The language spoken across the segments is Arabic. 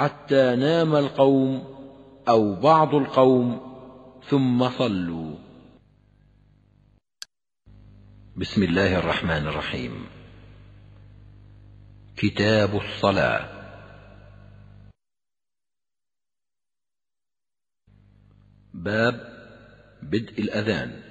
حتى نام القوم أو بعض القوم ثم صلوا. بسم الله الرحمن الرحيم. كتاب الصلاة. باب بدء الأذان.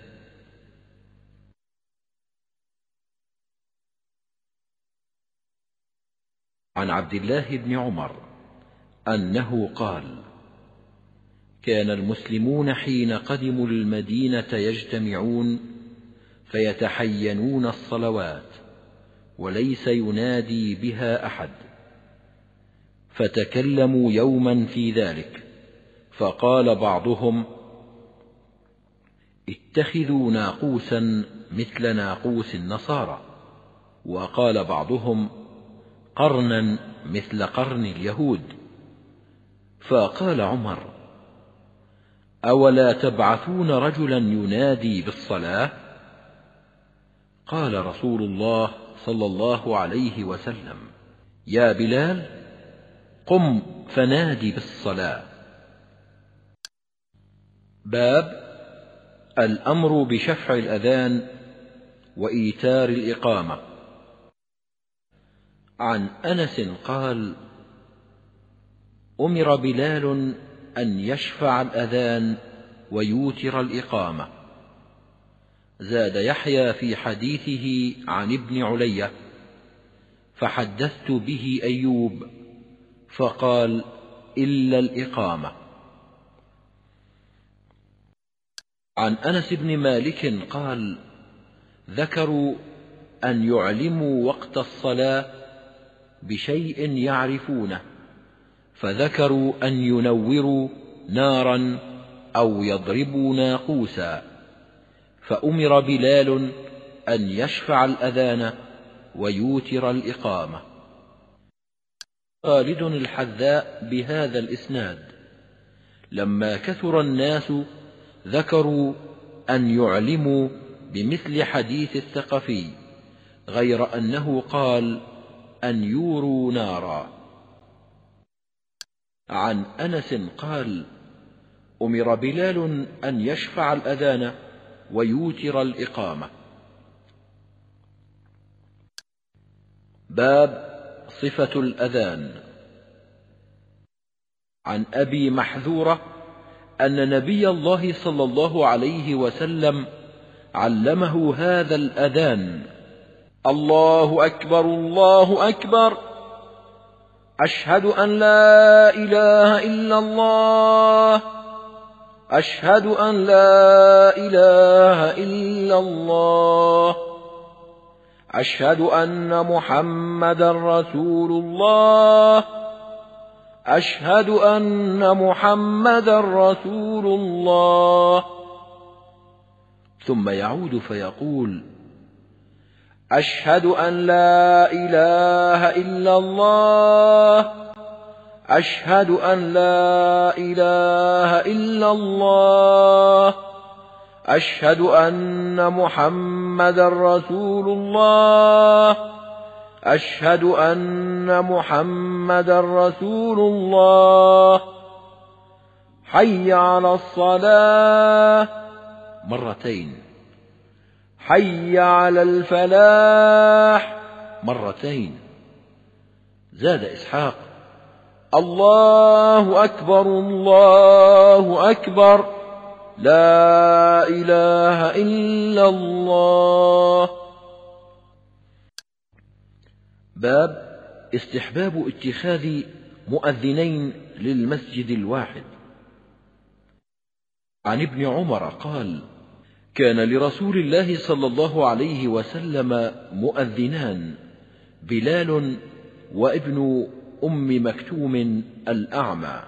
عن عبد الله بن عمر أنه قال: كان المسلمون حين قدموا المدينة يجتمعون فيتحينون الصلوات وليس ينادي بها أحد، فتكلموا يوما في ذلك، فقال بعضهم: اتخذوا ناقوسا مثل ناقوس النصارى، وقال بعضهم: قرنا مثل قرن اليهود. فقال عمر: أولا تبعثون رجلا ينادي بالصلاة؟ قال رسول الله صلى الله عليه وسلم: يا بلال، قم فنادي بالصلاة. باب الأمر بشفع الأذان وإيتار الإقامة. عن أنس قال: أمر بلال أن يشفع الأذان ويوتر الإقامة. زاد يحيى في حديثه عن ابن علية: فحدثت به أيوب فقال: إلا الإقامة. عن أنس بن مالك قال: ذكروا أن يعلموا وقت الصلاة بشيء يعرفونه، فذكروا أن ينوروا نارا أو يضربوا ناقوسا، فأمر بلال أن يشفع الأذان ويوتر الإقامة. خالد الحذاء بهذا الإسناد: لما كثر الناس ذكروا أن يعلموا بمثل حديث الثقفي، غير أنه قال أن يوروا نارا. عن أنس قال: أمر بلال أن يشفع الأذان ويوتر الإقامة. باب صفة الأذان. عن أبي محذورة أن نبي الله صلى الله عليه وسلم علمه هذا الأذان: الله أكبر الله أكبر، أشهد أن لا إله إلا الله، أشهد أن لا إله إلا الله، أشهد أن محمدا رسول الله، أشهد أن محمدا رسول الله. ثم يعود فيقول: أشهد أن لا إله إلا الله، أشهد أن لا إله إلا الله، أشهد أن محمدا رسول الله، أشهد أن محمدا رسول الله. حي على الصلاة مرتين، حي على الفلاح مرتين. زاد إسحاق: الله أكبر الله أكبر، لا إله إلا الله. باب استحباب اتخاذ مؤذنين للمسجد الواحد. عن ابن عمر قال: كان لرسول الله صلى الله عليه وسلم مؤذنان، بلال وابن أم مكتوم الأعمى.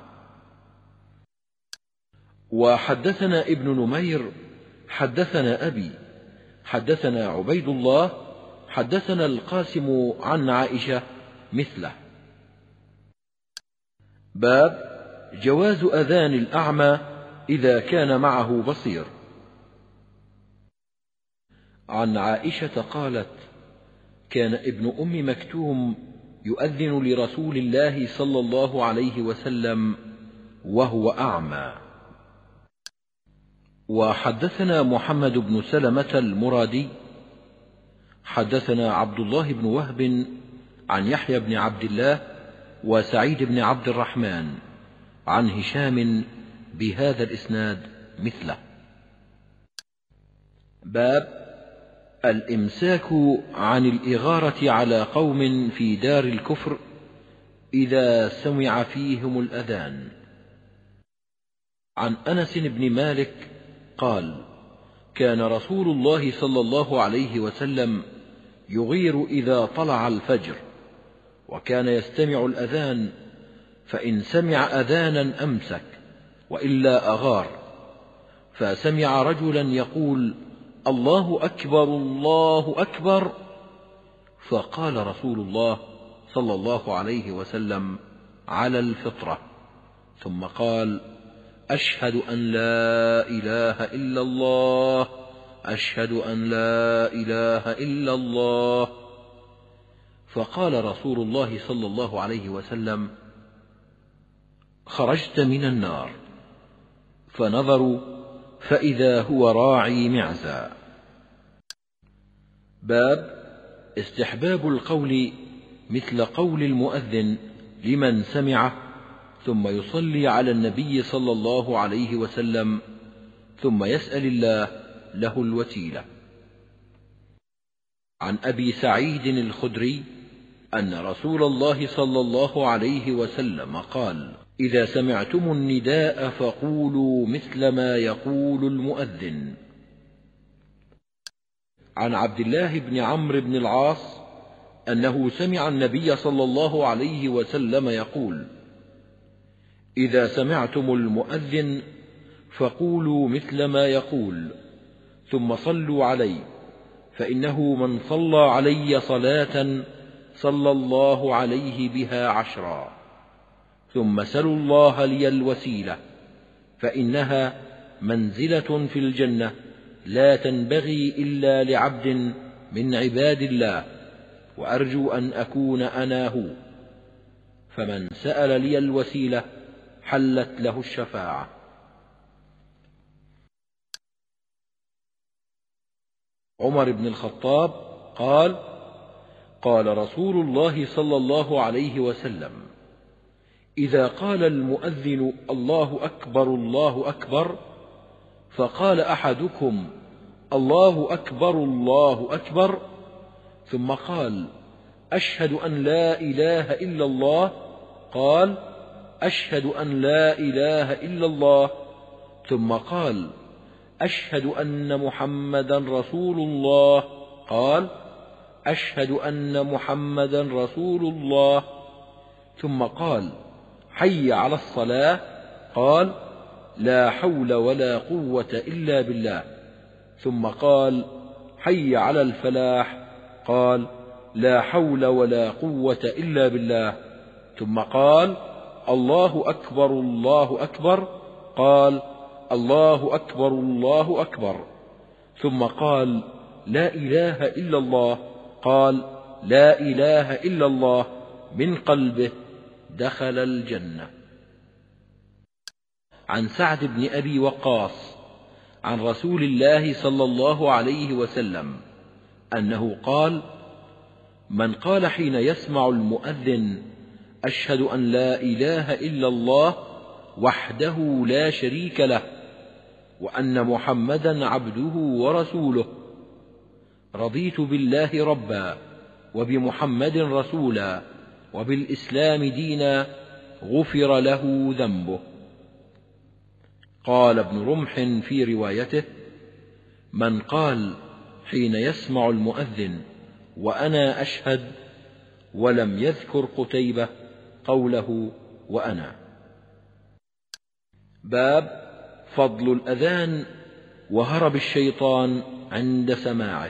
وحدثنا ابن نمير حدثنا أبي حدثنا عبيد الله حدثنا القاسم عن عائشة مثله. باب جواز أذان الأعمى إذا كان معه بصير. عن عائشة قالت: كان ابن أم مكتوم يؤذن لرسول الله صلى الله عليه وسلم وهو أعمى. وحدثنا محمد بن سلمة المرادي حدثنا عبد الله بن وهب عن يحيى بن عبد الله وسعيد بن عبد الرحمن عن هشام بهذا الإسناد مثله. باب الإمساك عن الإغارة على قوم في دار الكفر إذا سمع فيهم الأذان. عن أنس بن مالك قال: كان رسول الله صلى الله عليه وسلم يغير إذا طلع الفجر، وكان يستمع الأذان، فإن سمع أذانا أمسك وإلا أغار. فسمع رجلا يقول: الله أكبر الله أكبر، فقال رسول الله صلى الله عليه وسلم: على الفطرة. ثم قال: أشهد أن لا إله إلا الله، أشهد أن لا إله إلا الله. فقال رسول الله صلى الله عليه وسلم: خرجت من النار. فنظروا فإذا هو راعي معزى. باب استحباب القول مثل قول المؤذن لمن سمعه، ثم يصلي على النبي صلى الله عليه وسلم، ثم يسأل الله له الوسيلة. عن أبي سعيد الخدري أن رسول الله صلى الله عليه وسلم قال: إذا سمعتم النداء فقولوا مثل ما يقول المؤذن. عن عبد الله بن عمرو بن العاص أنه سمع النبي صلى الله عليه وسلم يقول: إذا سمعتم المؤذن فقولوا مثل ما يقول، ثم صلوا علي، فإنه من صلى علي صلاة صلى الله عليه بها 10. ثم سلوا الله لي الوسيلة، فإنها منزلة في الجنة لا تنبغي إلا لعبد من عباد الله، وأرجو أن أكون أنا هو. فمن سأل لي الوسيلة حلت له الشفاعة. عمر بن الخطاب قال: قال رسول الله صلى الله عليه وسلم: إذا قال المؤذن الله أكبر الله أكبر، فقال أحدكم الله أكبر الله أكبر، ثم قال: أشهد أن لا إله إلا الله، قال: أشهد أن لا إله إلا الله، ثم قال: أشهد أن محمدا رسول الله، قال: أشهد أن محمدا رسول الله، ثم قال: حي على الصلاة، قال: لا حول ولا قوة إلا بالله، ثم قال: حي على الفلاح، قال: لا حول ولا قوة إلا بالله، ثم قال: الله أكبر الله أكبر، قال: الله أكبر الله أكبر، ثم قال: لا إله إلا الله، قال: لا إله إلا الله، من قلبه دخل الجنة. عن سعد بن أبي وقاص عن رسول الله صلى الله عليه وسلم أنه قال: من قال حين يسمع المؤذن أشهد أن لا إله إلا الله وحده لا شريك له، وأن محمدا عبده ورسوله، رضيت بالله ربا، وبمحمد رسولا، وبالإسلام دينا، غفر له ذنبه. قال ابن رمح في روايته: من قال حين يسمع المؤذن وأنا أشهد، ولم يذكر قتيبة قوله وأنا. باب فضل الأذان وهرب الشيطان عند سماعه.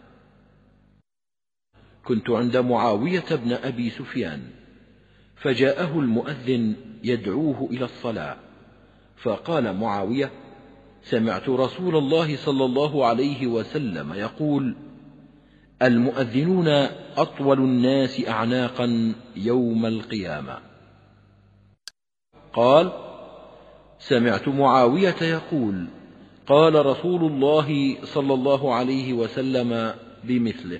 كنت عند معاوية بن أبي سفيان، فجاءه المؤذن يدعوه إلى الصلاة، فقال معاوية: سمعت رسول الله صلى الله عليه وسلم يقول: المؤذنون أطول الناس أعناقا يوم القيامة. قال: سمعت معاوية يقول: قال رسول الله صلى الله عليه وسلم بمثله.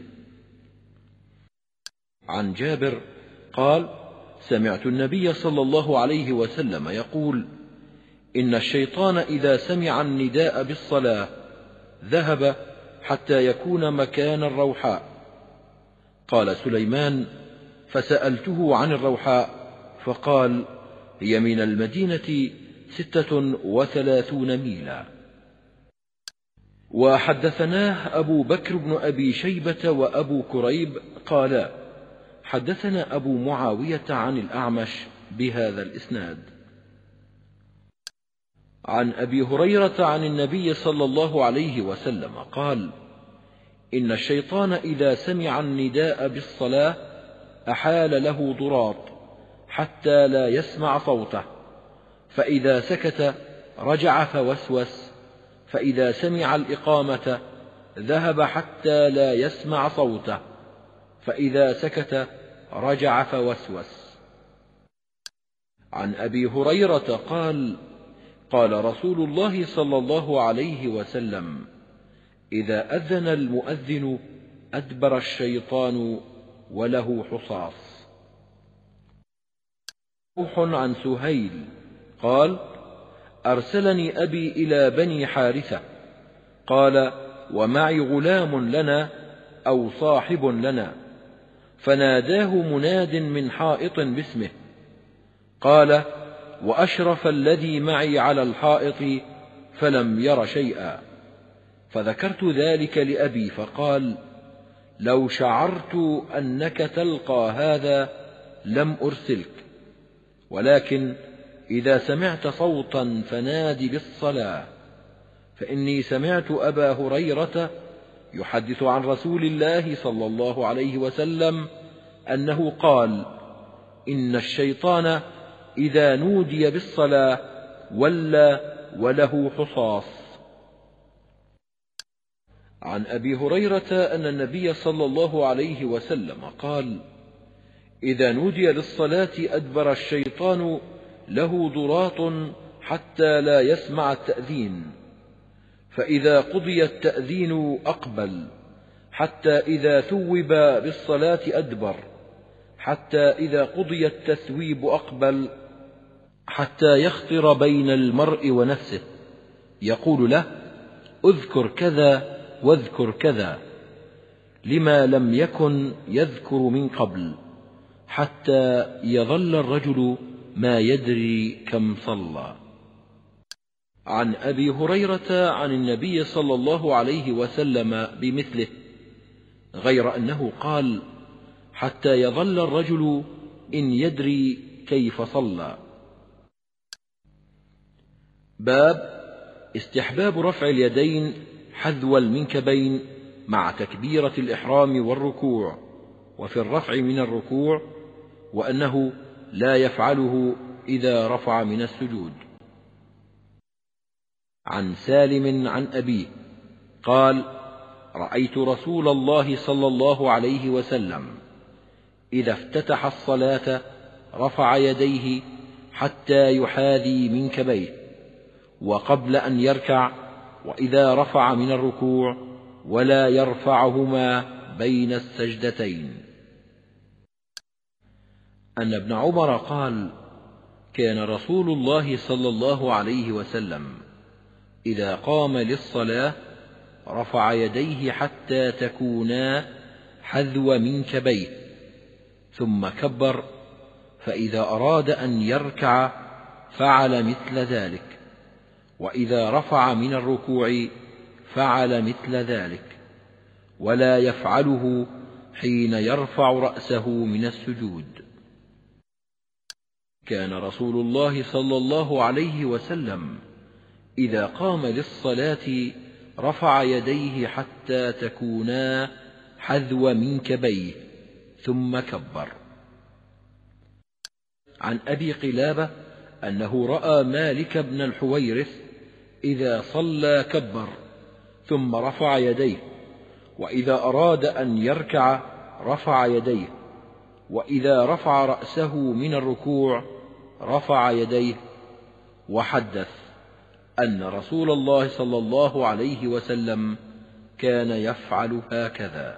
عن جابر قال: سمعت النبي صلى الله عليه وسلم يقول: إن الشيطان إذا سمع النداء بالصلاة ذهب حتى يكون مكان الروحاء. قال سليمان: فسألته عن الروحاء فقال: هي من المدينة 36 ميلا. وحدثناه أبو بكر بن أبي شيبة وأبو كريب قالا: حدثنا أبو معاوية عن الأعمش بهذا الإسناد. عن أبي هريرة عن النبي صلى الله عليه وسلم قال: إن الشيطان إذا سمع النداء بالصلاة أحال له ضراط حتى لا يسمع صوته، فإذا سكت رجع فوسوس، فإذا سمع الإقامة ذهب حتى لا يسمع صوته، فإذا سكت رجع فوسوس. عن أبي هريرة قال: قال رسول الله صلى الله عليه وسلم: إذا أذن المؤذن أدبر الشيطان وله حصاص. عن سهيل قال: أرسلني أبي إلى بني حارثة، قال: ومعي غلام لنا أو صاحب لنا، فناداه مناد من حائط باسمه، قال: وأشرف الذي معي على الحائط فلم ير شيئا. فذكرت ذلك لأبي فقال: لو شعرت أنك تلقى هذا لم أرسلك، ولكن إذا سمعت صوتا فناد بالصلاة، فإني سمعت أبا هريرة يحدث عن رسول الله صلى الله عليه وسلم أنه قال: إن الشيطان إذا نودي بالصلاة ولى وله حصاص. عن أبي هريرة أن النبي صلى الله عليه وسلم قال: إذا نودي للصلاة أدبر الشيطان له ضراط حتى لا يسمع التأذين، فإذا قضي التأذين أقبل، حتى إذا ثوب بالصلاة أدبر، حتى إذا قضي التثويب أقبل، حتى يخطر بين المرء ونفسه، يقول له: اذكر كذا واذكر كذا، لما لم يكن يذكر من قبل، حتى يظل الرجل ما يدري كم صلى. عن أبي هريرة عن النبي صلى الله عليه وسلم بمثله، غير أنه قال: حتى يظل الرجل إن يدري كيف صلى. باب استحباب رفع اليدين حذو المنكبين مع تكبيرة الإحرام والركوع، وفي الرفع من الركوع، وأنه لا يفعله إذا رفع من السجود. عن سالم عن أبيه قال: رأيت رسول الله صلى الله عليه وسلم إذا افتتح الصلاة رفع يديه حتى يحاذي منكبيه، وقبل أن يركع، وإذا رفع من الركوع، ولا يرفعهما بين السجدتين. أن ابن عمر قال: كان رسول الله صلى الله عليه وسلم إذا قام للصلاة رفع يديه حتى تكونا حذو منكبيه، ثم كبر، فإذا أراد أن يركع فعل مثل ذلك، وإذا رفع من الركوع فعل مثل ذلك، ولا يفعله حين يرفع رأسه من السجود. كان رسول الله صلى الله عليه وسلم إذا قام للصلاة رفع يديه حتى تكونا حذو منكبيه، ثم كبر. عن أبي قلابة أنه رأى مالك بن الحويرث إذا صلى كبر ثم رفع يديه، وإذا أراد أن يركع رفع يديه، وإذا رفع رأسه من الركوع رفع يديه. وحدث أن رسول الله صلى الله عليه وسلم كان يفعل هكذا.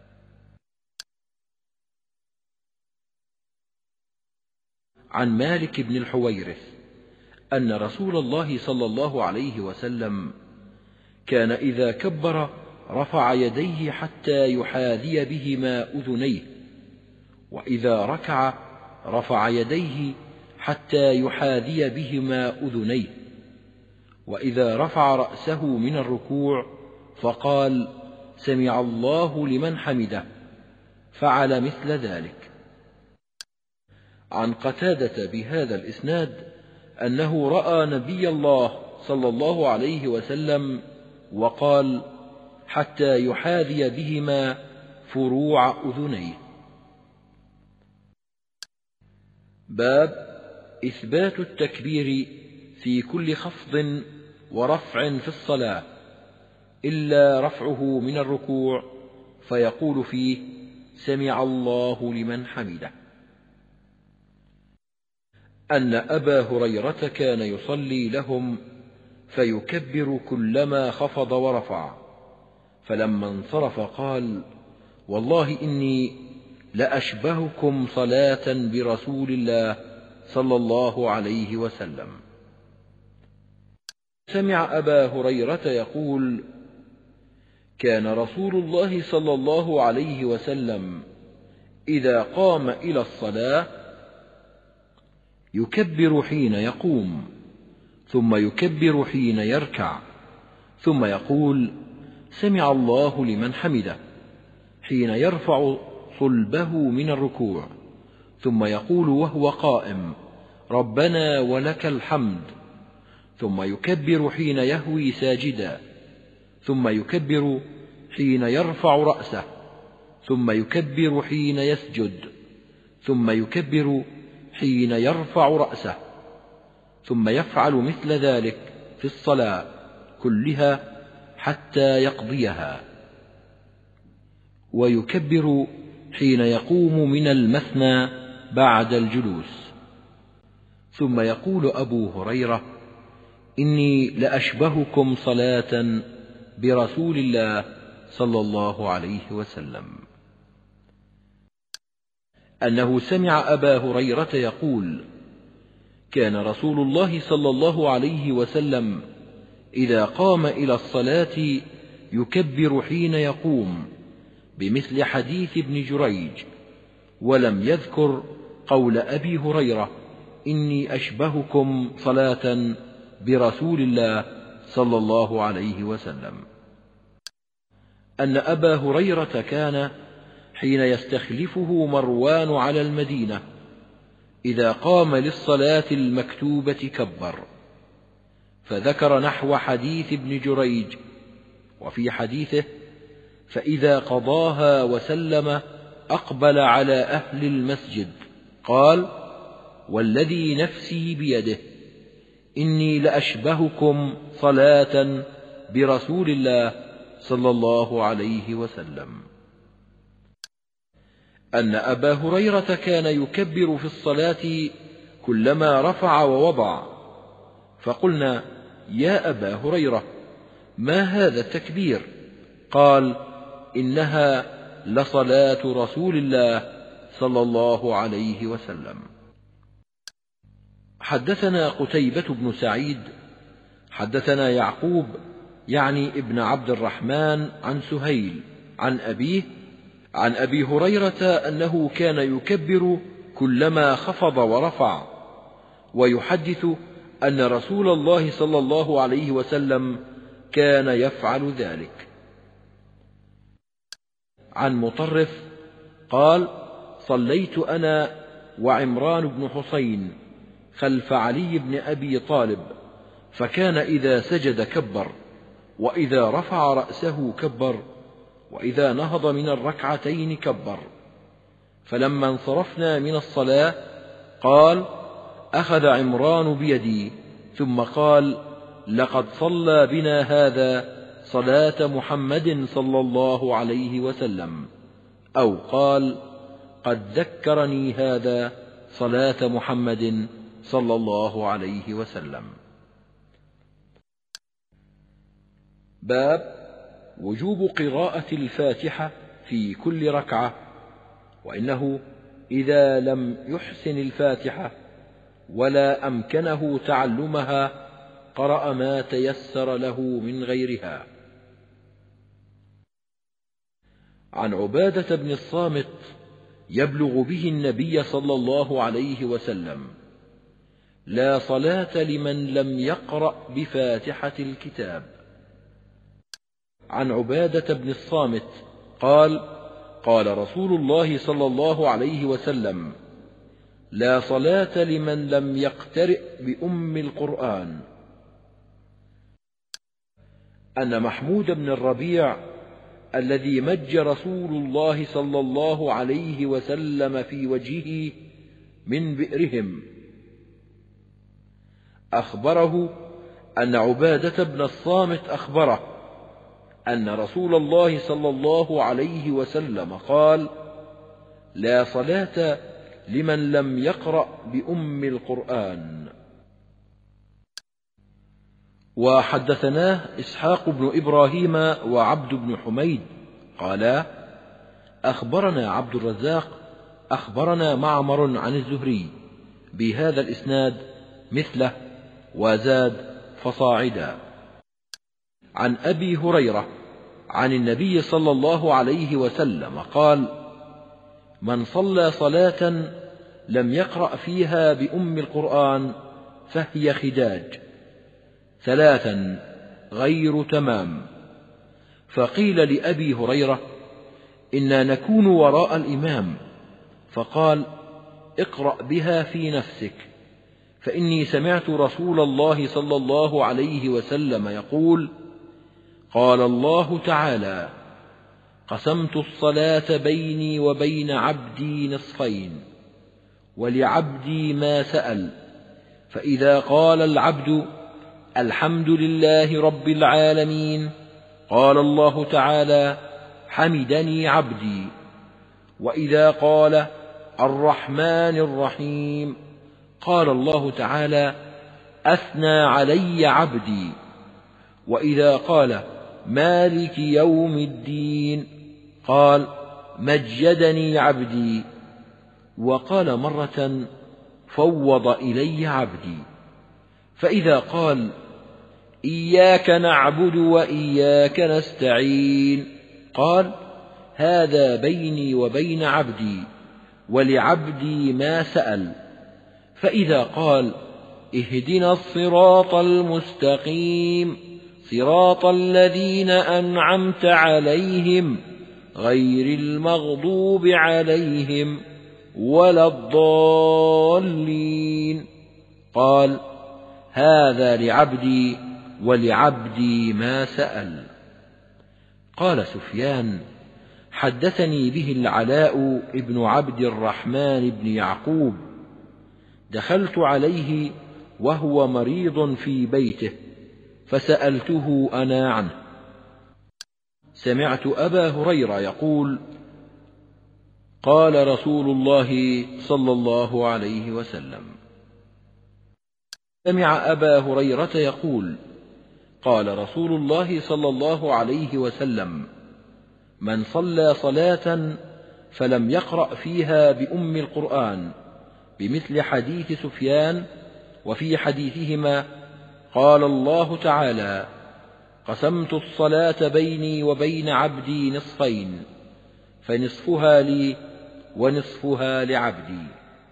عن مالك بن الحويرث أن رسول الله صلى الله عليه وسلم كان إذا كبر رفع يديه حتى يحاذي بهما أذنيه، وإذا ركع رفع يديه حتى يحاذي بهما أذنيه، وإذا رفع رأسه من الركوع فقال: سمع الله لمن حمده، فعل مثل ذلك. عن قتادة بهذا الإسناد أنه رأى نبي الله صلى الله عليه وسلم وقال: حتى يحاذي بهما فروع أذنيه. باب إثبات التكبير في كل خفض ورفع في الصلاة إلا رفعه من الركوع، فيقول فيه: سمع الله لمن حمده. أن أبا هريرة كان يصلي لهم فيكبر كلما خفض ورفع، فلما انصرف قال: والله إني لأشبهكم صلاة برسول الله صلى الله عليه وسلم. سمع أبا هريرة يقول: كان رسول الله صلى الله عليه وسلم إذا قام إلى الصلاة يكبر حين يقوم، ثم يكبر حين يركع، ثم يقول: سمع الله لمن حمده، حين يرفع صلبه من الركوع، ثم يقول وهو قائم: ربنا ولك الحمد، ثم يكبر حين يهوي ساجدا، ثم يكبر حين يرفع رأسه، ثم يكبر حين يسجد، ثم يكبر حين يرفع رأسه، ثم يفعل مثل ذلك في الصلاة كلها حتى يقضيها. ويكبر حين يقوم من المثنى بعد الجلوس. ثم يقول أبو هريرة: إني لأشبهكم صلاة برسول الله صلى الله عليه وسلم. أنه سمع أبا هريرة يقول: كان رسول الله صلى الله عليه وسلم إذا قام إلى الصلاة يكبر حين يقوم، بمثل حديث ابن جريج، ولم يذكر قول أبي هريرة: إني أشبهكم صلاة برسول الله صلى الله عليه وسلم. أن أبا هريرة كان حين يستخلفه مروان على المدينة إذا قام للصلاة المكتوبة كبر، فذكر نحو حديث ابن جريج. وفي حديثه: فإذا قضاها وسلم أقبل على أهل المسجد قال: والذي نفسي بيده إني لأشبهكم صلاة برسول الله صلى الله عليه وسلم. أن أبا هريرة كان يكبر في الصلاة كلما رفع ووضع، فقلنا: يا أبا هريرة، ما هذا التكبير؟ قال: إنها لصلاة رسول الله صلى الله عليه وسلم. حدثنا قتيبة بن سعيد حدثنا يعقوب يعني ابن عبد الرحمن عن سهيل عن أبيه عن أبي هريرة أنه كان يكبر كلما خفض ورفع، ويحدث أن رسول الله صلى الله عليه وسلم كان يفعل ذلك. عن مطرف قال: صليت أنا وعمران بن حسين خلف علي بن أبي طالب، فكان إذا سجد كبر، وإذا رفع رأسه كبر، وإذا نهض من الركعتين كبر. فلما انصرفنا من الصلاة قال: أخذ عمران بيدي ثم قال: لقد صلى بنا هذا صلاة محمد صلى الله عليه وسلم، أو قال قد ذكرني هذا صلاة محمد صلى الله عليه وسلم. باب وجوب قراءة الفاتحة في كل ركعة، وإنه إذا لم يحسن الفاتحة ولا أمكنه تعلمها قرأ ما تيسر له من غيرها. عن عبادة بن الصامت يبلغ به النبي صلى الله عليه وسلم: لا صلاة لمن لم يقرأ بفاتحة الكتاب. عن عبادة بن الصامت قال: قال رسول الله صلى الله عليه وسلم: لا صلاة لمن لم يقترئ بأم القرآن. أن محمود بن الربيع الذي مج رسول الله صلى الله عليه وسلم في وجهه من بئرهم أخبره أن عبادة بن الصامت أخبره أن رسول الله صلى الله عليه وسلم قال: لا صلاة لمن لم يقرأ بأم القرآن. وحدثناه إسحاق بن إبراهيم وعبد بن حميد قالا: أخبرنا عبد الرزاق أخبرنا معمر عن الزهري بهذا الإسناد مثله، وزاد فصاعدا. عن أبي هريرة عن النبي صلى الله عليه وسلم قال: من صلى صلاة لم يقرأ فيها بأم القرآن فهي خداج 3 غير تمام. فقيل لأبي هريرة: إنا نكون وراء الإمام، فقال: اقرأ بها في نفسك، فإني سمعت رسول الله صلى الله عليه وسلم يقول: قال الله تعالى: قسمت الصلاة بيني وبين عبدي نصفين، ولعبدي ما سأل، فإذا قال العبد الحمد لله رب العالمين قال الله تعالى: حمدني عبدي. وإذا قال الرحمن الرحيم قال الله تعالى: أثنى علي عبدي. وإذا قال مالك يوم الدين قال: مجدني عبدي. وقال مرة: فوض إلي عبدي. فإذا قال إياك نعبد وإياك نستعين قال: هذا بيني وبين عبدي، ولعبدي ما سأل. فإذا قال اهدنا الصراط المستقيم صراط الذين أنعمت عليهم غير المغضوب عليهم ولا الضالين قال: هذا لعبدي ولعبدي ما سأل. قال سفيان: حدثني به العلاء بن عبد الرحمن بن يعقوب، دخلت عليه وهو مريض في بيته فسألته أنا عنه. سمعت أبا هريرة يقول: قال رسول الله صلى الله عليه وسلم. سمع أبا هريرة يقول: قال رسول الله صلى الله عليه وسلم: من صلى صلاة فلم يقرأ فيها بأم القرآن بمثل حديث سفيان، وفي حديثهما قال الله تعالى: قسمت الصلاة بيني وبين عبدي نصفين، فنصفها لي ونصفها لعبدي.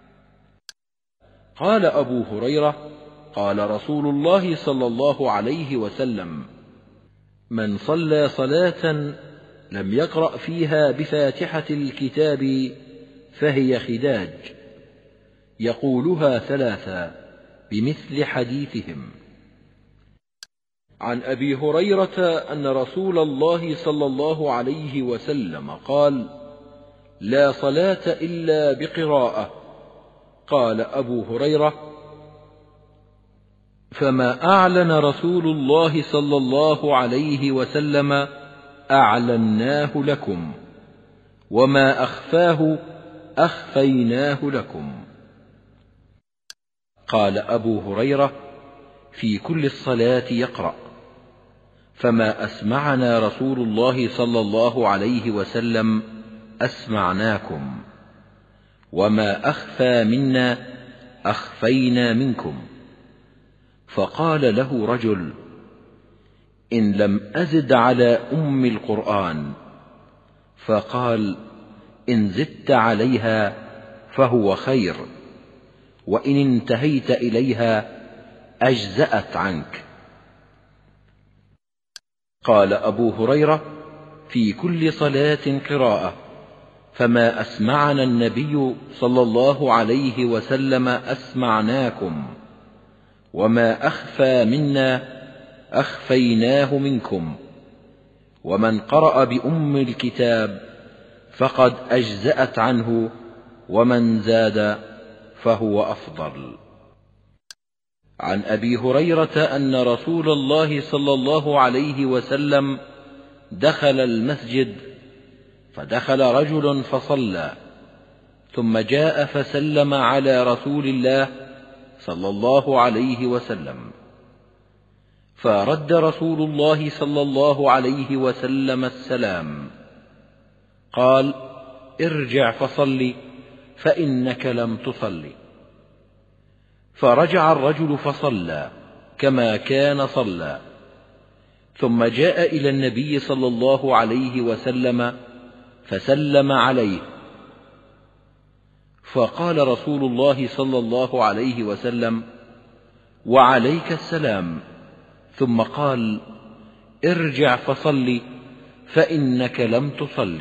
قال أبو هريرة: قال رسول الله صلى الله عليه وسلم: من صلى صلاة لم يقرأ فيها بفاتحة الكتاب فهي خداج، يقولها 3 بمثل حديثهم. عن أبي هريرة أن رسول الله صلى الله عليه وسلم قال: لا صلاة إلا بقراءة. قال أبو هريرة: فما أعلن رسول الله صلى الله عليه وسلم أعلناه لكم، وما أخفاه أخفيناه لكم. قال أبو هريرة: في كل الصلاة يقرأ: فما أسمعنا رسول الله صلى الله عليه وسلم أسمعناكم، وما أخفى منا أخفينا منكم. فقال له رجل: إن لم أزد على أم القرآن. فقال: إن زدت عليها فهو خير، وإن انتهيت إليها أجزأت عنك. قال أبو هريرة: في كل صلاة قراءة، فما أسمعنا النبي صلى الله عليه وسلم أسمعناكم، وما أخفى منا أخفيناه منكم. ومن قرأ بأم الكتاب فقد أجزأت عنه، ومن زاد فهو أفضل. عن أبي هريرة أن رسول الله صلى الله عليه وسلم دخل المسجد، فدخل رجل فصلى، ثم جاء فسلم على رسول الله صلى الله عليه وسلم، فرد رسول الله صلى الله عليه وسلم السلام. قال: ارجع فصل، فإنك لم تصل. فرجع الرجل فصلى كما كان صلى، ثم جاء إلى النبي صلى الله عليه وسلم فسلم عليه، فقال رسول الله صلى الله عليه وسلم: وعليك السلام. ثم قال: ارجع فصل، فإنك لم تصل.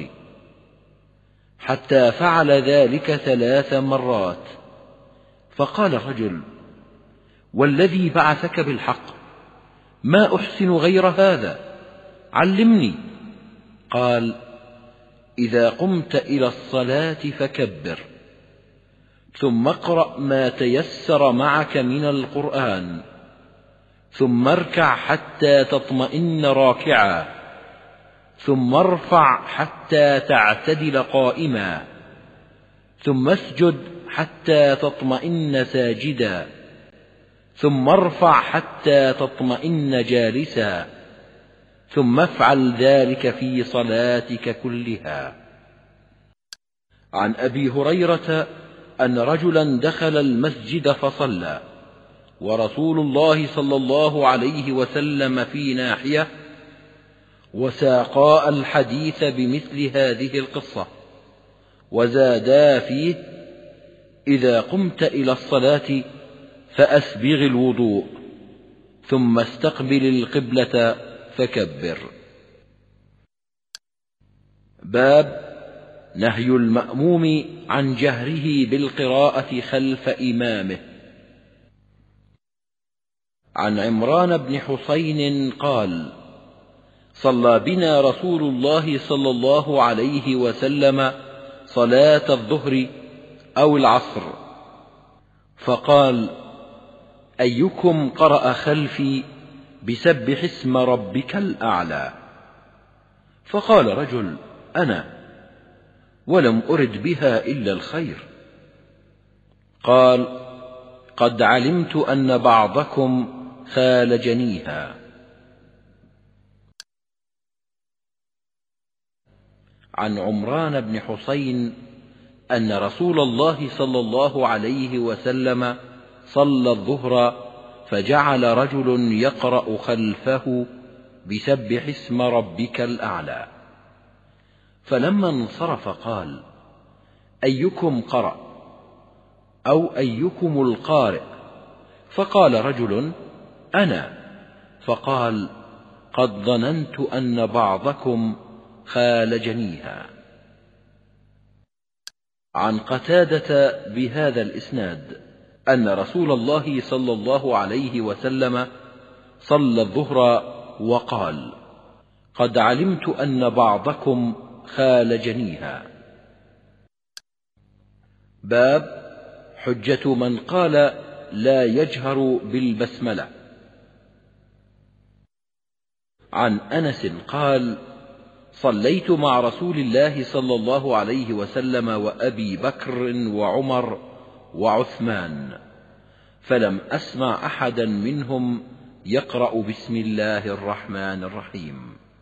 حتى فعل ذلك 3 مرات. فقال الرجل: والذي بعثك بالحق، ما أحسن غير هذا، علمني. قال: إذا قمت إلى الصلاة فكبر، ثم اقرأ ما تيسر معك من القرآن، ثم اركع حتى تطمئن راكعا، ثم ارفع حتى تعتدل قائما، ثم اسجد حتى تطمئن ساجدا، ثم ارفع حتى تطمئن جالسا، ثم افعل ذلك في صلاتك كلها. عن أبي هريرة أن رجلا دخل المسجد فصلى، ورسول الله صلى الله عليه وسلم في ناحية، وساقا الحديث بمثل هذه القصة، وزادا فيه: إذا قمت إلى الصلاة فأسبغ الوضوء، ثم استقبل القبلة فكبر. باب نهي المأموم عن جهره بالقراءة خلف إمامه. عن عمران بن حسين قال: صلى بنا رسول الله صلى الله عليه وسلم صلاة الظهر أو العصر، فقال: أيكم قرأ خلفي بسبح اسم ربك الأعلى؟ فقال رجل: أنا، ولم أرد بها إلا الخير. قال: قد علمت أن بعضكم خالجنيها. عن عمران بن حسين أن رسول الله صلى الله عليه وسلم صلى الظهر، فجعل رجل يقرأ خلفه بسبح اسم ربك الأعلى، فلما انصرف قال: أيكم قرأ؟ أو أيكم القارئ؟ فقال رجل: أنا. فقال: قد ظننت أن بعضكم خالجنيها. عن قتادة بهذا الإسناد أن رسول الله صلى الله عليه وسلم صلى الظهر وقال: قد علمت أن بعضكم خالجنيها. باب حجة من قال لا يجهر بالبسملة. عن أنس قال: صليت مع رسول الله صلى الله عليه وسلم وأبي بكر وعمر وعثمان، فلم أسمع أحدا منهم يقرأ بسم الله الرحمن الرحيم.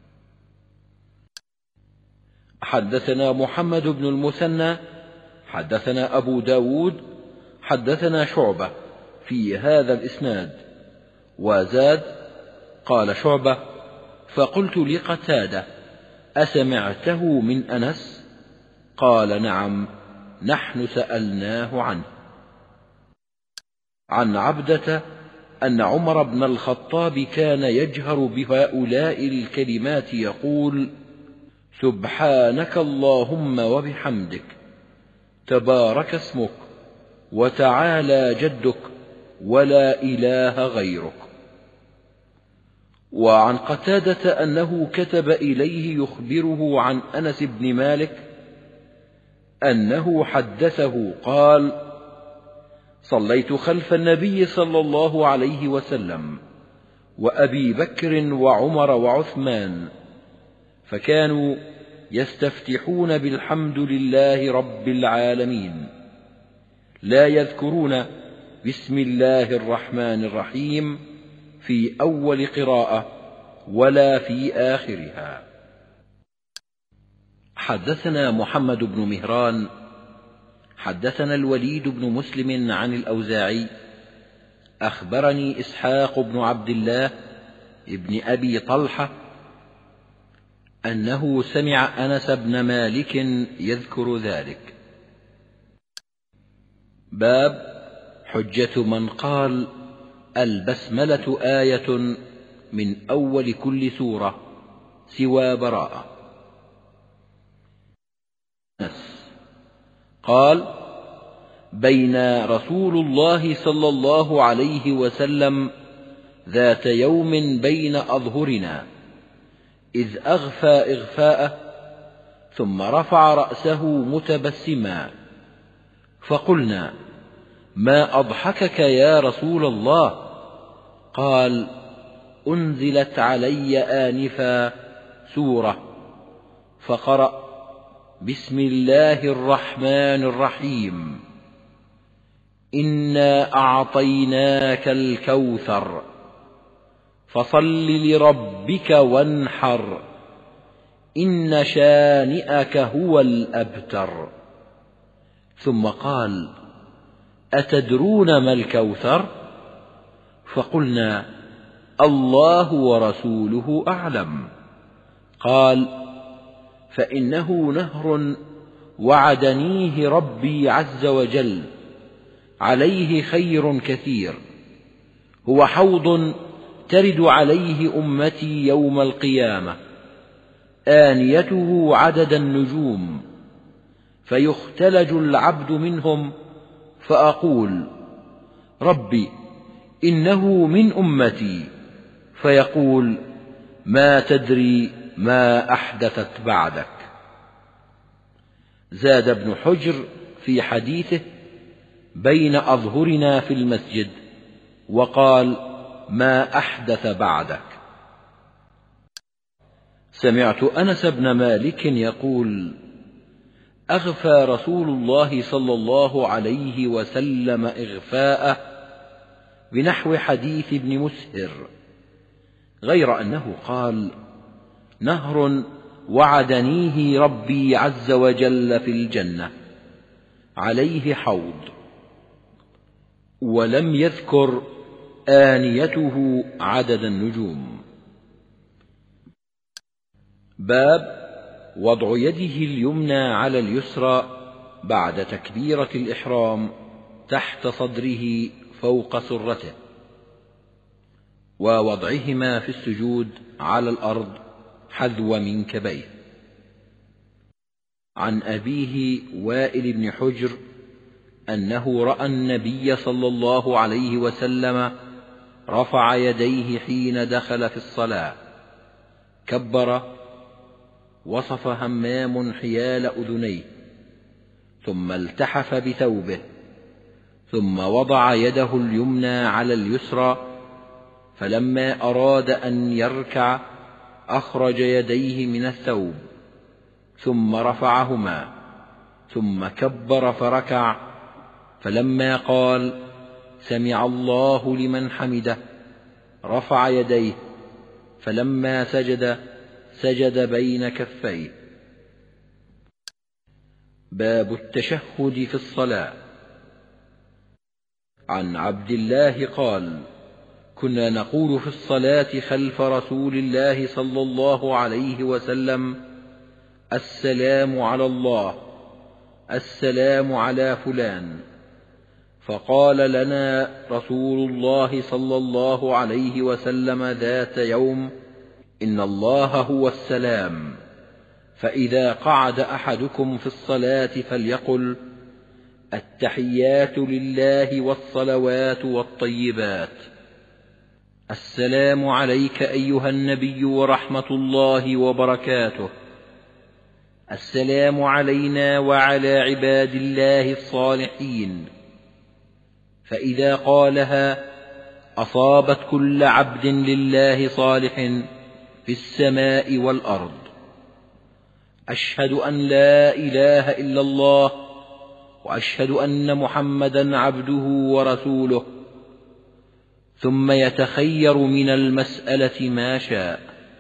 حدثنا محمد بن المثنى حدثنا أبو داود حدثنا شعبة في هذا الإسناد، وزاد: قال شعبة: فقلت لقتادة: أسمعته من أنس؟ قال: نعم، نحن سألناه عنه. عن عبدة أن عمر بن الخطاب كان يجهر بهؤلاء الكلمات يقول: سبحانك اللهم وبحمدك، تبارك اسمك، وتعالى جدك، ولا إله غيرك. وعن قتادة أنه كتب إليه يخبره عن أنس بن مالك أنه حدثه قال: صليت خلف النبي صلى الله عليه وسلم وأبي بكر وعمر وعثمان، فكانوا يستفتحون بالحمد لله رب العالمين، لا يذكرون بسم الله الرحمن الرحيم في أول قراءة ولا في آخرها. حدثنا محمد بن مهران حدثنا الوليد بن مسلم عن الأوزاعي أخبرني إسحاق بن عبد الله ابن أبي طلحة أنه سمع أنس بن مالك يذكر ذلك. باب حجة من قال: البسملة آية من أول كل سورة سوى براءة. قال: بين رسول الله صلى الله عليه وسلم ذات يوم بين أظهرنا إذ أغفى إغفاءه، ثم رفع رأسه متبسما، فقلنا: ما أضحكك يا رسول الله؟ قال: أنزلت علي آنفا سورة، فقرأ: بسم الله الرحمن الرحيم، إنا أعطيناك الكوثر، فصل لربك وانحر، إن شانئك هو الأبتر. ثم قال: أتدرون ما الكوثر؟ فقلنا: الله ورسوله أعلم. قال: فإنه نهر وعدنيه ربي عز وجل، عليه خير كثير، هو حوض ترد عليه أمتي يوم القيامة، آنيته عدد النجوم، فيختلج العبد منهم، فأقول: ربي إنه من أمتي، فيقول: ما تدري ما أحدثت بعدك. زاد ابن حجر في حديثه: بين أظهرنا في المسجد، وقال: ما أحدث بعدك. سمعت أنس بن مالك يقول: أغفى رسول الله صلى الله عليه وسلم إغفاءه بنحو حديث ابن مسهر، غير أنه قال: نهر وعدنيه ربي عز وجل في الجنة، عليه حوض، ولم يذكر آنيته عدد النجوم. باب وضع يده اليمنى على اليسرى بعد تكبيرة الإحرام تحت صدره فوق سرته، ووضعهما في السجود على الأرض حذو منكبيه. عن أبيه وائل بن حجر أنه رأى النبي صلى الله عليه وسلم رفع يديه حين دخل في الصلاة، كبر، وصف همام حيال أذنيه، ثم التحف بثوبه، ثم وضع يده اليمنى على اليسرى، فلما أراد أن يركع أخرج يديه من الثوب ثم رفعهما ثم كبر فركع، فلما قال سمع الله لمن حمده رفع يديه، فلما سجد سجد بين كفيه. باب التشهد في الصلاة. عن عبد الله قال كنا نقول في الصلاة خلف رسول الله صلى الله عليه وسلم السلام على الله، السلام على فلان، فقال لنا رسول الله صلى الله عليه وسلم ذات يوم إن الله هو السلام، فإذا قعد أحدكم في الصلاة فليقل التحيات لله والصلوات والطيبات. السلام عليك أيها النبي ورحمة الله وبركاته. السلام علينا وعلى عباد الله الصالحين. فإذا قالها أصابت كل عبد لله صالح في السماء والأرض. أشهد أن لا إله إلا الله وأشهد أن محمدا عبده ورسوله، ثم يتخير من المسألة ما شاء.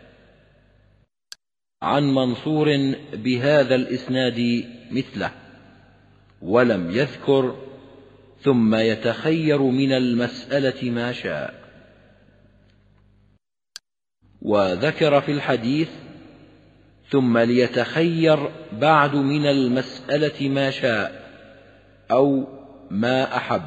عن منصور بهذا الإسناد مثله، ولم يذكر ثم يتخير من المسألة ما شاء. وذكر في الحديث ثم ليتخير بعد من المسألة ما شاء أو ما أحب.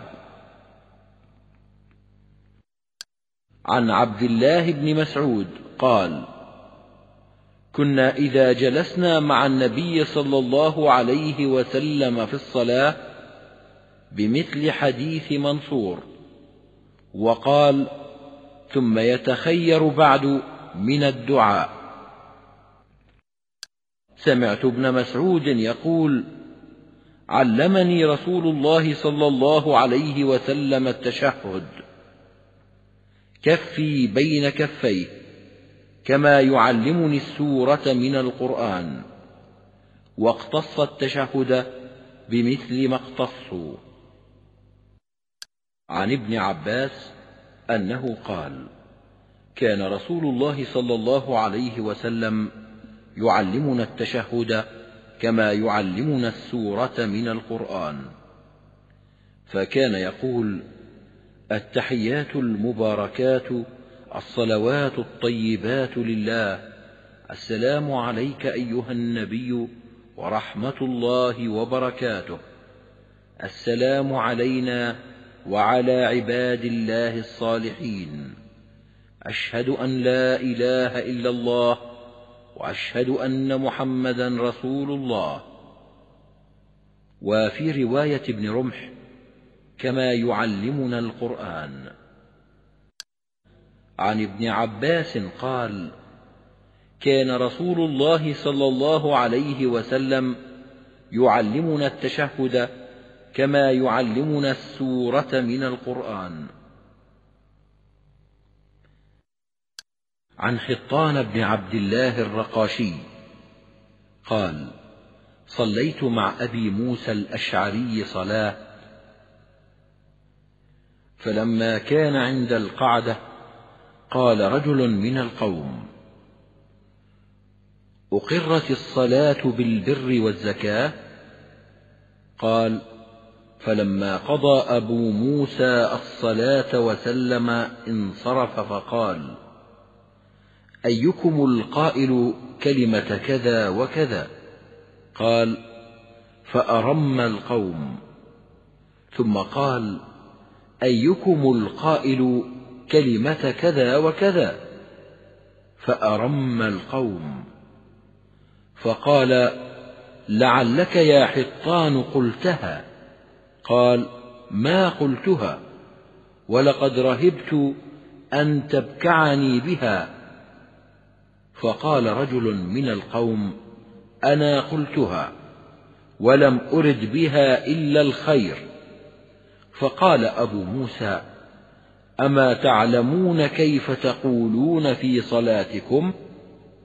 عن عبد الله بن مسعود قال كنا إذا جلسنا مع النبي صلى الله عليه وسلم في الصلاة بمثل حديث منصور، وقال ثم يتخير بعد من الدعاء. سمعت ابن مسعود يقول علمني رسول الله صلى الله عليه وسلم التشهد، كفي بين كفيه كما يعلمني السورة من القرآن، واقتص التشهد بمثل ما اقتصوا. عن ابن عباس أنه قال كان رسول الله صلى الله عليه وسلم يعلمنا التشهد كما يعلمنا السورة من القرآن، فكان يقول التحيات المباركات الصلوات الطيبات لله، السلام عليك أيها النبي ورحمة الله وبركاته، السلام علينا وعلى عباد الله الصالحين، أشهد أن لا إله إلا الله وأشهد أن محمدا رسول الله. وفي رواية ابن رمح كما يعلمنا القرآن. عن ابن عباس قال كان رسول الله صلى الله عليه وسلم يعلمنا التشهد كما يعلمنا السورة من القرآن. عن حطان بن عبد الله الرقاشي قال صليت مع أبي موسى الأشعري صلاة، فلما كان عند القعدة قال رجل من القوم أقرت الصلاة بالبر والزكاة؟ قال فلما قضى أبو موسى الصلاة وسلم انصرف فقال أيكم القائل كلمة كذا وكذا؟ قال فأرم القوم، ثم قال أيكم القائل كلمة كذا وكذا؟ فأرم القوم، فقال لعلك يا حطان قلتها. قال ما قلتها، ولقد رهبت أن تبكعني بها. فقال رجل من القوم أنا قلتها ولم أرد بها إلا الخير. فقال أبو موسى أما تعلمون كيف تقولون في صلاتكم؟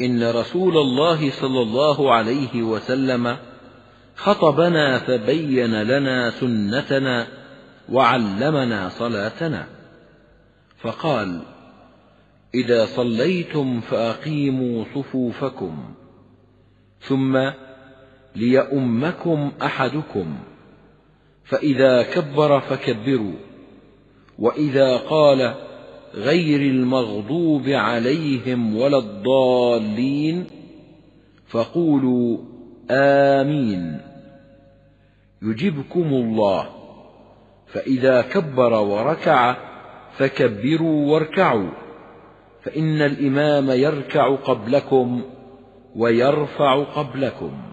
إن رسول الله صلى الله عليه وسلم خطبنا فبين لنا سنتنا وعلمنا صلاتنا، فقال: إذا صليتم فأقيموا صفوفكم، ثم ليؤمكم أحدكم، فإذا كبر فكبروا، وإذا قال غير المغضوب عليهم ولا الضالين فقولوا آمين يجبكم الله، فإذا كبر وركع فكبروا واركعوا، فإن الإمام يركع قبلكم ويرفع قبلكم.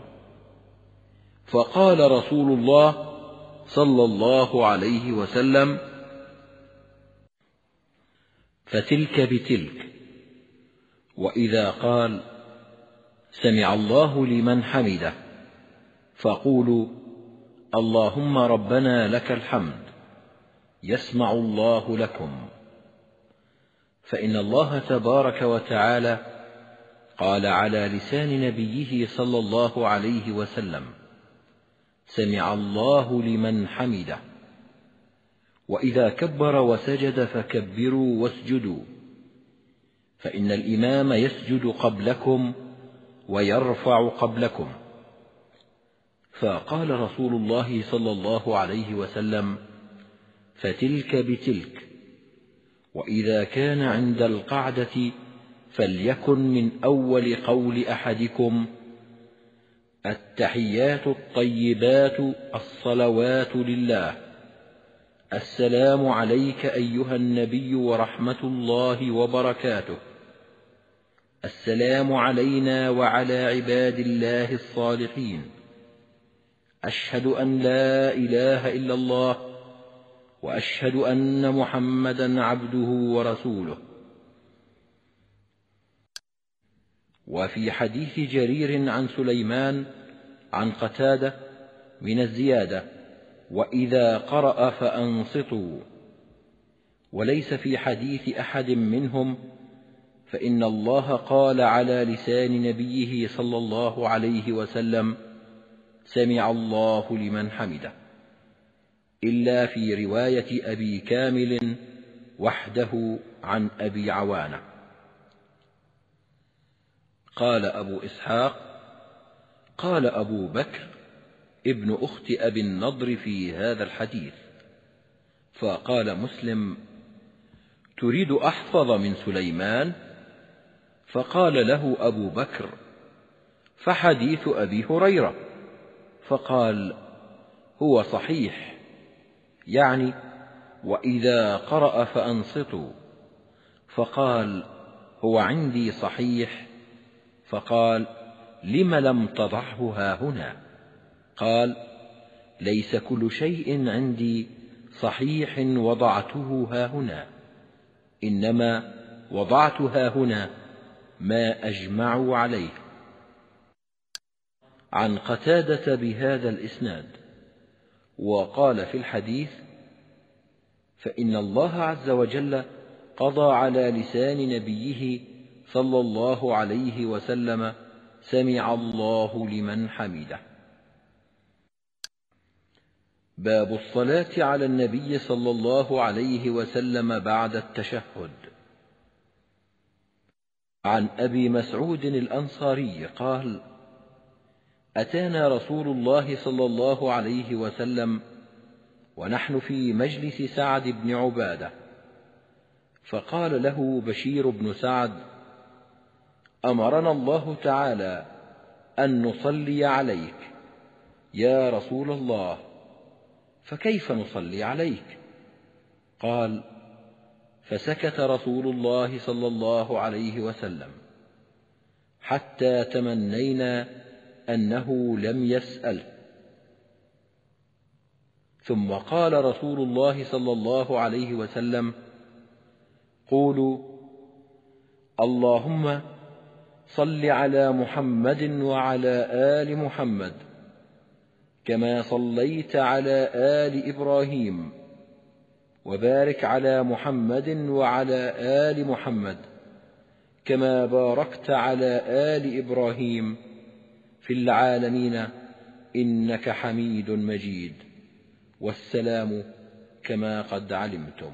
فقال رسول الله صلى الله عليه وسلم: فتلك بتلك. وإذا قال سمع الله لمن حمده فقولوا اللهم ربنا لك الحمد يسمع الله لكم، فإن الله تبارك وتعالى قال على لسان نبيه صلى الله عليه وسلم: سمع الله لمن حمده. وإذا كبر وسجد فكبروا واسجدوا، فإن الإمام يسجد قبلكم ويرفع قبلكم. فقال رسول الله صلى الله عليه وسلم: فتلك بتلك. وإذا كان عند القعدة فليكن من أول قول أحدكم: التحيات الطيبات الصلوات لله، السلام عليك أيها النبي ورحمة الله وبركاته، السلام علينا وعلى عباد الله الصالحين، أشهد أن لا إله إلا الله وأشهد أن محمدا عبده ورسوله. وفي حديث جرير عن سليمان عن قتادة من الزيادة: وإذا قرأ فأنصتوا. وليس في حديث أحد منهم، فإن الله قال على لسان نبيه صلى الله عليه وسلم: سمع الله لمن حمده، إلا في رواية أبي كامل وحده عن أبي عوانة. قال أبو إسحاق: قال أبو بكر ابن أخت أبي النضر في هذا الحديث. فقال مسلم: تريد أحفظ من سليمان؟ فقال له أبو بكر: فحديث أبي هريرة. فقال: هو صحيح، يعني وإذا قرأ فأنصتوا. فقال: هو عندي صحيح. فقال: لم لم تضعه هاهنا؟ قال: ليس كل شيء عندي صحيح وضعته هاهنا، إنما وضعت هاهنا ما أجمع عليه. عن قتادة بهذا الإسناد. وقال في الحديث: فإن الله عز وجل قضى على لسان نبيه صلى الله عليه وسلم: سمع الله لمن حمده. باب الصلاة على النبي صلى الله عليه وسلم بعد التشهد. عن أبي مسعود الأنصاري قال: أتانا رسول الله صلى الله عليه وسلم ونحن في مجلس سعد بن عبادة، فقال له بشير بن سعد: أمرنا الله تعالى أن نصلي عليك يا رسول الله، فكيف نصلي عليك؟ قال: فسكت رسول الله صلى الله عليه وسلم حتى تمنينا أنه لم يسأل، ثم قال رسول الله صلى الله عليه وسلم: قولوا اللهم صل على محمد وعلى آل محمد كما صليت على آل إبراهيم، وبارك على محمد وعلى آل محمد كما باركت على آل إبراهيم في العالمين إنك حميد مجيد. والسلام كما قد علمتم.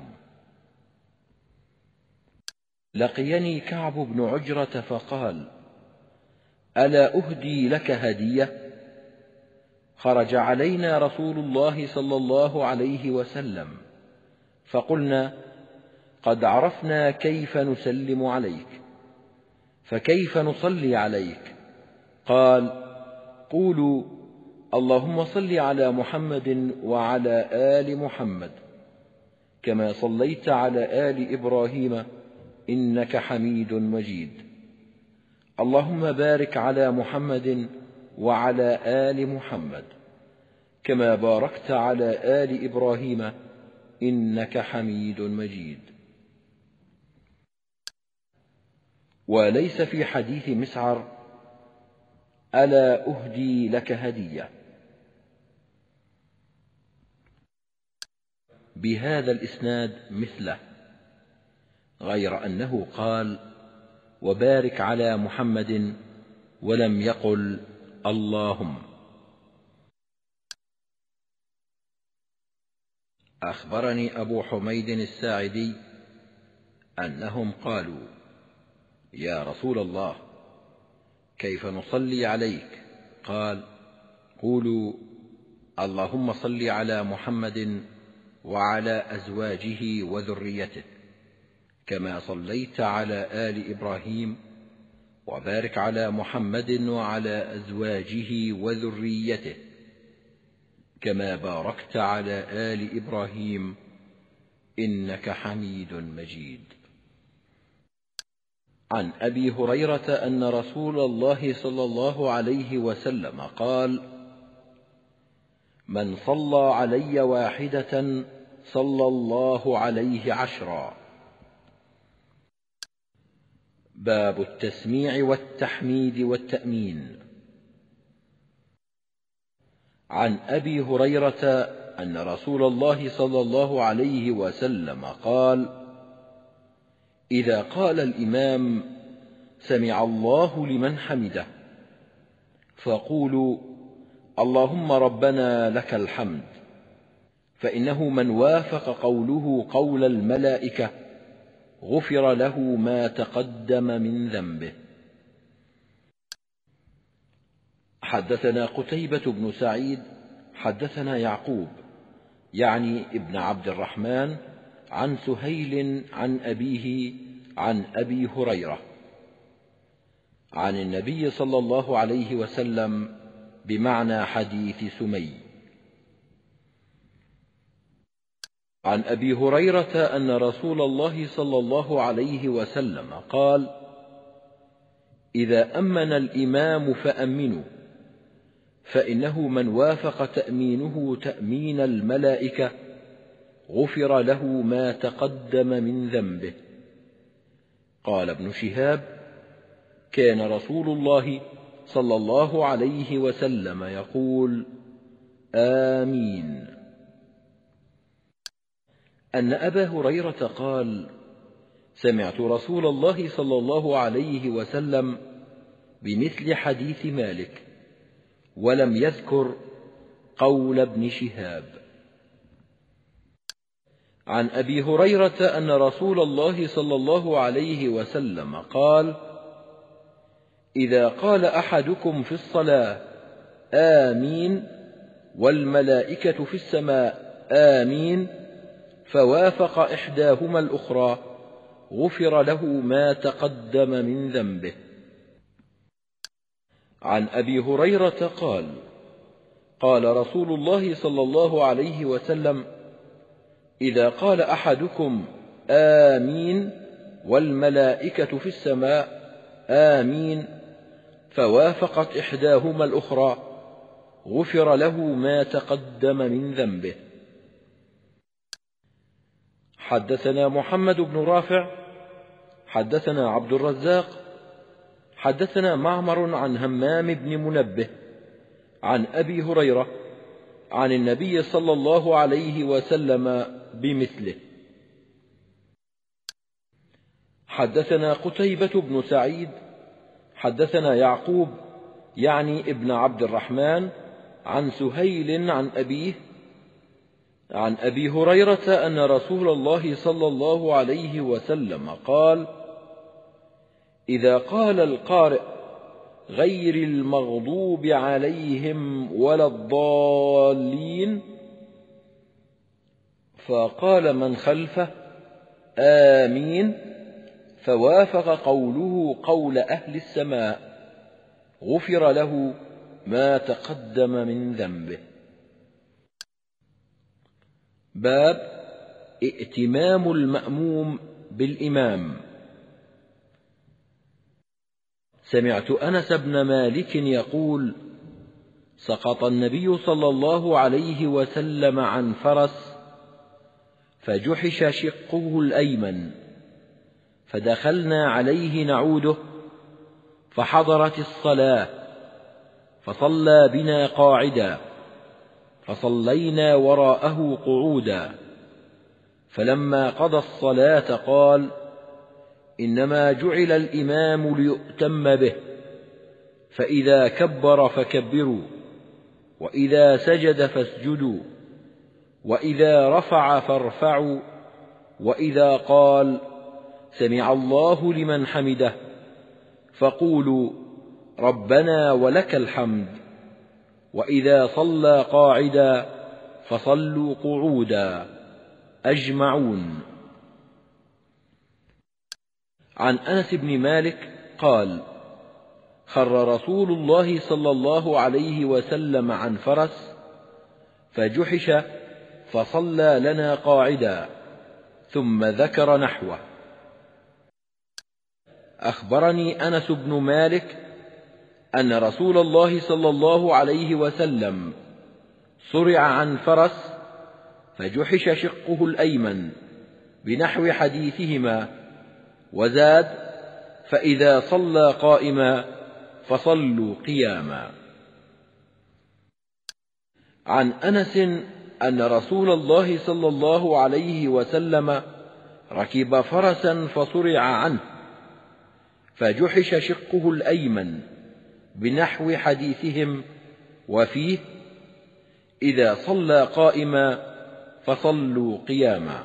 لقيني كعب بن عجرة فقال: ألا أهدي لك هدية؟ خرج علينا رسول الله صلى الله عليه وسلم، فقلنا: قد عرفنا كيف نسلم عليك، فكيف نصلي عليك؟ قال: قولوا: اللهم صل على محمد وعلى آل محمد كما صليت على آل إبراهيم إنك حميد مجيد. اللهم بارك على محمد وعلى آل محمد كما باركت على آل إبراهيم إنك حميد مجيد. وليس في حديث مسعر: ألا أهدي لك هدية، بهذا الإسناد مثله، غير أنه قال: وبارك على محمد، ولم يقل اللهم. أخبرني أبو حميد الساعدي أنهم قالوا: يا رسول الله، كيف نصلي عليك؟ قال: قولوا: اللهم صل على محمد وعلى أزواجه وذريته كما صليت على آل إبراهيم، وبارك على محمد وعلى أزواجه وذريته كما باركت على آل إبراهيم إنك حميد مجيد. عن أبي هريرة أن رسول الله صلى الله عليه وسلم قال: من صلى علي واحدة صلى الله عليه 10. باب التسميع والتحميد والتأمين. عن أبي هريرة أن رسول الله صلى الله عليه وسلم قال: إذا قال الإمام سمع الله لمن حمده، فقولوا: اللهم ربنا لك الحمد، فإنه من وافق قوله قول الملائكة غفر له ما تقدم من ذنبه. حدثنا قتيبة بن سعيد حدثنا يعقوب يعني ابن عبد الرحمن عن سهيل عن أبيه عن أبي هريرة عن النبي صلى الله عليه وسلم بمعنى حديث سمي. عن أبي هريرة أن رسول الله صلى الله عليه وسلم قال: إذا أمن الإمام فأمنوا، فإنه من وافق تأمينه تأمين الملائكة غفر له ما تقدم من ذنبه. قال ابن شهاب: كان رسول الله صلى الله عليه وسلم يقول: آمين. أن أبا هريرة قال: سمعت رسول الله صلى الله عليه وسلم بمثل حديث مالك، ولم يذكر قول ابن شهاب. عن أبي هريرة أن رسول الله صلى الله عليه وسلم قال: إذا قال أحدكم في الصلاة آمين والملائكة في السماء آمين، فوافق إحداهما الأخرى غفر له ما تقدم من ذنبه. عن أبي هريرة قال: قال رسول الله صلى الله عليه وسلم: إذا قال أحدكم آمين والملائكة في السماء آمين، فوافقت إحداهما الأخرى غفر له ما تقدم من ذنبه. حدثنا محمد بن رافع حدثنا عبد الرزاق حدثنا معمر عن همام بن منبه عن أبي هريرة عن النبي صلى الله عليه وسلم بمثله. حدثنا قتيبة بن سعيد حدثنا يعقوب يعني ابن عبد الرحمن عن سهيل عن أبيه عن أبي هريرة أن رسول الله صلى الله عليه وسلم قال: إذا قال القارئ غير المغضوب عليهم ولا الضالين فقال من خلفه آمين فوافق قوله قول أهل السماء غفر له ما تقدم من ذنبه. باب ائتمام المأموم بالإمام. سمعت أنس بن مالك يقول: سقط النبي صلى الله عليه وسلم عن فرس فجحش شقه الأيمن، فدخلنا عليه نعوده، فحضرت الصلاة فصلى بنا قاعدا، فصلينا وراءه قعودا، فلما قضى الصلاة قال: إنما جعل الإمام ليؤتم به، فإذا كبر فكبروا، وإذا سجد فاسجدوا، وإذا رفع فارفعوا، وإذا قال سمع الله لمن حمده فقولوا ربنا ولك الحمد، وإذا صلى قاعدا فصلوا قعودا أجمعون. عن أنس بن مالك قال: خر رسول الله صلى الله عليه وسلم عن فرس فجحش فصلى لنا قاعدا، ثم ذكر نحوه. أخبرني أنس بن مالك أن رسول الله صلى الله عليه وسلم صرع عن فرس فجحش شقه الأيمن بنحو حديثهما، وزاد: فإذا صلى قائما فصلوا قياما. عن أنس أن رسول الله صلى الله عليه وسلم ركب فرسا فصرع عنه فجحش شقه الأيمن بنحو حديثهم، وفيه: إذا صلى قائما فصلوا قياما.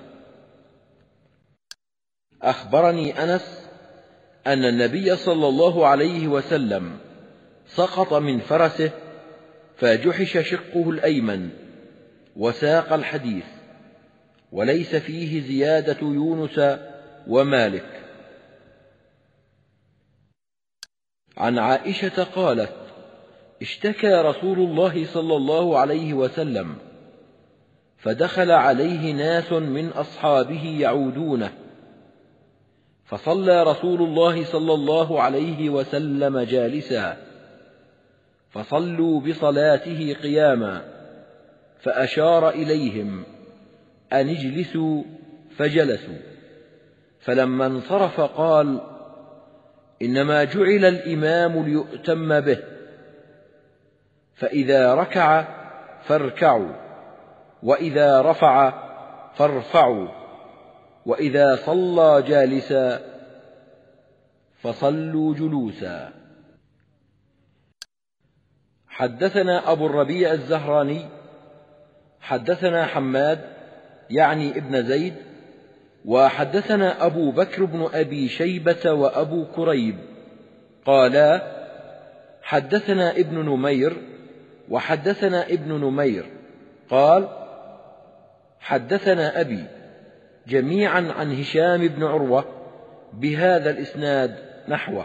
أخبرني أنس أن النبي صلى الله عليه وسلم سقط من فرسه فجحش شقه الأيمن، وساق الحديث، وليس فيه زيادة يونس ومالك. عن عائشة قالت: اشتكى رسول الله صلى الله عليه وسلم، فدخل عليه ناس من أصحابه يعودونه، فصلى رسول الله صلى الله عليه وسلم جالسا، فصلوا بصلاته قياما، فأشار إليهم أن اجلسوا فجلسوا، فلما انصرف قال: إنما جعل الإمام ليؤتم به، فإذا ركع فاركعوا، وإذا رفع فارفعوا، وإذا صلى جالسا فصلوا جلوسا. حدثنا أبو الربيع الزهراني حدثنا حماد يعني ابن زيد، وحدثنا أبو بكر بن أبي شيبة وأبو كريب قالا: حدثنا ابن نمير وحدثنا ابن نمير قال: حدثنا أبي، جميعا عن هشام بن عروة بهذا الإسناد نحوه.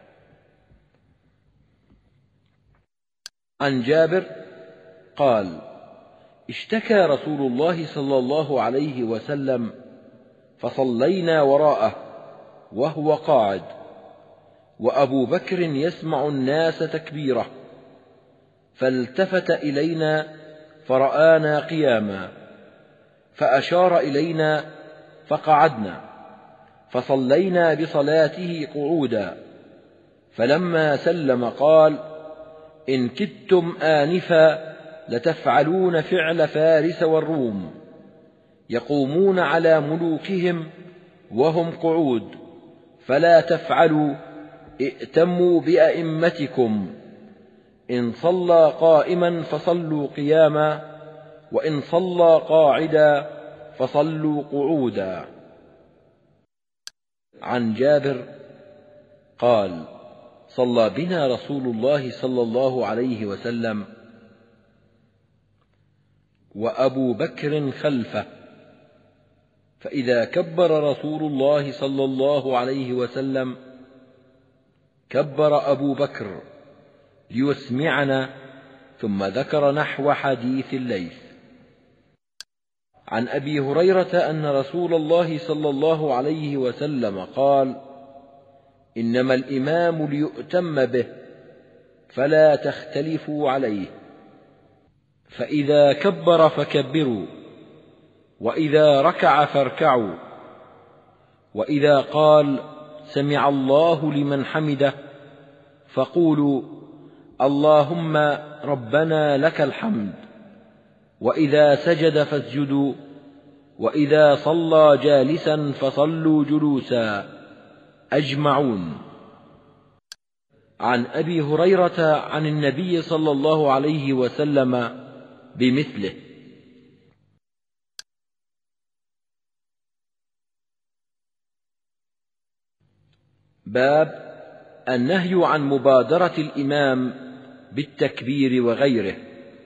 عن جابر قال: اشتكى رسول الله صلى الله عليه وسلم فصلينا وراءه وهو قاعد، وأبو بكر يسمع الناس تكبيره، فالتفت إلينا فرآنا قياما، فأشار إلينا فقعدنا، فصلينا بصلاته قعودا، فلما سلم قال: إن كدتم آنفا لتفعلون فعل فارس والروم، يقومون على ملوكهم وهم قعود، فلا تفعلوا، ائتموا بأئمتكم، إن صلى قائما فصلوا قياما، وإن صلى قاعدا فصلوا قعودا. عن جابر قال: صلى بنا رسول الله صلى الله عليه وسلم وأبو بكر خلفه، فإذا كبر رسول الله صلى الله عليه وسلم كبر أبو بكر ليسمعنا، ثم ذكر نحو حديث الليث. عن أبي هريرة أن رسول الله صلى الله عليه وسلم قال: إنما الإمام ليؤتم به، فلا تختلفوا عليه، فإذا كبر فكبروا، وإذا ركع فاركعوا، وإذا قال سمع الله لمن حمده فقولوا اللهم ربنا لك الحمد، وإذا سجد فاسجدوا، وإذا صلى جالسا فصلوا جلوسا، أجمعون. عن أبي هريرة عن النبي صلى الله عليه وسلم بمثله. باب النهي عن مبادرة الإمام بالتكبير وغيره.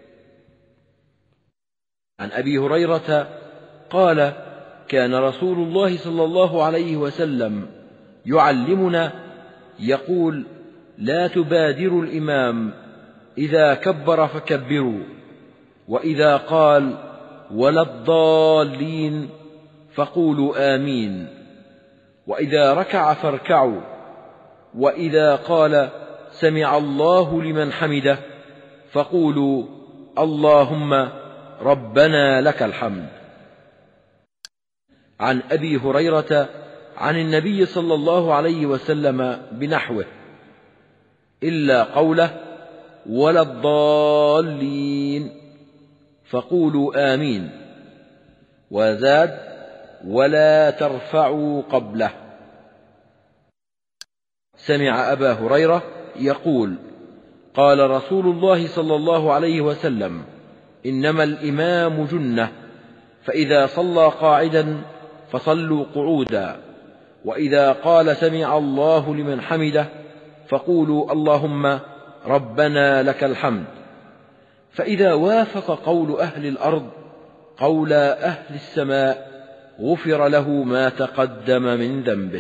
عن أبي هريرة قال: كان رسول الله صلى الله عليه وسلم يعلمنا يقول: لا تبادروا الإمام، إذا كبر فكبروا، وإذا قال ولا الضالين فقولوا آمين، وإذا ركع فاركعوا، وإذا قال سمع الله لمن حمده فقولوا اللهم ربنا لك الحمد. عن أبي هريرة عن النبي صلى الله عليه وسلم بنحوه، إلا قوله ولا الضالين فقولوا آمين، وزاد ولا ترفعوا قبله. سمع أبا هريرة يقول: قال رسول الله صلى الله عليه وسلم: إنما الإمام جنة، فإذا صلى قاعدا فصلوا قعودا، وإذا قال سمع الله لمن حمده فقولوا اللهم ربنا لك الحمد، فإذا وافق قول أهل الأرض قول أهل السماء غفر له ما تقدم من ذنبه.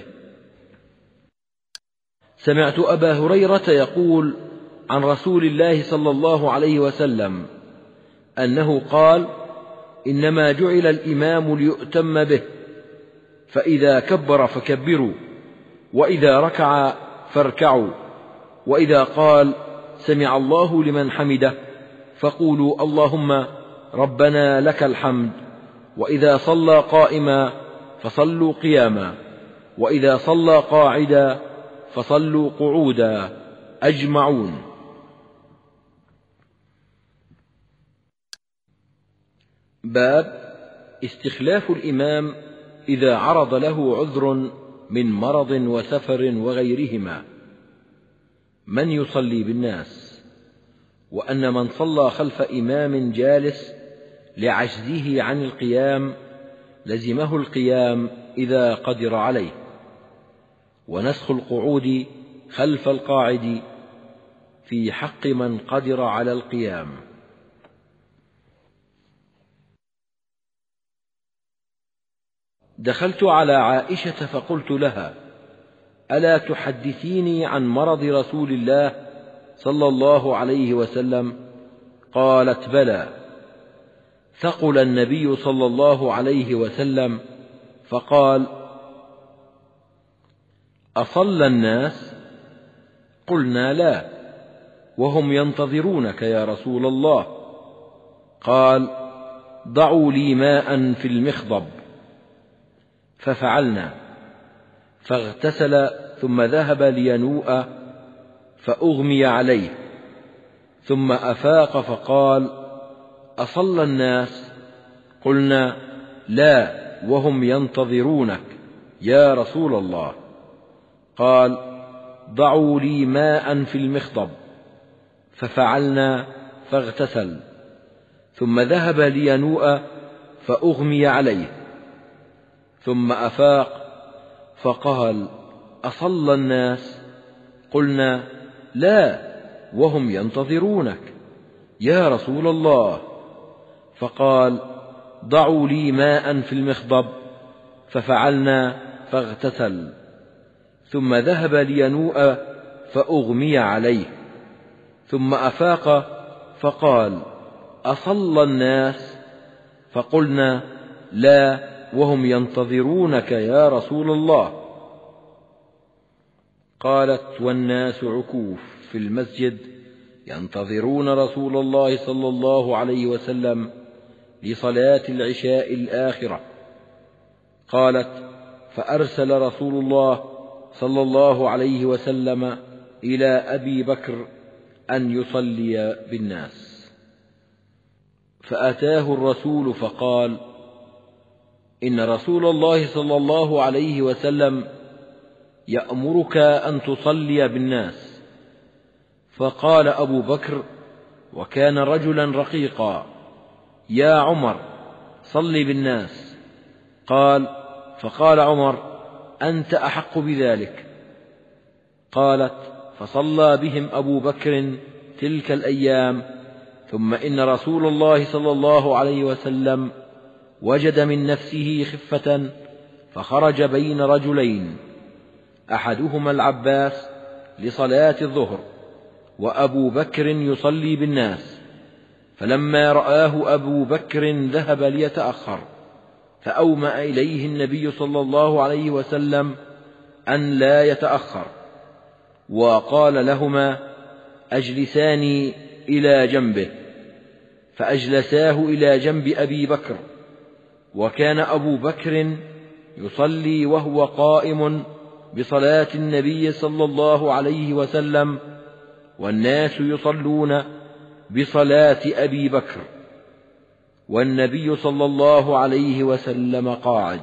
سمعت أبا هريرة يقول عن رسول الله صلى الله عليه وسلم أنه قال: إنما جعل الإمام ليؤتم به، فإذا كبر فكبروا، وإذا ركع فاركعوا، وإذا قال سمع الله لمن حمده فقولوا اللهم ربنا لك الحمد، وإذا صلى قائما فصلوا قياما، وإذا صلى قاعدا فصلوا قعودا، أجمعون. باب استخلاف الإمام إذا عرض له عذر من مرض وسفر وغيرهما، من يصلي بالناس، وأن من صلى خلف إمام جالس لعجزه عن القيام لزمه القيام إذا قدر عليه، ونسخ القعود خلف القاعد في حق من قدر على القيام. دخلت على عائشة فقلت لها: ألا تحدثيني عن مرض رسول الله صلى الله عليه وسلم؟ قالت: بلى. ثقل النبي صلى الله عليه وسلم فقال: أصلى الناس؟ قلنا: لا، وهم ينتظرونك يا رسول الله. قال: ضعوا لي ماء في المخضب، ففعلنا، فاغتسل ثم ذهب لينوء فأغمي عليه، ثم أفاق فقال: أصلى الناس؟ قلنا: لا، وهم ينتظرونك يا رسول الله. قال: ضعوا لي ماء في المخضب، ففعلنا فاغتسل، ثم ذهب لينوء فأغمي عليه، ثم أفاق فقال: أصلى الناس؟ قلنا: لا، وهم ينتظرونك يا رسول الله. فقال: ضعوا لي ماء في المخضب، ففعلنا فاغتسل، ثم ذهب لينوء فأغمي عليه، ثم أفاق فقال: أصلى الناس؟ فقلنا: لا، وهم ينتظرونك يا رسول الله. قالت: والناس عكوف في المسجد ينتظرون رسول الله صلى الله عليه وسلم لصلاة العشاء الآخرة. قالت: فأرسل رسول الله صلى الله عليه وسلم إلى أبي بكر أن يصلي بالناس، فأتاه الرسول فقال: إن رسول الله صلى الله عليه وسلم يأمرك أن تصلي بالناس. فقال أبو بكر، وكان رجلا رقيقا: يا عمر، صل بالناس. فقال عمر: أنت أحق بذلك. قالت: فصلى بهم أبو بكر تلك الأيام، ثم إن رسول الله صلى الله عليه وسلم وجد من نفسه خفة، فخرج بين رجلين، أحدهما العباس لصلاة الظهر، وأبو بكر يصلي بالناس. فلما رآه أبو بكر ذهب ليتأخر، فأومأ إليه النبي صلى الله عليه وسلم أن لا يتأخر، وقال لهما: أجلساني إلى جنبه. فأجلساه إلى جنب أبي بكر، وكان أبو بكر يصلي وهو قائم بصلاة النبي صلى الله عليه وسلم، والناس يصلون بصلاة أبي بكر، والنبي صلى الله عليه وسلم قاعد.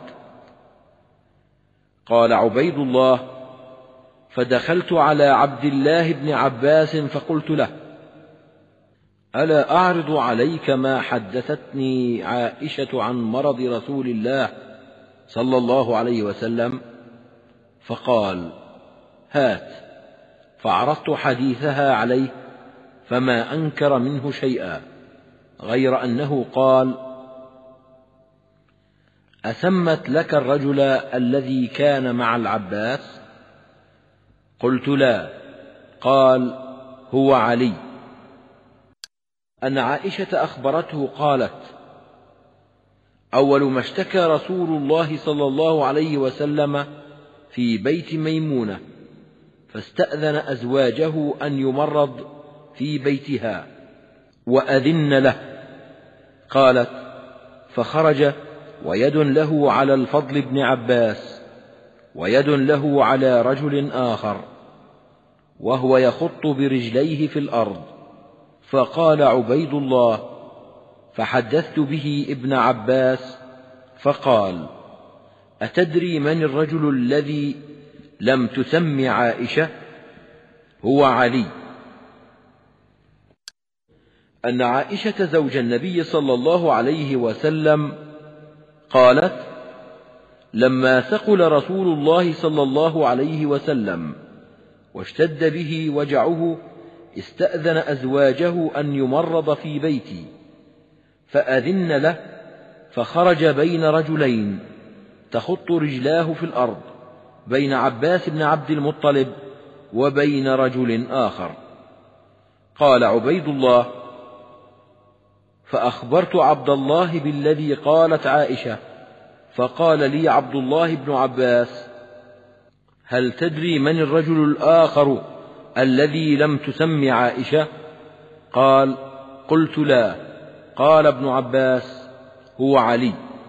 قال عبيد الله: فدخلت على عبد الله بن عباس فقلت له: ألا أعرض عليك ما حدثتني عائشة عن مرض رسول الله صلى الله عليه وسلم؟ فقال: هات. فعرضت حديثها عليه، فما أنكر منه شيئا، غير أنه قال: أسمت لك الرجل الذي كان مع العباس؟ قلت: لا. قال: هو علي. أن عائشة أخبرته قالت: أول ما اشتكى رسول الله صلى الله عليه وسلم في بيت ميمونة، فاستأذن أزواجه أن يمرض في بيتها وأذن له. قالت: فخرج ويد له على الفضل بن عباس، ويد له على رجل آخر، وهو يخط برجليه في الأرض. فقال عبيد الله: فحدثت به ابن عباس، فقال: أتدري من الرجل الذي لم تسم عائشة؟ هو علي. أن عائشة زوج النبي صلى الله عليه وسلم قالت: لما ثقل رسول الله صلى الله عليه وسلم واشتد به وجعه، استأذن أزواجه أن يمرض في بيتي، فأذن له، فخرج بين رجلين تخط رجلاه في الأرض، بين عباس بن عبد المطلب وبين رجل آخر. قال عبيد الله: فأخبرت عبد الله بالذي قالت عائشة، فقال لي عبد الله بن عباس: هل تدري من الرجل الآخر الذي لم تسم عائشة؟ قال: قلت: لا. قال ابن عباس: هو علي.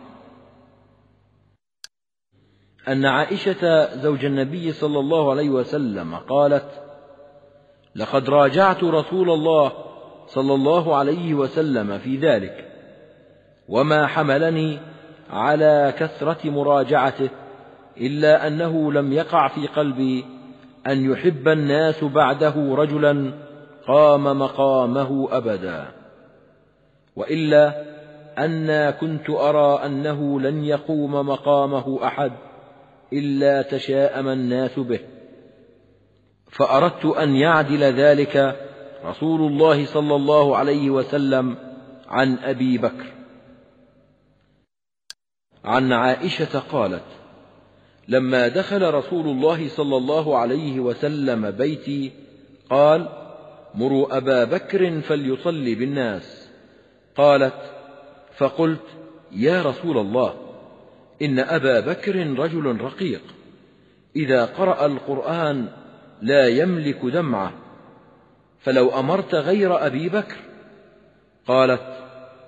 أن عائشة زوج النبي صلى الله عليه وسلم قالت: لقد راجعت رسول الله صلى الله عليه وسلم في ذلك، وما حملني على كثرة مراجعته إلا أنه لم يقع في قلبي أن يحب الناس بعده رجلا قام مقامه أبدا، وإلا أنا كنت أرى أنه لن يقوم مقامه أحد إلا تشاءم الناس به، فأردت أن يعدل ذلك رسول الله صلى الله عليه وسلم عن أبي بكر. عن عائشة قالت: لما دخل رسول الله صلى الله عليه وسلم بيتي قال: مروا أبا بكر فليصلي بالناس. قالت: فقلت: يا رسول الله، إن أبا بكر رجل رقيق، إذا قرأ القرآن لا يملك دمعه، فلو أمرت غير أبي بكر. قالت: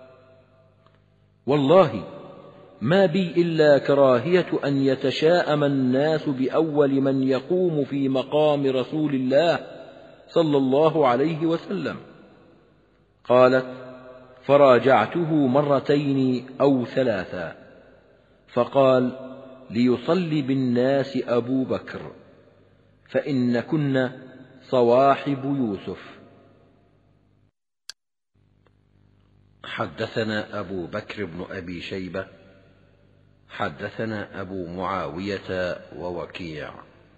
والله ما بي إلا كراهية أن يتشاءم الناس بأول من يقوم في مقام رسول الله صلى الله عليه وسلم. قالت: فراجعته مرتين أو ثلاثا، فقال: ليصلي بالناس أبو بكر، فإن كن صواحب يوسف. حدثنا أبو بكر بن أبي شيبة حدثنا أبو معاوية ووكيع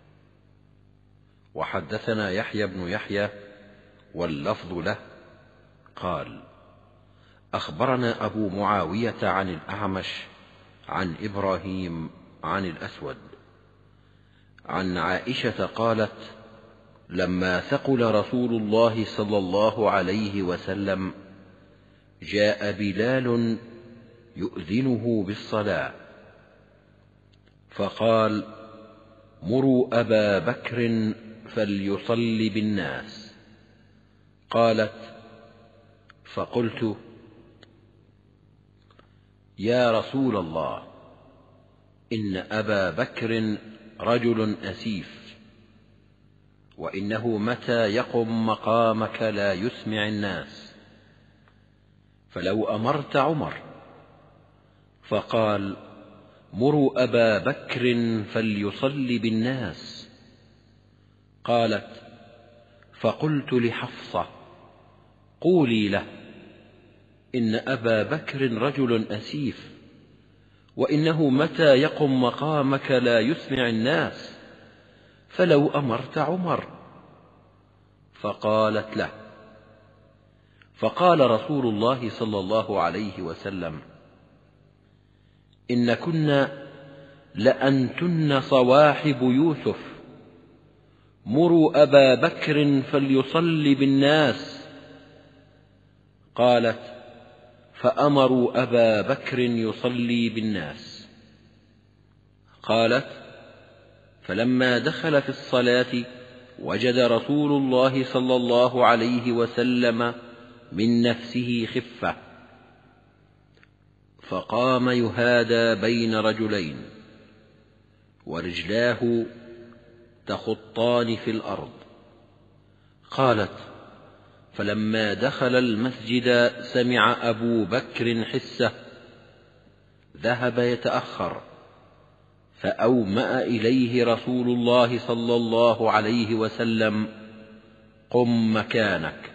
وحدثنا يحيى بن يحيى واللفظ له قال: أخبرنا أبو معاوية عن الأعمش عن إبراهيم عن الأسود عن عائشة قالت: لما ثقل رسول الله صلى الله عليه وسلم جاء بلال يؤذنه بالصلاة، فقال: مروا أبا بكر فليصلي بالناس. قالت: فقلت: يا رسول الله، إن أبا بكر رجل أسيف، وإنه متى يقم مقامك لا يسمع الناس، فلو أمرت عمر. فقال: مروا أبا بكر فليصلي بالناس. قالت: فقلت لحفصة: قولي له إن أبا بكر رجل أسيف، وإنه متى يقم مقامك لا يسمع الناس، فلو أمرت عمر. فقالت له. فقال رسول الله صلى الله عليه وسلم: إن كنا لأنتن صواحب يوسف، مروا أبا بكر فليصلي بالناس. قالت: فأمروا أبا بكر يصلي بالناس. قالت: فلما دخل في الصلاة وجد رسول الله صلى الله عليه وسلم من نفسه خفة، فقام يهادى بين رجلين ورجلاه تخطان في الأرض. قالت: فلما دخل المسجد سمع أبو بكر حسه، ذهب يتأخر، فأومأ إليه رسول الله صلى الله عليه وسلم: قم مكانك.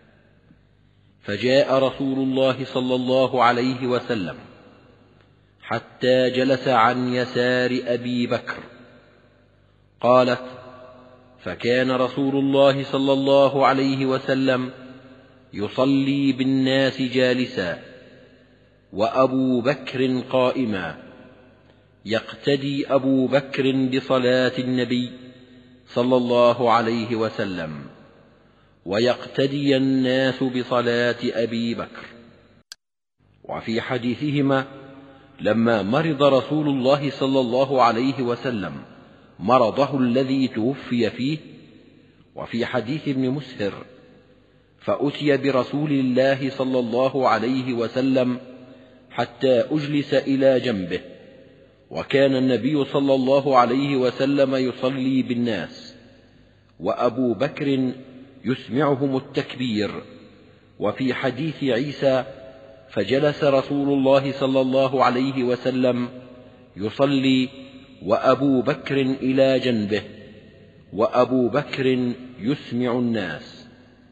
فجاء رسول الله صلى الله عليه وسلم حتى جلس عن يسار أبي بكر. قالت: فكان رسول الله صلى الله عليه وسلم يصلي بالناس جالسا، وأبو بكر قائما، يقتدي أبو بكر بصلاة النبي صلى الله عليه وسلم، ويقتدي الناس بصلاة أبي بكر. وفي حديثهما لما مرض رسول الله صلى الله عليه وسلم مرضه الذي توفي فيه، وفي حديث ابن مسهر: فأتي برسول الله صلى الله عليه وسلم حتى أجلس إلى جنبه، وكان النبي صلى الله عليه وسلم يصلي بالناس، وأبو بكر يسمعهم التكبير. وفي حديث عيسى: فجلس رسول الله صلى الله عليه وسلم يصلي وأبو بكر إلى جنبه، وأبو بكر يسمع الناس.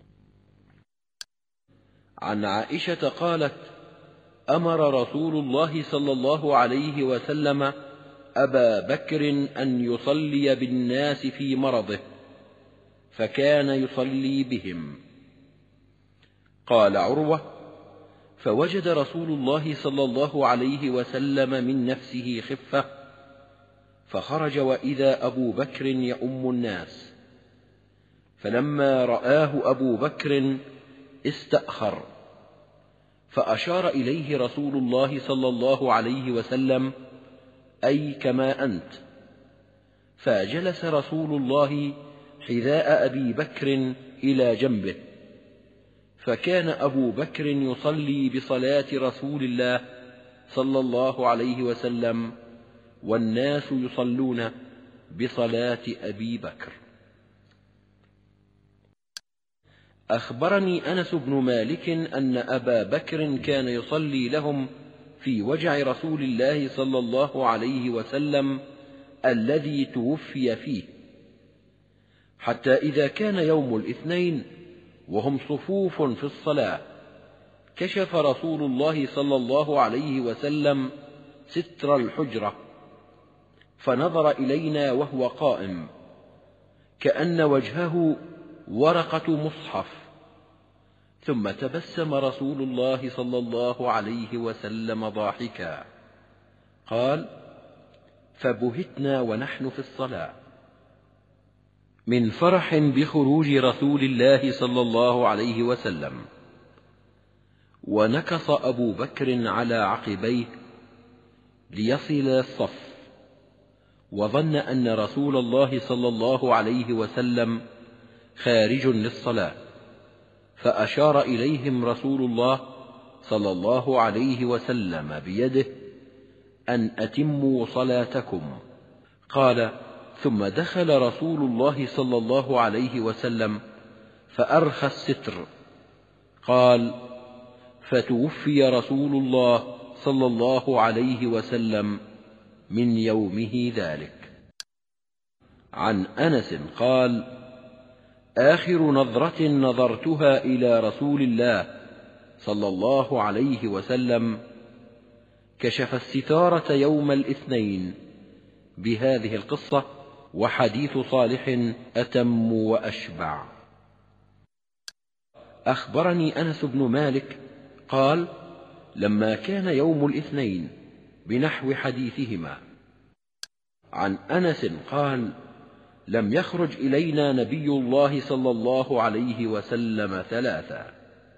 عن عائشة قالت: أمر رسول الله صلى الله عليه وسلم أبا بكر أن يصلي بالناس في مرضه، فكان يصلي بهم. قال عروة: فوجد رسول الله صلى الله عليه وسلم من نفسه خفة، فخرج وإذا أبو بكر يؤم الناس، فلما رآه أبو بكر استأخر، فأشار إليه رسول الله صلى الله عليه وسلم: أي كما أنت. فجلس رسول الله حذاء أبي بكر إلى جنبه، فكان أبو بكر يصلي بصلاة رسول الله صلى الله عليه وسلم، والناس يصلون بصلاة أبي بكر. أخبرني أنس بن مالك أن أبا بكر كان يصلي لهم في وجع رسول الله صلى الله عليه وسلم الذي توفي فيه، حتى إذا كان يوم الاثنين وهم صفوف في الصلاة، كشف رسول الله صلى الله عليه وسلم ستر الحجرة، فنظر إلينا وهو قائم، كأن وجهه ورقة مصحف، ثم تبسم رسول الله صلى الله عليه وسلم ضاحكا، قال: فبهتنا ونحن في الصلاة، من فرح بخروج رسول الله صلى الله عليه وسلم. ونكص أبو بكر على عقبيه ليصل الصف، وظن أن رسول الله صلى الله عليه وسلم خارج للصلاة، فأشار إليهم رسول الله صلى الله عليه وسلم بيده أن أتموا صلاتكم. قال: ثم دخل رسول الله صلى الله عليه وسلم فأرخى الستر. قال: فتوفي رسول الله صلى الله عليه وسلم من يومه ذلك. عن أنس قال: آخر نظرة نظرتها إلى رسول الله صلى الله عليه وسلم كشف الستارة يوم الاثنين بهذه القصة، وحديث صالح أتم وأشبع. أخبرني أنس بن مالك قال: لما كان يوم الاثنين بنحو حديثهما. عن أنس قال: لم يخرج إلينا نبي الله صلى الله عليه وسلم ثلاثا.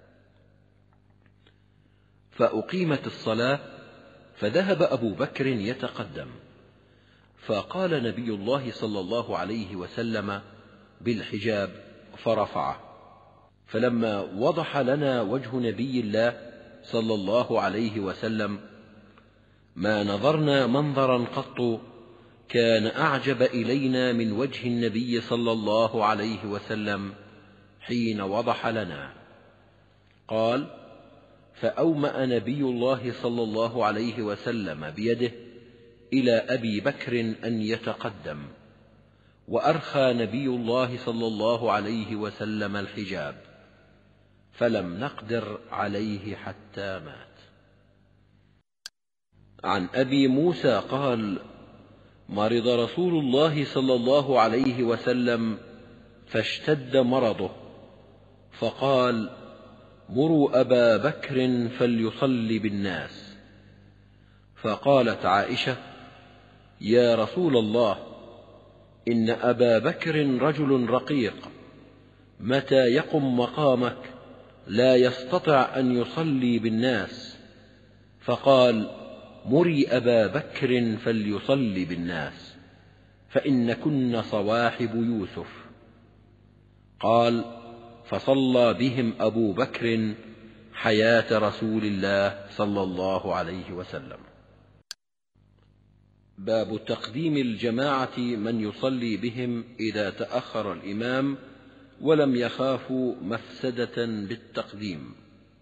فأقيمت الصلاة، فذهب أبو بكر يتقدم، فقال نبي الله صلى الله عليه وسلم بالحجاب فرفعه، فلما وضح لنا وجه نبي الله صلى الله عليه وسلم ما نظرنا منظرا قط كان أعجب إلينا من وجه النبي صلى الله عليه وسلم حين وضح لنا. قال: فأومأ نبي الله صلى الله عليه وسلم بيده إلى أبي بكر أن يتقدم، وأرخى نبي الله صلى الله عليه وسلم الحجاب، فلم نقدر عليه حتى مات. عن أبي موسى قال: مرض رسول الله صلى الله عليه وسلم فاشتد مرضه، فقال: مروا أبا بكر فليصلي بالناس. فقالت عائشة: يا رسول الله، إن أبا بكر رجل رقيق، متى يقم مقامك لا يستطع أن يصلي بالناس. فقال: مري أبا بكر فليصلي بالناس، فإنكن صواحب يوسف. قال: فصلى بهم أبو بكر حياة رسول الله صلى الله عليه وسلم. باب تقديم الجماعة من يصلي بهم إذا تأخر الإمام ولم يخافوا مفسدة بالتقديم.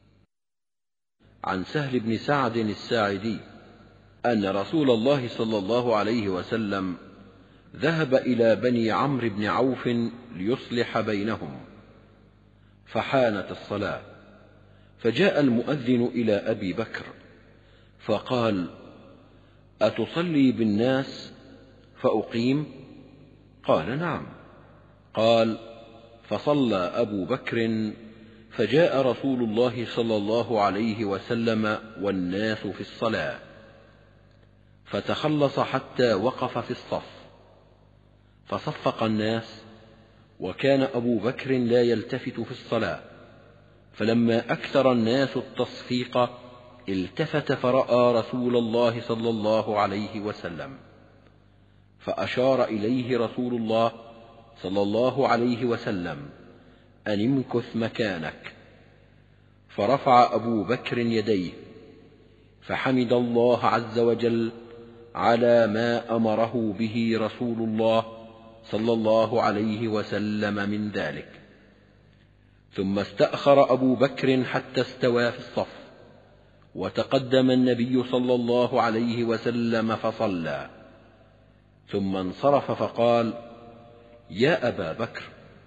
عن سهل بن سعد الساعدي أن رسول الله صلى الله عليه وسلم ذهب إلى بني عمرو بن عوف ليصلح بينهم، فحانت الصلاة، فجاء المؤذن إلى أبي بكر فقال: أتصلي بالناس فأقيم؟ قال: نعم. قال: فصلى أبو بكر، فجاء رسول الله صلى الله عليه وسلم والناس في الصلاة، فتخلص حتى وقف في الصف، فصفق الناس، وكان أبو بكر لا يلتفت في الصلاة، فلما أكثر الناس التصفيق التفت فرأى رسول الله صلى الله عليه وسلم، فأشار إليه رسول الله صلى الله عليه وسلم أن امكث مكانك، فرفع أبو بكر يديه فحمد الله عز وجل على ما أمره به رسول الله صلى الله عليه وسلم من ذلك، ثم استأخر أبو بكر حتى استوى في الصف، وتقدم النبي صلى الله عليه وسلم فصلى، ثم انصرف فقال: يا أبا بكر،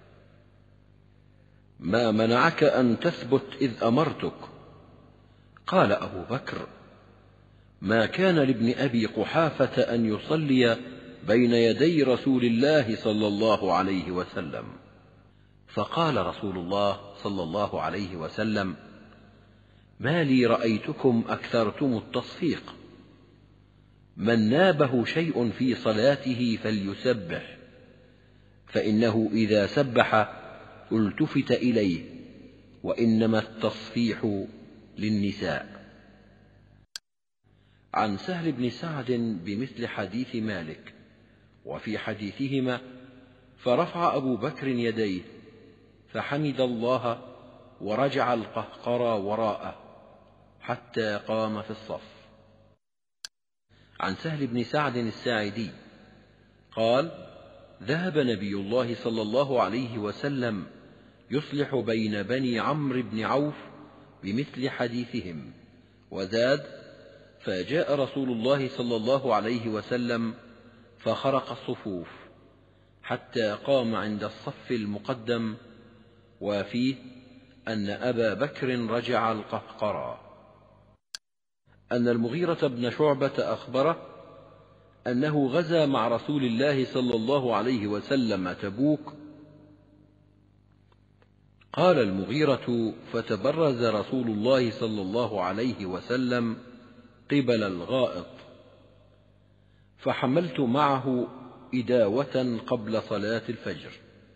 ما منعك أن تثبت إذ أمرتك؟ قال أبو بكر: ما كان لابن أبي قحافة أن يصلي بين يدي رسول الله صلى الله عليه وسلم. فقال رسول الله صلى الله عليه وسلم: ما لي رأيتكم أكثرتم التصفيق، من نابه شيء في صلاته فليسبح، فإنه إذا سبح التفت إليه، وإنما التصفيح للنساء. عن سهل بن سعد بمثل حديث مالك، وفي حديثهما: فرفع أبو بكر يديه فحمد الله ورجع القهقرى وراءه حتى قام في الصف. عن سهل بن سعد الساعدي قال: ذهب نبي الله صلى الله عليه وسلم يصلح بين بني عمرو بن عوف بمثل حديثهم، وزاد: فجاء رسول الله صلى الله عليه وسلم فخرق الصفوف حتى قام عند الصف المقدم، وفيه أن أبا بكر رجع القهقرى. أن المغيرة بن شعبة أخبره أنه غزا مع رسول الله صلى الله عليه وسلم تبوك. قال المغيرة: فتبرز رسول الله صلى الله عليه وسلم قبل الغائط، فحملت معه إداوة قبل صلاة الفجر،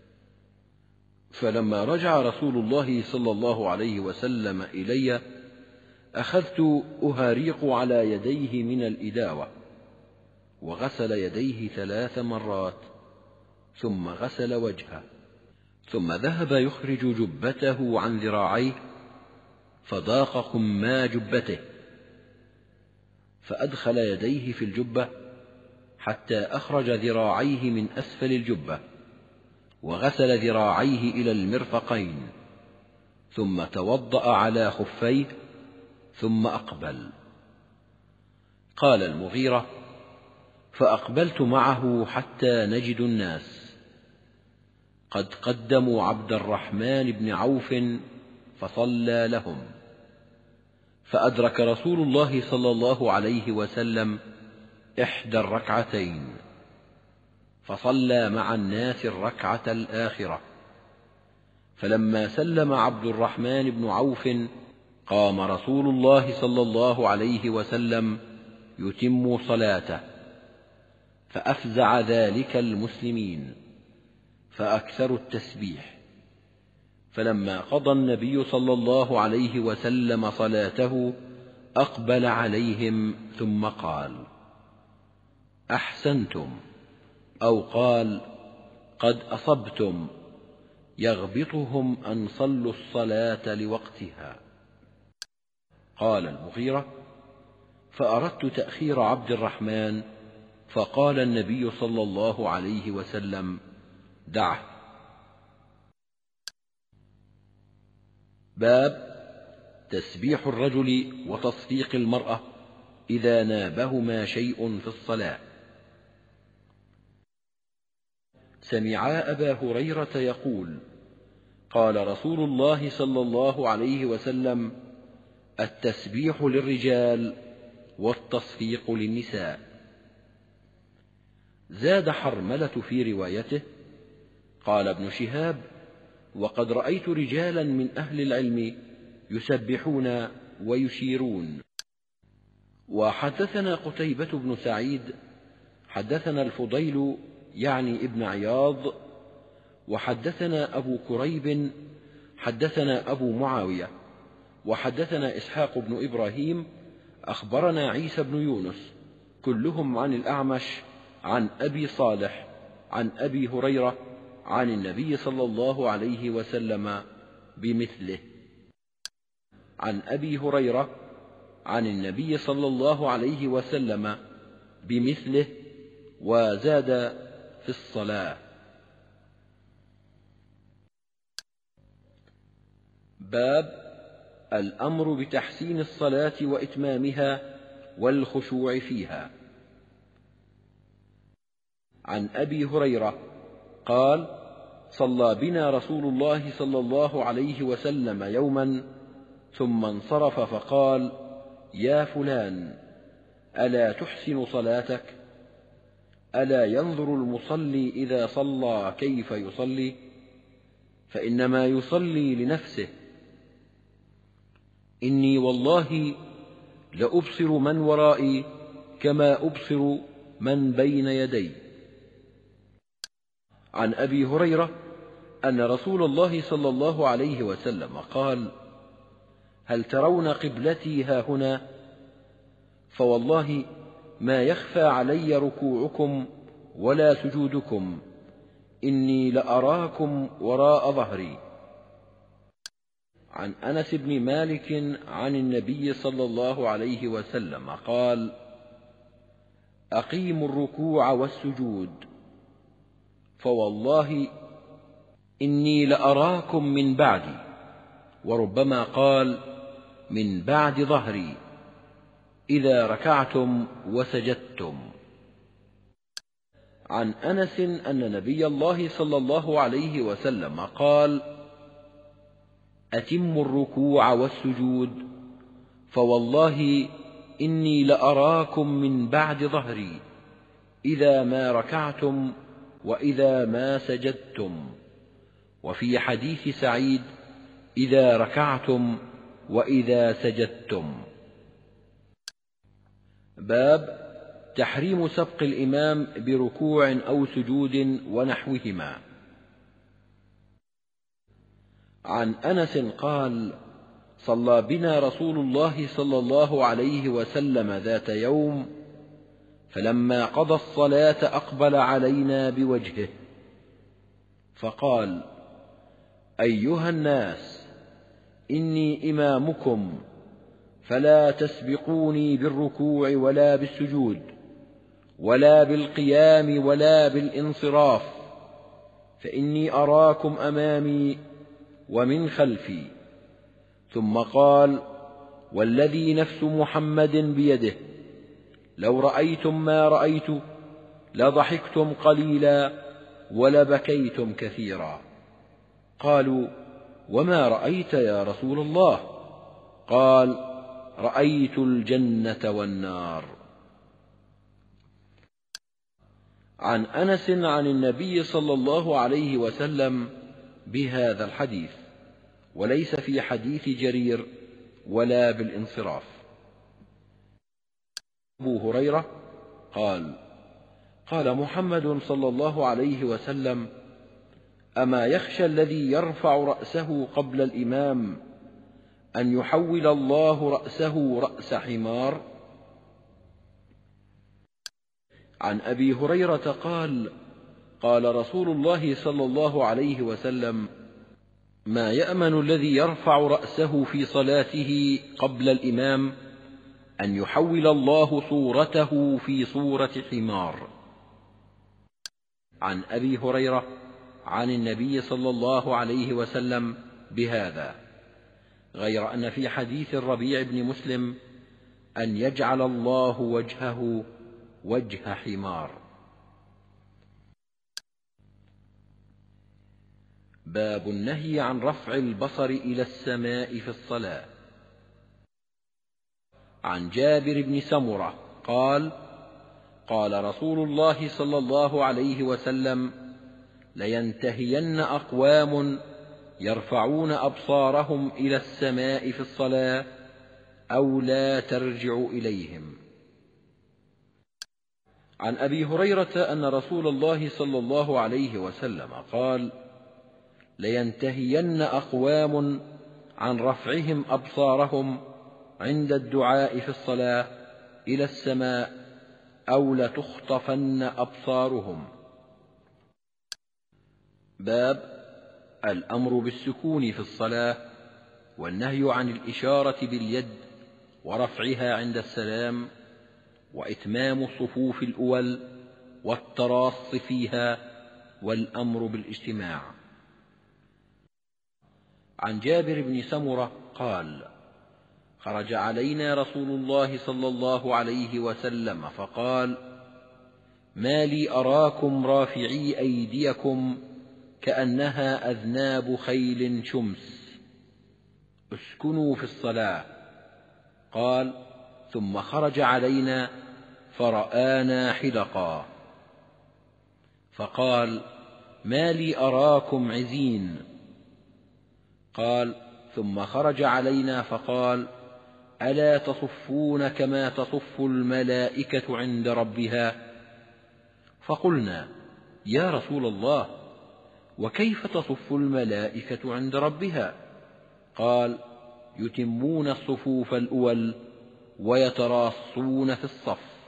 فلما رجع رسول الله صلى الله عليه وسلم إلي أخذت أهاريق على يديه من الإداوة، وغسل يديه 3 مرات، ثم غسل وجهه، ثم ذهب يخرج جبته عن ذراعيه، فضاق خما جبته، فأدخل يديه في الجبة حتى أخرج ذراعيه من أسفل الجبة، وغسل ذراعيه إلى المرفقين، ثم توضأ على خفيه، ثم أقبل. قال المغيرة: فأقبلت معه حتى نجد الناس قد قدموا عبد الرحمن بن عوف فصلى لهم، فأدرك رسول الله صلى الله عليه وسلم 21 فصلى مع الناس الركعة الآخرة، فلما سلم عبد الرحمن بن عوف قام رسول الله صلى الله عليه وسلم يتم صلاته، فأفزع ذلك المسلمين فأكثروا التسبيح، فلما قضى النبي صلى الله عليه وسلم صلاته أقبل عليهم ثم قال: أحسنتم، أو قال: قد أصبتم، يغبطهم أن صلوا الصلاة لوقتها. قال المغيرة: فأردت تأخير عبد الرحمن، فقال النبي صلى الله عليه وسلم: دعه. باب تسبيح الرجل وتصفيق المرأة إذا نابهما شيء في الصلاة. سمعا أبا هريرة يقول: قال رسول الله صلى الله عليه وسلم: التسبيح للرجال والتصفيق للنساء. زاد حرملة في روايته: قال ابن شهاب: وقد رأيت رجالا من أهل العلم يسبحون ويشيرون. وحدثنا قتيبة بن سعيد حدثنا الفضيل يعني ابن عياض، وحدثنا أبو كريب حدثنا أبو معاوية، وحدثنا إسحاق بن إبراهيم أخبرنا عيسى بن يونس، كلهم عن الأعمش عن أبي صالح عن أبي هريرة عن النبي صلى الله عليه وسلم بمثله. عن أبي هريرة عن النبي صلى الله عليه وسلم بمثله، وزاد في الصلاة. باب الأمر بتحسين الصلاة وإتمامها والخشوع فيها. عن أبي هريرة قال: صلى بنا رسول الله صلى الله عليه وسلم يوما ثم انصرف فقال: يا فلان، ألا تحسن صلاتك؟ ألا ينظر المصلي إذا صلى كيف يصلي؟ فإنما يصلي لنفسه. إني والله لأبصر من ورائي كما أبصر من بين يدي. عن أبي هريرة أن رسول الله صلى الله عليه وسلم قال: هل ترون قبلتي هاهنا؟ فوالله ما يخفى علي ركوعكم ولا سجودكم، إني لأراكم وراء ظهري. عن أنس بن مالك عن النبي صلى الله عليه وسلم قال: أقيموا الركوع والسجود، فوالله إني لأراكم من بعدي، وربما قال من بعد ظهري، إذا ركعتم وسجدتم. عن أنس أن نبي الله صلى الله عليه وسلم قال: أتموا الركوع والسجود، فوالله إني لأراكم من بعد ظهري، إذا ما ركعتم وإذا ما سجدتم. وفي حديث سعيد: إذا ركعتم وإذا سجدتم. باب تحريم سبق الإمام بركوع أو سجود ونحوهما. عن أنس قال: صلى بنا رسول الله صلى الله عليه وسلم ذات يوم، فلما قضى الصلاة أقبل علينا بوجهه فقال: أيها الناس، إني إمامكم، فلا تسبقوني بالركوع ولا بالسجود ولا بالقيام ولا بالانصراف، فإني أراكم أمامي ومن خلفي. ثم قال: والذي نفس محمد بيده، لو رأيتم ما رأيت لضحكتم قليلا ولبكيتم كثيرا. قالوا: وما رأيت يا رسول الله؟ قال: رأيت الجنة والنار. عن أنس عن النبي صلى الله عليه وسلم بهذا الحديث، وليس في حديث جرير ولا بالانصراف. أبو هريرة قال: قال محمد صلى الله عليه وسلم: أما يخشى الذي يرفع رأسه قبل الإمام أن يحول الله رأسه رأس حمار؟ عن أبي هريرة قال: قال رسول الله صلى الله عليه وسلم: ما يأمن الذي يرفع رأسه في صلاته قبل الإمام أن يحول الله صورته في صورة حمار. عن أبي هريرة عن النبي صلى الله عليه وسلم بهذا، غير أن في حديث الربيع بن مسلم أن يجعل الله وجهه وجه حمار. باب النهي عن رفع البصر إلى السماء في الصلاة. عن جابر بن سمرة قال: قال رسول الله صلى الله عليه وسلم: لينتهين أقوام يرفعون أبصارهم إلى السماء في الصلاة أو لا ترجع إليهم. عن أبي هريرة أن رسول الله صلى الله عليه وسلم قال: لينتهين أقوام عن رفعهم أبصارهم عند الدعاء في الصلاة إلى السماء أو لتخطفن أبصارهم. باب الأمر بالسكون في الصلاة والنهي عن الإشارة باليد ورفعها عند السلام وإتمام الصفوف الأول والتراص فيها والأمر بالاجتماع. عن جابر بن سمرة قال: خرج علينا رسول الله صلى الله عليه وسلم فقال: ما لي أراكم رافعي أيديكم كأنها أذناب خيل شمس، اسكنوا في الصلاة. قال: ثم خرج علينا فرآنا حلقا، فقال: ما لي أراكم عزين. قال: ثم خرج علينا فقال: ألا تصفون كما تصف الملائكة عند ربها؟ فقلنا: يا رسول الله، وكيف تصف الملائكة عند ربها؟ قال: يتمون الصفوف الأول ويتراصون في الصف.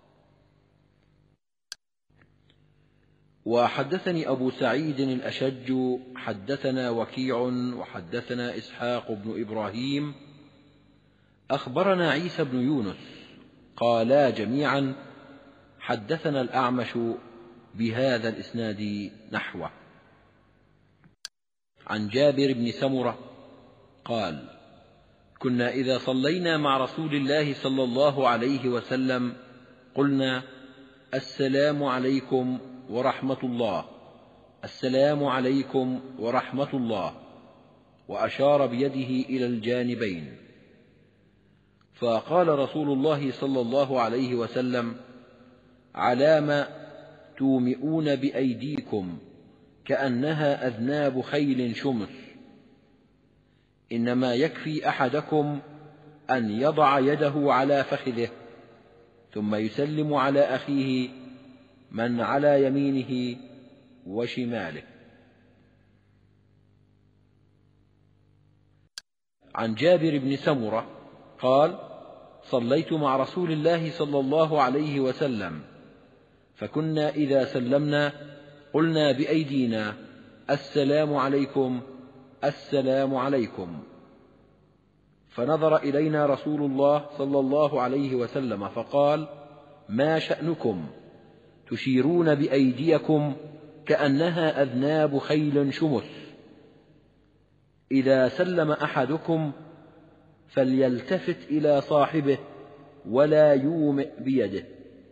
وحدثني أبو سعيد الأشج حدثنا وكيع وحدثنا إسحاق بن إبراهيم أخبرنا عيسى بن يونس قالا جميعا: حدثنا الأعمش بهذا الإسناد نحوه. عن جابر بن سمرة قال: كنا إذا صلينا مع رسول الله صلى الله عليه وسلم قلنا: السلام عليكم ورحمة الله، السلام عليكم ورحمة الله، وأشار بيده إلى الجانبين. فقال رسول الله صلى الله عليه وسلم: علام تومئون بأيديكم كأنها أذناب خيل شمس، إنما يكفي أحدكم أن يضع يده على فخذه ثم يسلم على أخيه من على يمينه وشماله. عن جابر بن سمرة قال: صليت مع رسول الله صلى الله عليه وسلم، فكنا إذا سلمنا قلنا بأيدينا: السلام عليكم، السلام عليكم. فنظر إلينا رسول الله صلى الله عليه وسلم فقال: ما شأنكم تشيرون بأيديكم كأنها أذناب خيل شمس؟ إذا سلم أحدكم فليلتفت إلى صاحبه ولا يومئ بيده.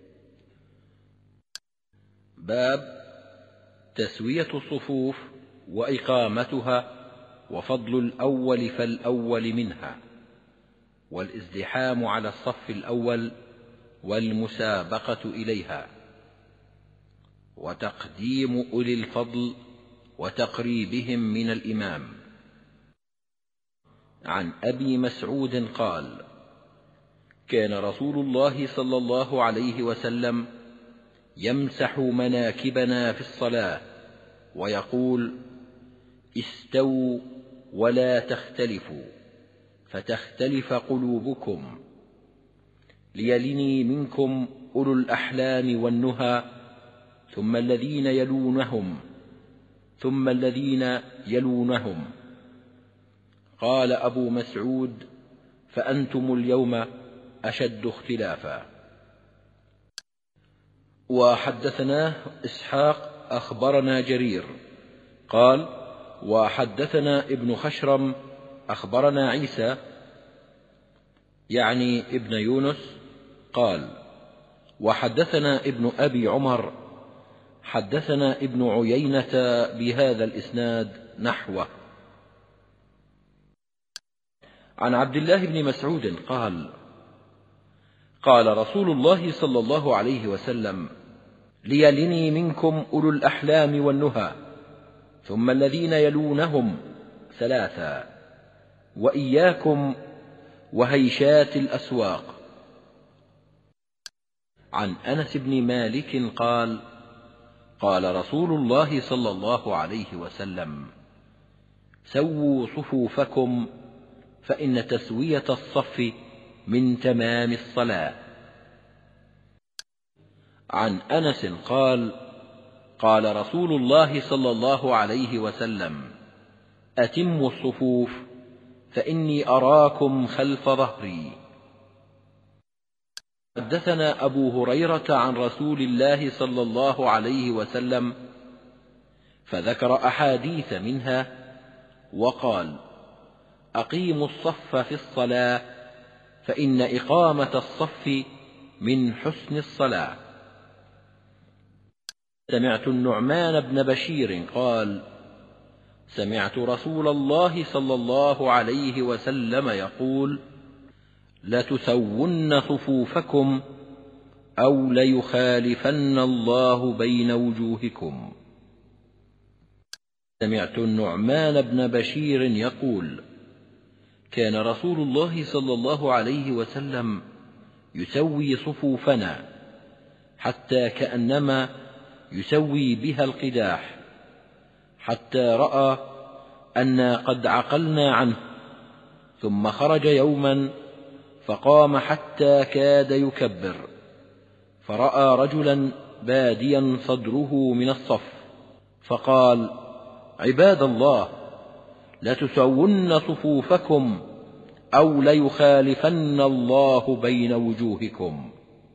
باب تسوية الصفوف وإقامتها وفضل الأول فالأول منها، والازدحام على الصف الأول والمسابقة إليها، وتقديم أولي الفضل وتقريبهم من الإمام. عن أبي مسعود قال: كان رسول الله صلى الله عليه وسلم يمسح مناكبنا في الصلاة ويقول: استووا ولا تختلفوا فتختلف قلوبكم، ليلني منكم أولو الأحلام والنهى، ثم الذين يلونهم، ثم الذين يلونهم. قال أبو مسعود: فأنتم اليوم أشد اختلافا. وحدثناه إسحاق أخبرنا جرير قال: وحدثنا ابن خشرم أخبرنا عيسى يعني ابن يونس قال: وحدثنا ابن أبي عمر حدثنا ابن عيينة بهذا الإسناد نحوه. عن عبد الله بن مسعود قال: قال رسول الله صلى الله عليه وسلم: ليلني منكم أولو الأحلام والنهى، ثم الذين يلونهم ثلاثا، وإياكم وهيشات الأسواق. عن أنس بن مالك قال: قال رسول الله صلى الله عليه وسلم: سووا صفوفكم، فإن تسوية الصف من تمام الصلاة. عن أنس قال: قال رسول الله صلى الله عليه وسلم: أتموا الصفوف، فإني أراكم خلف ظهري. حدثنا أبو هريرة عن رسول الله صلى الله عليه وسلم فذكر أحاديث منها وقال: أقيموا الصف في الصلاة، فإن إقامة الصف من حسن الصلاة. سمعت النعمان بن بشير قال: سمعت رسول الله صلى الله عليه وسلم يقول: لتسون صفوفكم أو ليخالفن الله بين وجوهكم. سمعت النعمان بن بشير يقول: كان رسول الله صلى الله عليه وسلم يسوي صفوفنا حتى كأنما يسوي بها القداح، حتى رأى أنا قد عقلنا عنه، ثم خرج يوما فقام حتى كاد يكبر، فرأى رجلا باديا صدره من الصف، فقال: عباد الله، لتسون صفوفكم أو ليخالفن الله بين وجوهكم.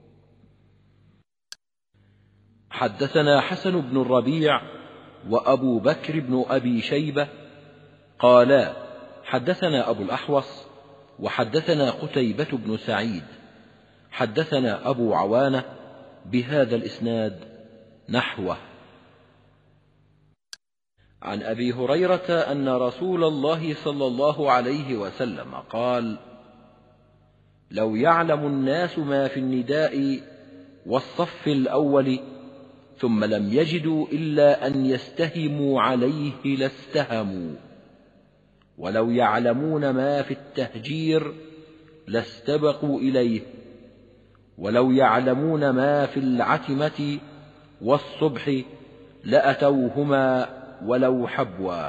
حدثنا حسن بن الربيع وأبو بكر بن أبي شيبة قالا: حدثنا أبو الأحوص وحدثنا قتيبة بن سعيد حدثنا أبو عوانة بهذا الإسناد نحوه. عن أبي هريرة أن رسول الله صلى الله عليه وسلم قال: لو يعلم الناس ما في النداء والصف الأول ثم لم يجدوا إلا أن يستهموا عليه لاستهموا، ولو يعلمون ما في التهجير لاستبقوا إليه، ولو يعلمون ما في العتمة والصبح لأتوهما ولو حبوا.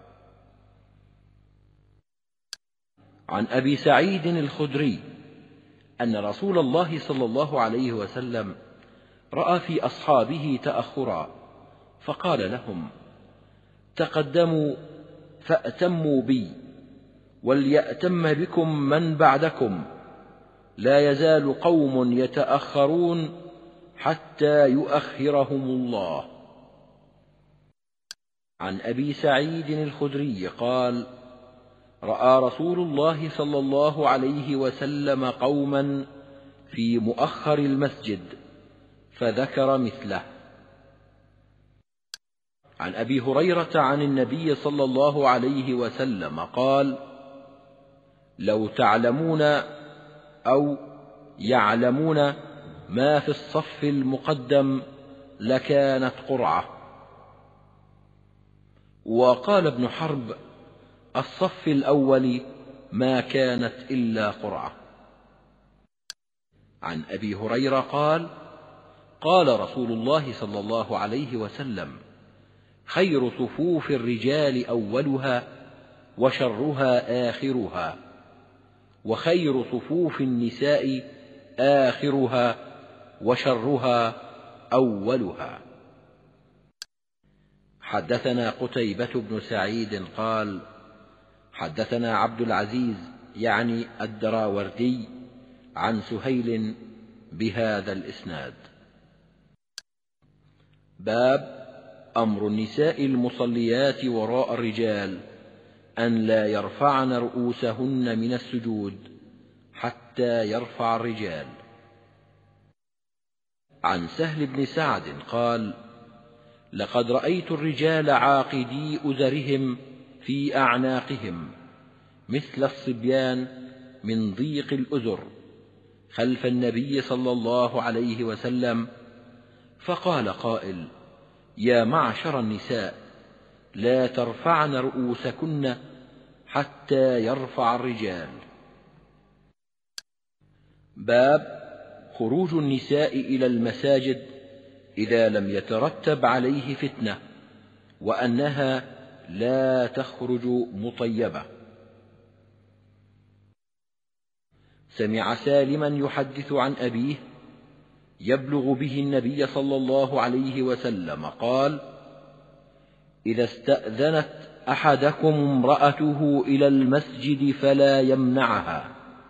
عن أبي سعيد الخدري أن رسول الله صلى الله عليه وسلم رأى في أصحابه تأخرا، فقال لهم: تقدموا فأتموا بي، وليأتم بكم من بعدكم، لا يزال قوم يتأخرون حتى يؤخرهم الله. عن أبي سعيد الخدري قال: رأى رسول الله صلى الله عليه وسلم قوما في مؤخر المسجد فذكر مثله. عن أبي هريرة عن النبي صلى الله عليه وسلم قال: لو تعلمون أو يعلمون ما في الصف المقدم لكانت قرعة. وقال ابن حرب: الصف الأول ما كانت إلا قرعة. عن أبي هريرة قال: قال رسول الله صلى الله عليه وسلم: خير صفوف الرجال أولها وشرها آخرها، وخير صفوف النساء آخرها وشرها أولها. حدثنا قتيبة بن سعيد قال: حدثنا عبد العزيز يعني الدراوردي عن سهيل بهذا الإسناد. باب أمر النساء المصليات وراء الرجال أن لا يرفعن رؤوسهن من السجود حتى يرفع الرجال. عن سهل بن سعد قال: لقد رأيت الرجال عاقدي أزرهم في أعناقهم مثل الصبيان من ضيق الأزر خلف النبي صلى الله عليه وسلم، فقال قائل: يا معشر النساء، لا ترفعن رؤوسكن حتى يرفع الرجال. باب خروج النساء إلى المساجد إذا لم يترتب عليه فتنة، وأنها لا تخرج مطيبة. سمع سالما يحدث عن أبيه يبلغ به النبي صلى الله عليه وسلم قال: إذا استأذنت أحدكم امرأته إلى المسجد فلا يمنعها.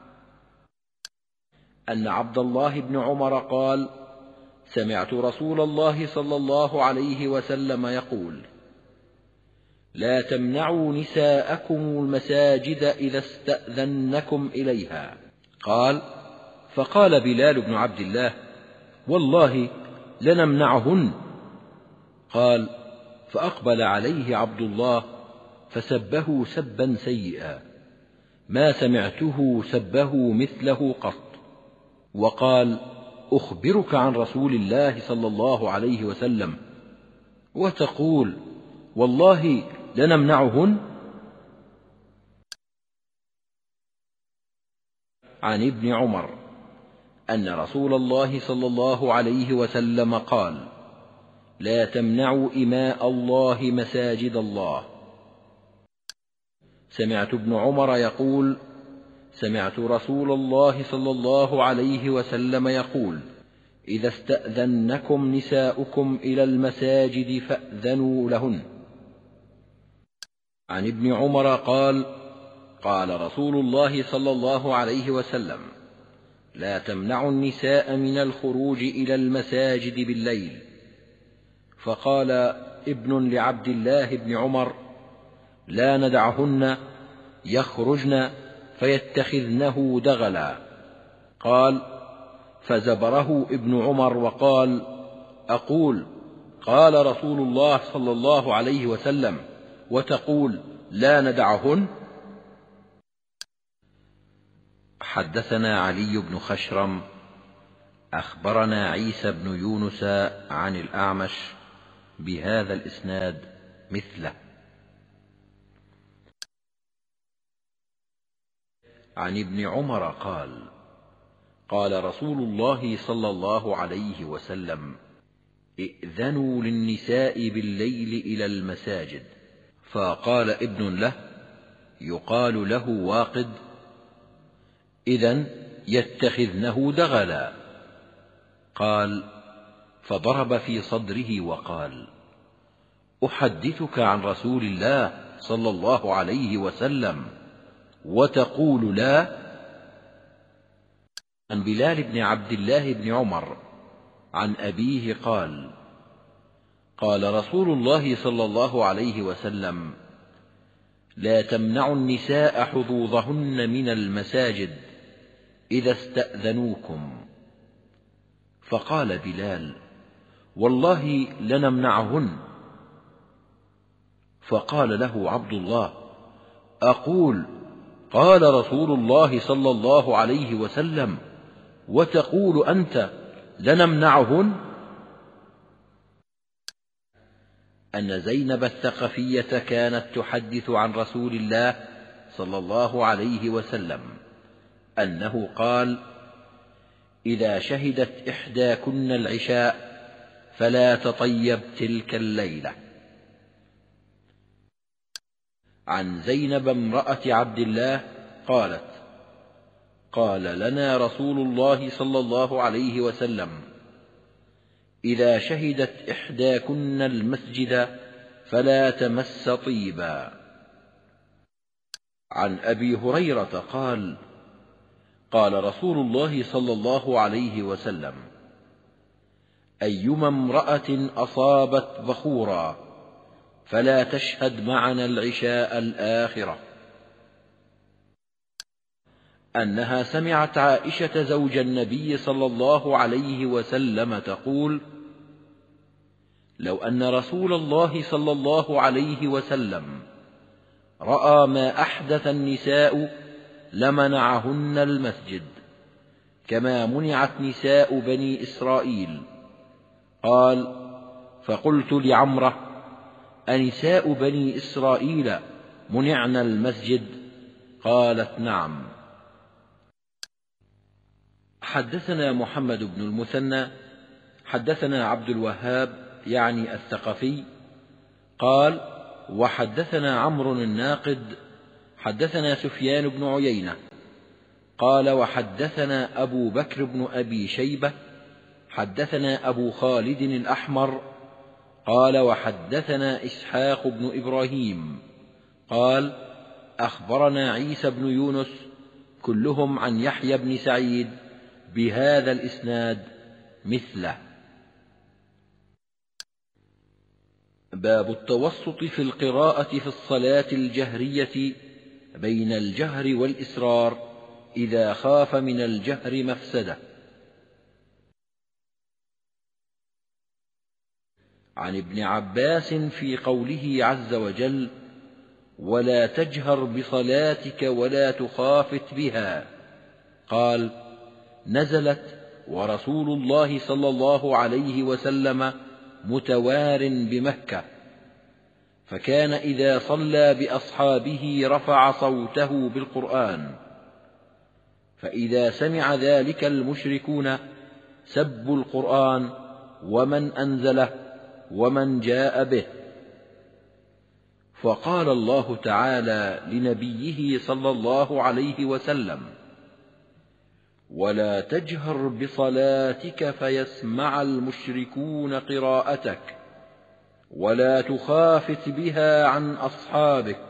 أن عبد الله بن عمر قال: سمعت رسول الله صلى الله عليه وسلم يقول: لا تمنعوا نساءكم المساجد إذا استأذنكم إليها. قال: فقال بلال بن عبد الله: والله لنمنعهن. قال: فأقبل عليه عبد الله فسبه سبا سيئا ما سمعته سبه مثله قط، وقال: أخبرك عن رسول الله صلى الله عليه وسلم وتقول والله لنمنعهن؟ عن ابن عمر أن رسول الله صلى الله عليه وسلم قال: لا تمنعوا إماء الله مساجد الله. سمعت ابن عمر يقول: سمعت رسول الله صلى الله عليه وسلم يقول: إذا استأذنكم نساؤكم إلى المساجد فأذنوا لهن. عن ابن عمر قال: قال رسول الله صلى الله عليه وسلم: لا تمنعوا النساء من الخروج إلى المساجد بالليل. فقال ابن لعبد الله بن عمر: لا ندعهن يخرجن فيتخذنه دغلا. قال: فزبره ابن عمر وقال: أقول قال رسول الله صلى الله عليه وسلم وتقول لا ندعهن؟ حدثنا علي بن خشرم أخبرنا عيسى بن يونس عن الأعمش بهذا الإسناد مثله. عن ابن عمر قال: قال رسول الله صلى الله عليه وسلم: ائذنوا للنساء بالليل إلى المساجد. فقال ابن له يقال له واقد: إذن يتخذنه دغلا. قال: فضرب في صدره وقال: أحدثك عن رسول الله صلى الله عليه وسلم وتقول لا؟ عن بلال بن عبد الله بن عمر عن أبيه قال: قال رسول الله صلى الله عليه وسلم: لا تمنعوا النساء حظوظهن من المساجد إذا استأذنوكم. فقال بلال: والله لنمنعهن. فقال له عبد الله: أقول قال رسول الله صلى الله عليه وسلم وتقول أنت لنمنعهن؟ أن زينب الثقفية كانت تحدث عن رسول الله صلى الله عليه وسلم أنه قال: إذا شهدت إحداكن العشاء فلا تطيب تلك الليلة. عن زينب امرأة عبد الله قالت: قال لنا رسول الله صلى الله عليه وسلم: إذا شهدت إحداكن المسجد فلا تمس طيبا. عن أبي هريرة قال: قال رسول الله صلى الله عليه وسلم: أيما امرأة أصابت بخورا فلا تشهد معنا العشاء الآخرة. أنها سمعت عائشة زوج النبي صلى الله عليه وسلم تقول: لو أن رسول الله صلى الله عليه وسلم رأى ما أحدث النساء لمنعهن المسجد كما منعت نساء بني إسرائيل. قال: فقلت لعمرة: أنساء بني إسرائيل منعن المسجد؟ قالت: نعم. حدثنا محمد بن المثنى حدثنا عبد الوهاب يعني الثقفي قال: وحدثنا عمرو الناقد حدثنا سفيان بن عيينة قال: وحدثنا أبو بكر بن أبي شيبة حدثنا أبو خالد الأحمر قال: وحدثنا إسحاق بن إبراهيم قال: أخبرنا عيسى بن يونس كلهم عن يحيى بن سعيد بهذا الإسناد مثله. باب التوسط في القراءة في الصلاة الجهرية بين الجهر والإسرار إذا خاف من الجهر مفسدة. عن ابن عباس في قوله عز وجل: ولا تجهر بصلاتك ولا تخافت بها، قال: نزلت ورسول الله صلى الله عليه وسلم متوار بمكة، فكان إذا صلى بأصحابه رفع صوته بالقرآن، فإذا سمع ذلك المشركون سبوا القرآن ومن أنزله ومن جاء به. فقال الله تعالى لنبيه صلى الله عليه وسلم: ولا تجهر بصلاتك فيسمع المشركون قراءتك ولا تخافت بها عن أصحابك،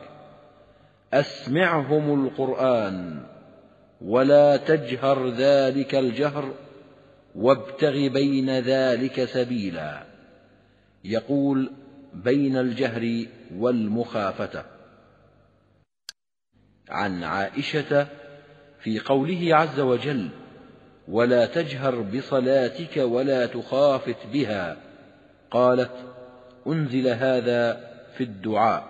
أسمعهم القرآن ولا تجهر ذلك الجهر وابتغ بين ذلك سبيلا، يقول بين الجهر والمخافة. عن عائشة في قوله عز وجل: ولا تجهر بصلاتك ولا تخافت بها، قالت: أنزل هذا في الدعاء.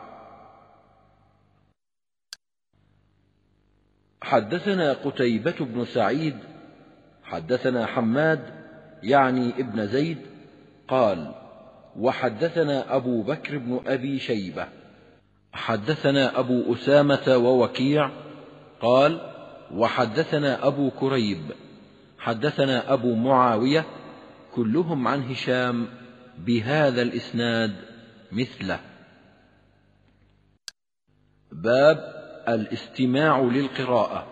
حدثنا قتيبة بن سعيد حدثنا حماد يعني ابن زيد قال: وحدثنا أبو بكر بن أبي شيبة حدثنا أبو أسامة ووكيع قال: وحدثنا أبو كريب حدثنا أبو معاوية كلهم عن هشام بهذا الإسناد مثله. باب الاستماع للقراءة.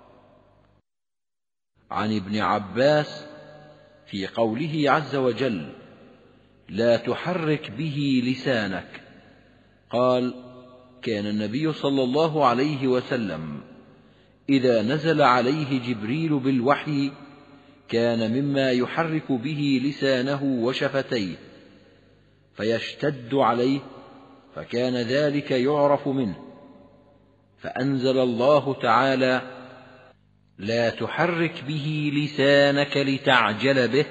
عن ابن عباس في قوله عز وجل: لا تحرك به لسانك، قال: كان النبي صلى الله عليه وسلم إذا نزل عليه جبريل بالوحي كان مما يحرك به لسانه وشفتيه فيشتد عليه، فكان ذلك يعرف منه، فأنزل الله تعالى: لا تحرك به لسانك لتعجل به،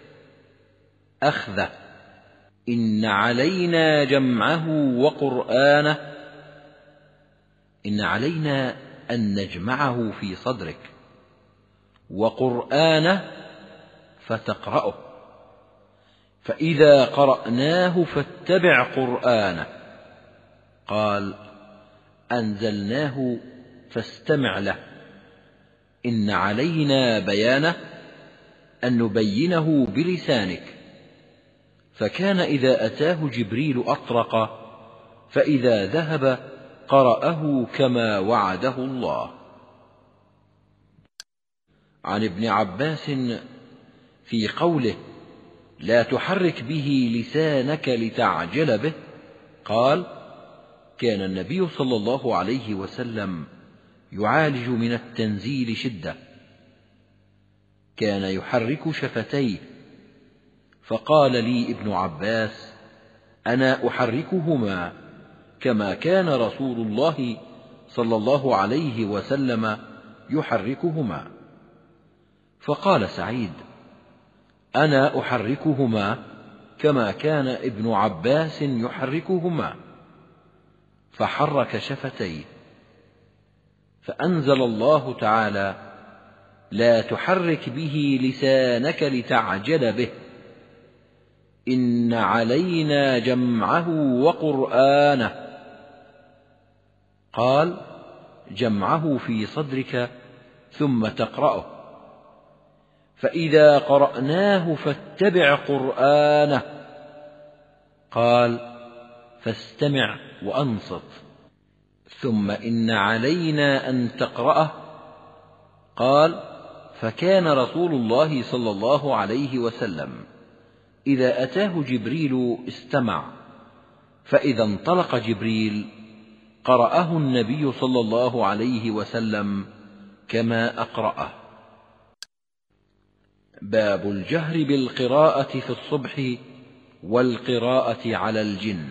أخذه إن علينا جمعه وقرآنه، إن علينا أن نجمعه في صدرك، وقرآنه فتقرأه، فإذا قرأناه فاتبع قرآنه. قال: أنزلناه فاستمع له، إن علينا بيانه أن نبينه بلسانك. فكان إذا أتاه جبريل أطرق، فإذا ذهب قرأه كما وعده الله. عن ابن عباس في قوله: لا تحرك به لسانك لتعجل به، قال: كان النبي صلى الله عليه وسلم يعالج من التنزيل شدة، كان يحرك شفتيه، فقال لي ابن عباس: أنا أحركهما كما كان رسول الله صلى الله عليه وسلم يحركهما. فقال سعيد: أنا أحركهما كما كان ابن عباس يحركهما، فحرك شفتيه، فأنزل الله تعالى: لا تحرك به لسانك لتعجل به، إن علينا جمعه وقرآنه. قال: جمعه في صدرك ثم تقرأه، فإذا قرأناه فاتبع قرآنه. قال: فاستمع وأنصت، ثم إن علينا أن تقرأه. قال: فكان رسول الله صلى الله عليه وسلم إذا أتاه جبريل استمع، فإذا انطلق جبريل قرأه النبي صلى الله عليه وسلم كما أقرأه. باب الجهر بالقراءة في الصبح والقراءة على الجن.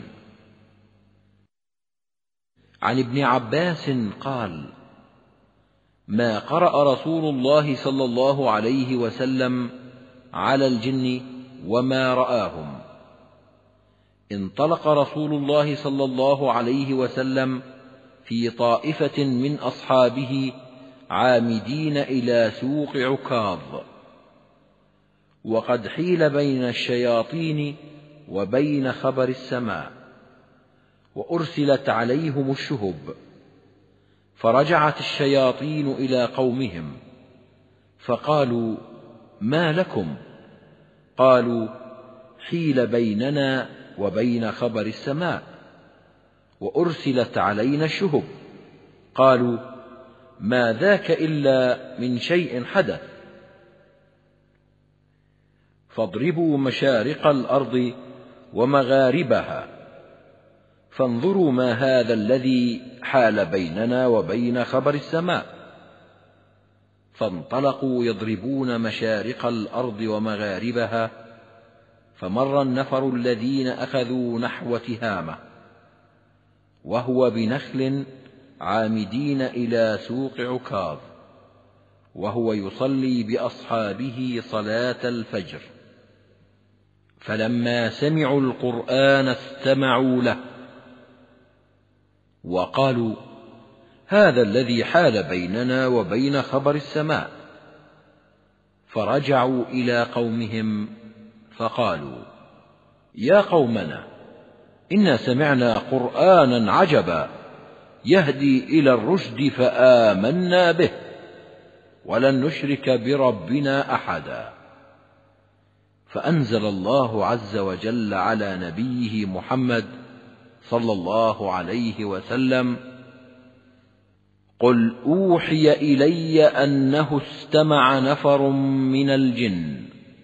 عن ابن عباس قال: ما قرأ رسول الله صلى الله عليه وسلم على الجن وما رآهم. انطلق رسول الله صلى الله عليه وسلم في طائفة من أصحابه عامدين إلى سوق عكاظ، وقد حيل بين الشياطين وبين خبر السماء، وأرسلت عليهم الشهب، فرجعت الشياطين إلى قومهم فقالوا: ما لكم؟ قالوا: حيل بيننا وبين خبر السماء، وأرسلت علينا الشهب. قالوا: ما ذاك إلا من شيء حدث، فاضربوا مشارق الأرض ومغاربها، فانظروا ما هذا الذي حال بيننا وبين خبر السماء. فانطلقوا يضربون مشارق الأرض ومغاربها، فمر النفر الذين أخذوا نحو تهامة، وهو بنخل عامدين إلى سوق عكاظ، وهو يصلي بأصحابه صلاة الفجر. فلما سمعوا القرآن استمعوا له، وقالوا: هذا الذي حال بيننا وبين خبر السماء. فرجعوا إلى قومهم فقالوا: يا قومنا، إنا سمعنا قرآنا عجبا يهدي إلى الرشد فآمنا به، ولن نشرك بربنا أحدا. فأنزل الله عز وجل على نبيه محمد صلى الله عليه وسلم: قل أوحي إلي أنه استمع نفر من الجن.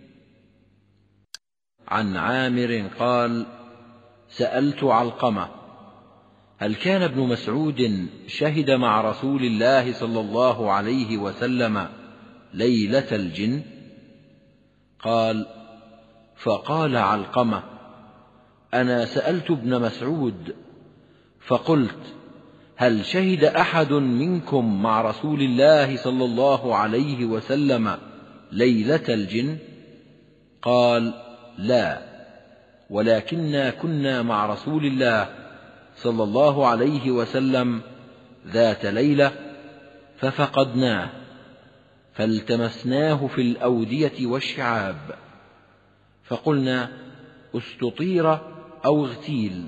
عن عامر قال: سألت علقمة: هل كان ابن مسعود شهد مع رسول الله صلى الله عليه وسلم ليلة الجن؟ قال: فقال علقمة: أنا سألت ابن مسعود فقلت: هل شهد أحد منكم مع رسول الله صلى الله عليه وسلم ليلة الجن؟ قال: لا، ولكننا كنا مع رسول الله صلى الله عليه وسلم ذات ليلة ففقدناه، فالتمسناه في الأودية والشعاب، فقلنا: استطير أو اغتيل.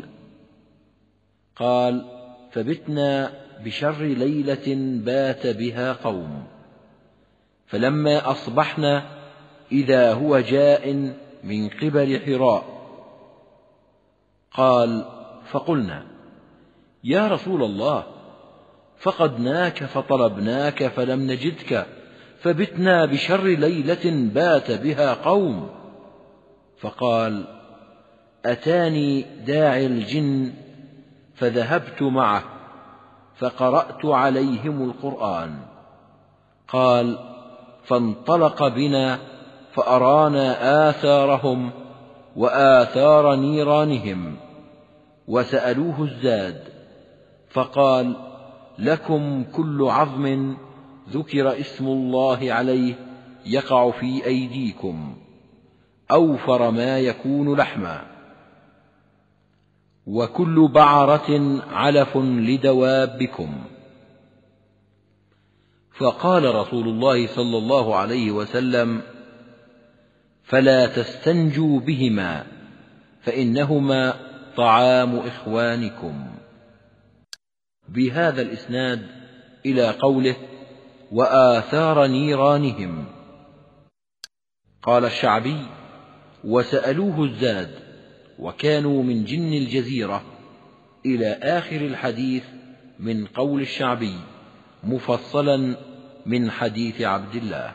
قال: فبتنا بشر ليلة بات بها قوم، فلما أصبحنا إذا هو جاء من قبل حراء. قال: فقلنا: يا رسول الله، فقدناك فطلبناك فلم نجدك، فبتنا بشر ليلة بات بها قوم. فقال: أتاني داعي الجن فذهبت معه فقرأت عليهم القرآن. قال: فانطلق بنا فأرانا آثارهم وآثار نيرانهم، وسألوه الزاد، فقال: لكم كل عظم ذكر اسم الله عليه يقع في أيديكم، أوفر ما يكون لحما. وكل بعرة علف لدوابكم. فقال رسول الله صلى الله عليه وسلم: فلا تستنجوا بهما فإنهما طعام إخوانكم. بهذا الإسناد إلى قوله: وآثار نيرانهم. قال الشعبي: وسألوه الزاد، وكانوا من جن الجزيرة، إلى آخر الحديث من قول الشعبي مفصلا من حديث عبد الله.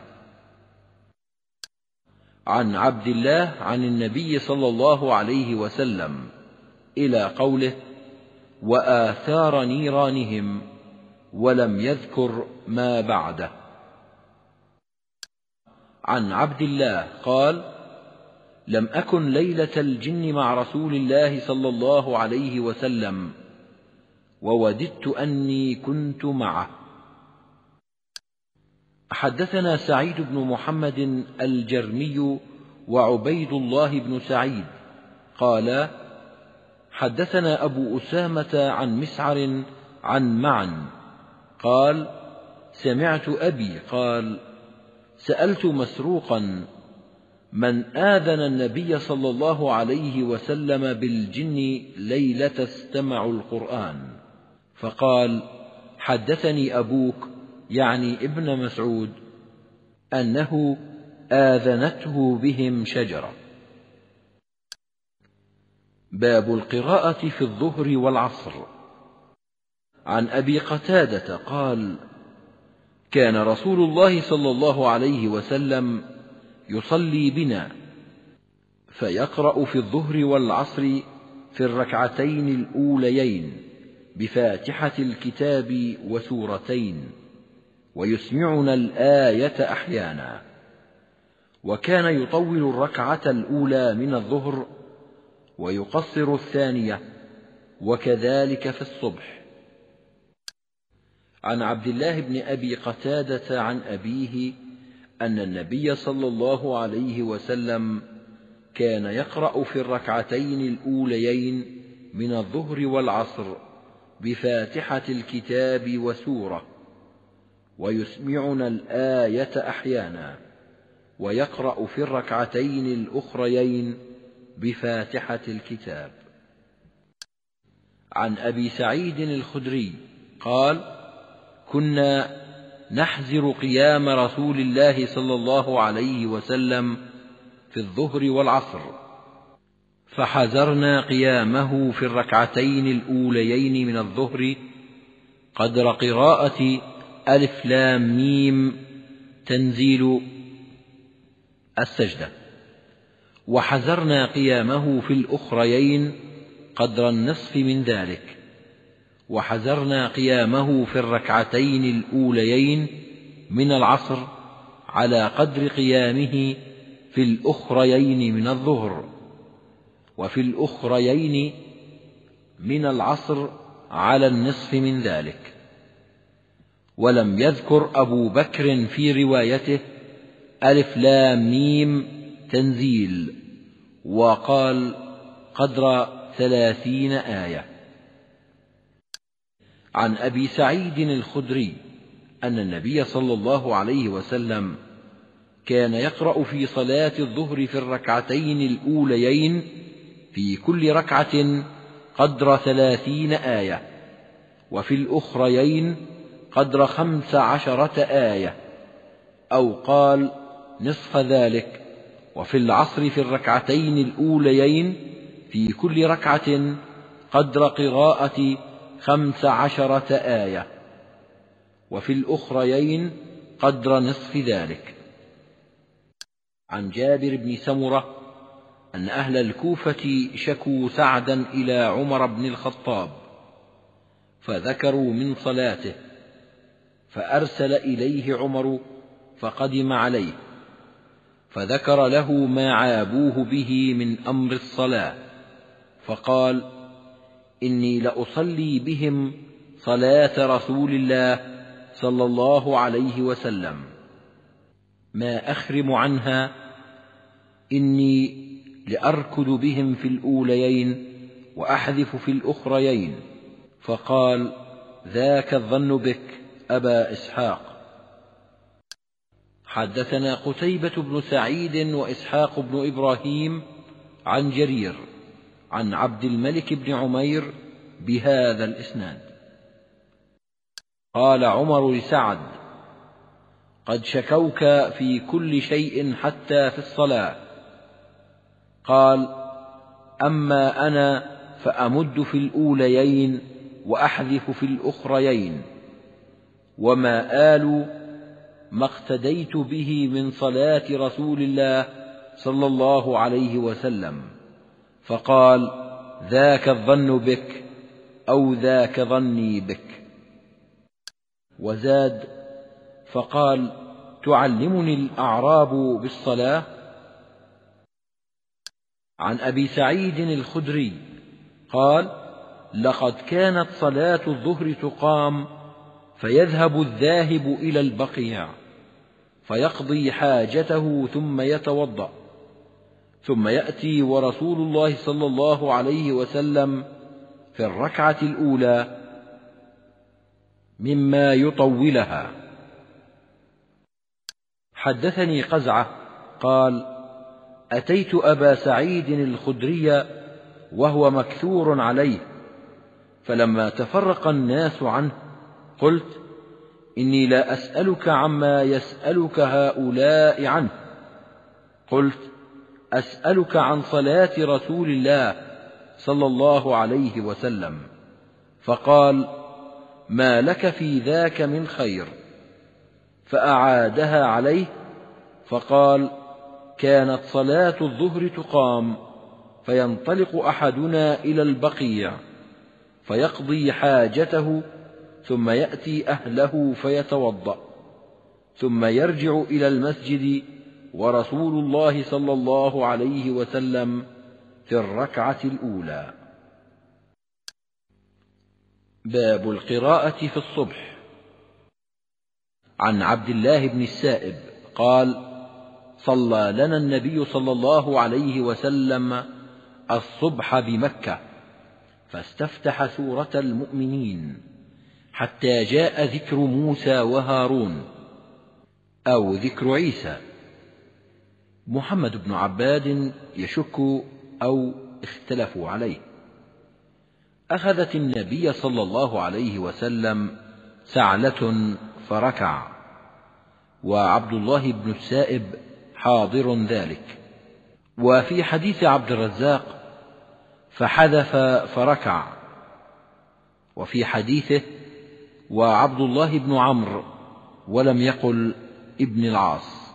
عن عبد الله عن النبي صلى الله عليه وسلم إلى قوله: وآثار نيرانهم، ولم يذكر ما بعده. عن عبد الله قال: لم أكن ليلة الجن مع رسول الله صلى الله عليه وسلم، ووددت أني كنت معه. حدثنا سعيد بن محمد الجرمي وعبيد الله بن سعيد قال: حدثنا أبو أسامة عن مسعر عن معن قال: سمعت أبي قال: سألت مسروقا: من آذن النبي صلى الله عليه وسلم بالجن ليلة استمعوا القرآن؟ فقال: حدثني أبوك، يعني ابن مسعود، أنه آذنته بهم شجرة. باب القراءة في الظهر والعصر. عن أبي قتادة قال: كان رسول الله صلى الله عليه وسلم يصلي بنا، فيقرأ في الظهر والعصر في الركعتين الأوليين بفاتحة الكتاب وسورتين، ويسمعنا الآية أحيانا، وكان يطول الركعة الأولى من الظهر ويقصر الثانية، وكذلك في الصبح. عن عبد الله بن أبي قتادة عن أبيه أن النبي صلى الله عليه وسلم كان يقرأ في الركعتين الأوليين من الظهر والعصر بفاتحة الكتاب وسورة، ويسمعنا الآية أحيانا، ويقرأ في الركعتين الأخريين بفاتحة الكتاب. عن أبي سعيد الخدري قال: كنا نحزر قيام رسول الله صلى الله عليه وسلم في الظهر والعصر، فحزرنا قيامه في الركعتين الأوليين من الظهر قدر قراءة ألف لام ميم تنزيل السجدة، وحزرنا قيامه في الأخريين قدر النصف من ذلك، وحزرنا قيامه في الركعتين الأوليين من العصر على قدر قيامه في الأخريين من الظهر، وفي الأخريين من العصر على النصف من ذلك. ولم يذكر أبو بكر في روايته ألف لام ميم تنزيل، وقال قدر 30 آية. عن أبي سعيد الخدري أن النبي صلى الله عليه وسلم كان يقرأ في صلاة الظهر في الركعتين الأوليين في كل ركعة قدر 30 آية، وفي الأخريين قدر 15 آية، أو قال نصف ذلك. وفي العصر في الركعتين الأوليين في كل ركعة قدر قراءة 15 آية، وفي الأخريين قدر نصف ذلك. عن جابر بن سمرة أن أهل الكوفة شكوا سعدا إلى عمر بن الخطاب، فذكروا من صلاته، فأرسل إليه عمر فقدم عليه، فذكر له ما عابوه به من أمر الصلاة، فقال: إني لأصلي بهم صلاة رسول الله صلى الله عليه وسلم، ما أخرم عنها إني لأركض بهم في الأوليين وأحذف في الأخريين. فقال: ذاك الظن بك أبا إسحاق. حدثنا قتيبة بن سعيد وإسحاق بن إبراهيم عن جرير عن عبد الملك بن عمير بهذا الإسناد. قال عمر لسعد: قد شكوك في كل شيء حتى في الصلاة. قال: أما أنا فأمد في الأوليين وأحذف في الأخريين، وما آل ما اقتديت به من صلاة رسول الله صلى الله عليه وسلم. فقال: ذاك الظن بك أو ذاك ظني بك. وزاد فقال: تعلمني الأعراب بالصلاة؟ عن أبي سعيد الخدري قال: لقد كانت صلاة الظهر تقام فيذهب الذاهب إلى البقيع فيقضي حاجته ثم يتوضأ، ثم يأتي ورسول الله صلى الله عليه وسلم في الركعة الأولى مما يطولها. حدثني قزعة قال: أتيت أبا سعيد الخدري وهو مكثور عليه، فلما تفرق الناس عنه قلت: إني لا أسألك عما يسألك هؤلاء عنه. قلت: أسألك عن صلاة رسول الله صلى الله عليه وسلم. فقال: ما لك في ذاك من خير. فأعادها عليه فقال: كانت صلاة الظهر تقام فينطلق أحدنا إلى البقيع فيقضي حاجته ثم يأتي أهله فيتوضأ، ثم يرجع إلى المسجد ورسول الله صلى الله عليه وسلم في الركعة الأولى. باب القراءة في الصبح. عن عبد الله بن السائب قال: صلى لنا النبي صلى الله عليه وسلم الصبح بمكة، فاستفتح سورة المؤمنين حتى جاء ذكر موسى وهارون أو ذكر عيسى. محمد بن عباد يشك أو اختلفوا عليه. أخذت النبي صلى الله عليه وسلم سعلة فركع، وعبد الله بن السائب حاضر ذلك. وفي حديث عبد الرزاق: فحذف فركع. وفي حديثه: وعبد الله بن عمرو، ولم يقل ابن العاص.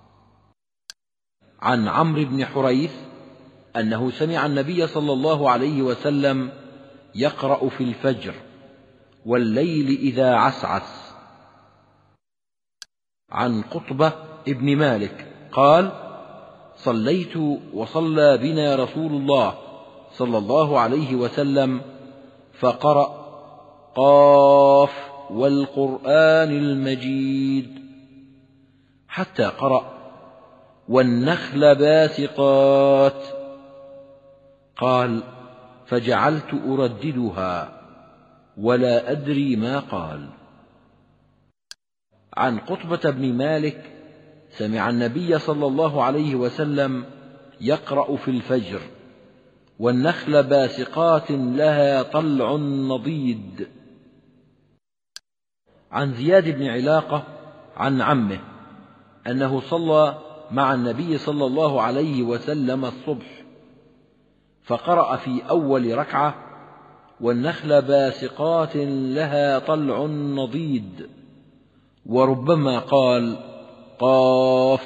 عن عمرو بن حريث أنه سمع النبي صلى الله عليه وسلم يقرأ في الفجر والليل إذا عسعس. عن قطبة ابن مالك قال: صليت وصلى بنا رسول الله صلى الله عليه وسلم فقرأ: قاف والقرآن المجيد، حتى قرأ: والنخل باسقات. قال: فجعلت أرددها ولا أدري ما قال. عن قطبة بن مالك سمع النبي صلى الله عليه وسلم يقرأ في الفجر: والنخل باسقات لها طلع نضيد. عن زياد بن علاقة عن عمه أنه صلى مع النبي صلى الله عليه وسلم الصبح، فقرأ في أول ركعة: والنخل باسقات لها طلع نضيد، وربما قال: قاف.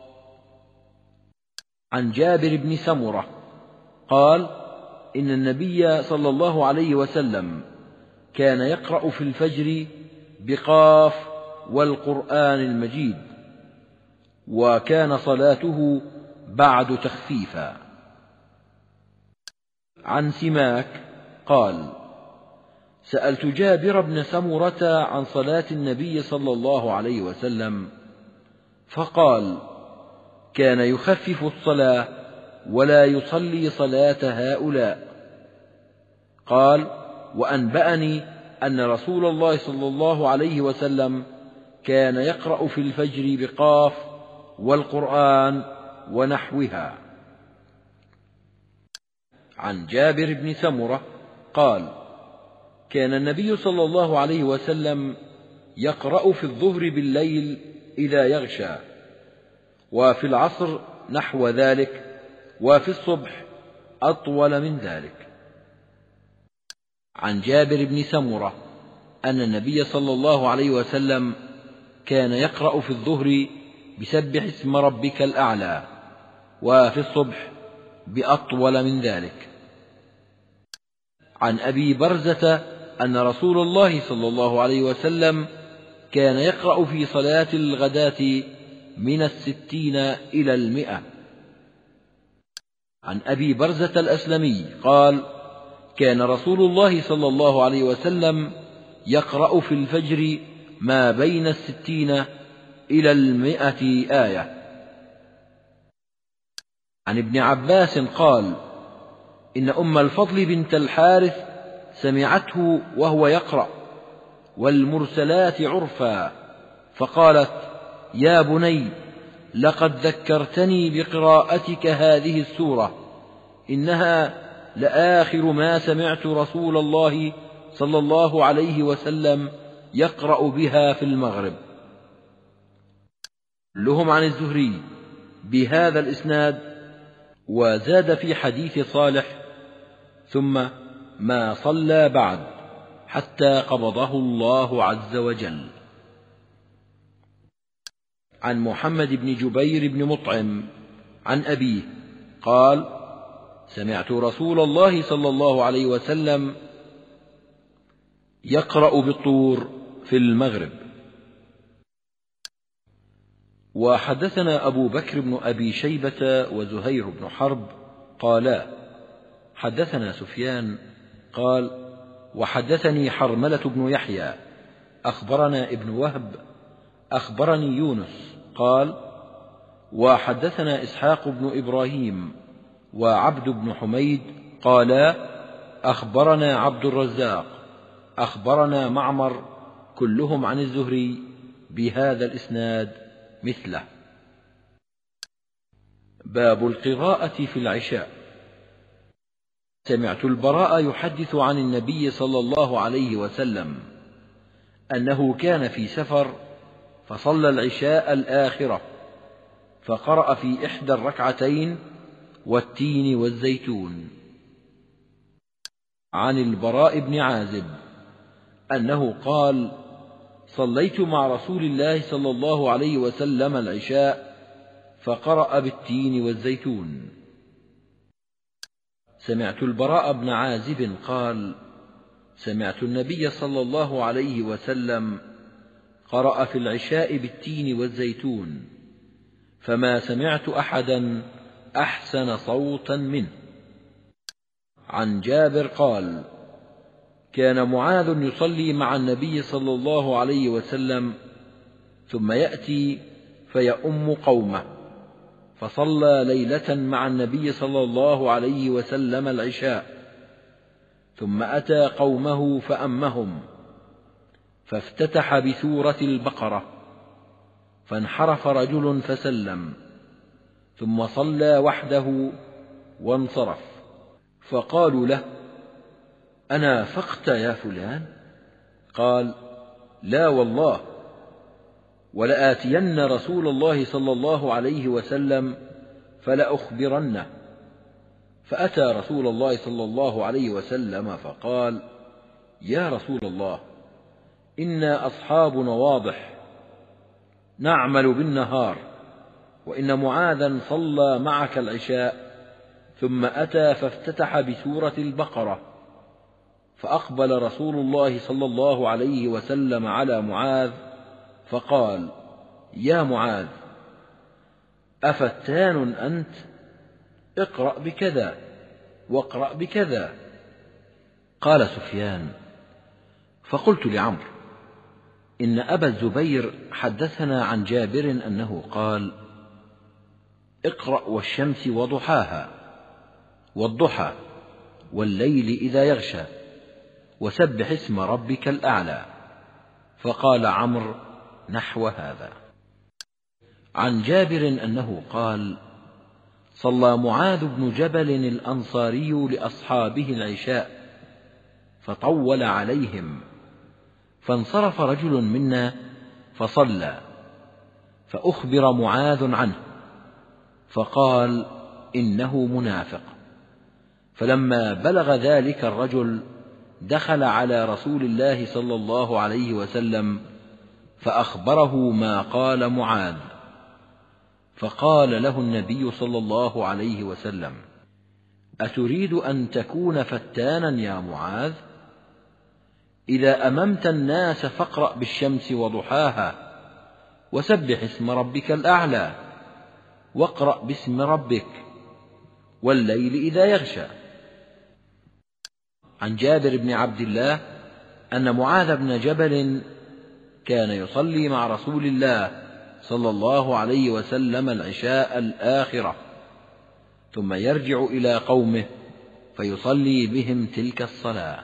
عن جابر بن سمرة قال: إن النبي صلى الله عليه وسلم كان يقرأ في الفجر بقاف والقرآن المجيد، وكان صلاته بعد تخفيفا. عن سماك قال: سألت جابر بن سمرة عن صلاة النبي صلى الله عليه وسلم، فقال: كان يخفف الصلاة ولا يصلي صلاة هؤلاء. قال: وأنبأني أن رسول الله صلى الله عليه وسلم كان يقرأ في الفجر بقاف والقرآن ونحوها. عن جابر بن سمرة قال: كان النبي صلى الله عليه وسلم يقرأ في الظهر بالليل إذا يغشى، وفي العصر نحو ذلك، وفي الصبح أطول من ذلك. عن جابر بن سمرة أن النبي صلى الله عليه وسلم كان يقرأ في الظهر بسبح اسم ربك الأعلى، وفي الصبح بأطول من ذلك. عن أبي برزة أن رسول الله صلى الله عليه وسلم كان يقرأ في صلاة الغداة من 60 إلى 100. عن أبي برزة الأسلمي قال: كان رسول الله صلى الله عليه وسلم يقرأ في الفجر ما بين 60 إلى 100 آية. عن ابن عباس قال: إن أم الفضل بنت الحارث سمعته وهو يقرأ والمرسلات عرفا، فقالت: يا بني، لقد ذكرتني بقراءتك هذه السورة، إنها لآخر ما سمعت رسول الله صلى الله عليه وسلم يقرأ بها في المغرب. لهم عن الزهري بهذا الإسناد، وزاد في حديث صالح: ثم ما صلى بعد حتى قبضه الله عز وجل. عن محمد بن جبير بن مطعم عن أبيه قال: سمعت رسول الله صلى الله عليه وسلم يقرأ بالطور في المغرب. وحدثنا أبو بكر بن أبي شيبة وزهير بن حرب قالا: حدثنا سفيان قال: وحدثني حرملة بن يحيى أخبرنا ابن وهب أخبرني يونس قال: وحدثنا إسحاق بن إبراهيم وعبد بن حميد قالا: أخبرنا عبد الرزاق أخبرنا معمر، كلهم عن الزهري بهذا الإسناد مثله. باب القراءة في العشاء. سمعت البراء يحدث عن النبي صلى الله عليه وسلم أنه كان في سفر فصلى العشاء الآخرة، فقرأ في إحدى الركعتين والتين والزيتون. عن البراء بن عازب أنه قال: صليت مع رسول الله صلى الله عليه وسلم العشاء فقرأ بالتين والزيتون. سمعت البراء بن عازب قال: سمعت النبي صلى الله عليه وسلم قرأ في العشاء بالتين والزيتون، فما سمعت أحدا أحسن صوتا منه. عن جابر قال: كان معاذ يصلي مع النبي صلى الله عليه وسلم ثم يأتي فيؤم قومه، فصلى ليلة مع النبي صلى الله عليه وسلم العشاء، ثم أتى قومه فأمهم، فافتتح بسورة البقرة، فانحرف رجل فسلم، ثم صلى وحده وانصرف، فقالوا له: أنافقت يا فلان؟ قال: لا والله، ولآتين رسول الله صلى الله عليه وسلم فلأخبرنه. فأتى رسول الله صلى الله عليه وسلم فقال: يا رسول الله، إنا أصحاب واضح نعمل بالنهار، وإن معاذا صلى معك العشاء ثم أتى فافتتح بسورة البقرة، فأقبل رسول الله صلى الله عليه وسلم على معاذ فقال: يا معاذ، أفتان أنت؟ اقرأ بكذا واقرأ بكذا. قال سفيان: فقلت لعمرو: إن أبا الزبير حدثنا عن جابر أنه قال: اقرأ والشمس وضحاها والضحى والليل إذا يغشى وسبح اسم ربك الأعلى. فقال عمرو نحو هذا. عن جابر أنه قال: صلى معاذ بن جبل الأنصاري لأصحابه العشاء فطول عليهم، فانصرف رجل منا فصلى، فأخبر معاذ عنه فقال: إنه منافق. فلما بلغ ذلك الرجل دخل على رسول الله صلى الله عليه وسلم فأخبره ما قال معاذ، فقال له النبي صلى الله عليه وسلم: أتريد أن تكون فتانا يا معاذ؟ إذا أممت الناس فاقرأ بالشمس وضحاها وسبح اسم ربك الأعلى واقرأ باسم ربك والليل إذا يغشى. عن جابر بن عبد الله أن معاذ بن جبل كان يصلي مع رسول الله صلى الله عليه وسلم العشاء الآخرة، ثم يرجع إلى قومه فيصلي بهم تلك الصلاة.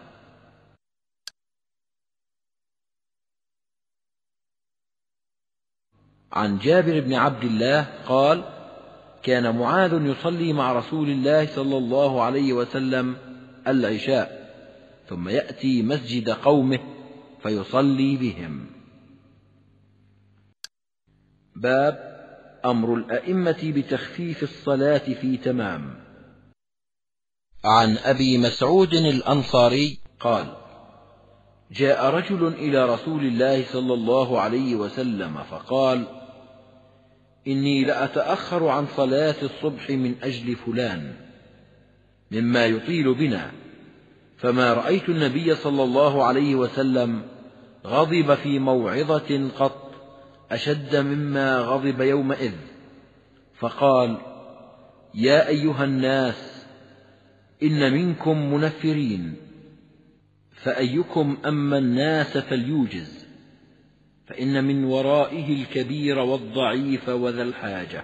عن جابر بن عبد الله قال: كان معاذ يصلي مع رسول الله صلى الله عليه وسلم العشاء، ثم يأتي مسجد قومه فيصلي بهم. باب أمر الأئمة بتخفيف الصلاة في تمام. عن أبي مسعود الأنصاري قال: جاء رجل إلى رسول الله صلى الله عليه وسلم فقال: إني لأتأخر عن صلاة الصبح من أجل فلان مما يطيل بنا، فما رأيت النبي صلى الله عليه وسلم غضب في موعظة قط أشد مما غضب يومئذ، فقال: يا أيها الناس، إن منكم منفرين، فأيكم أما الناس فليوجز، فإن من ورائه الكبير والضعيف وذا الحاجة.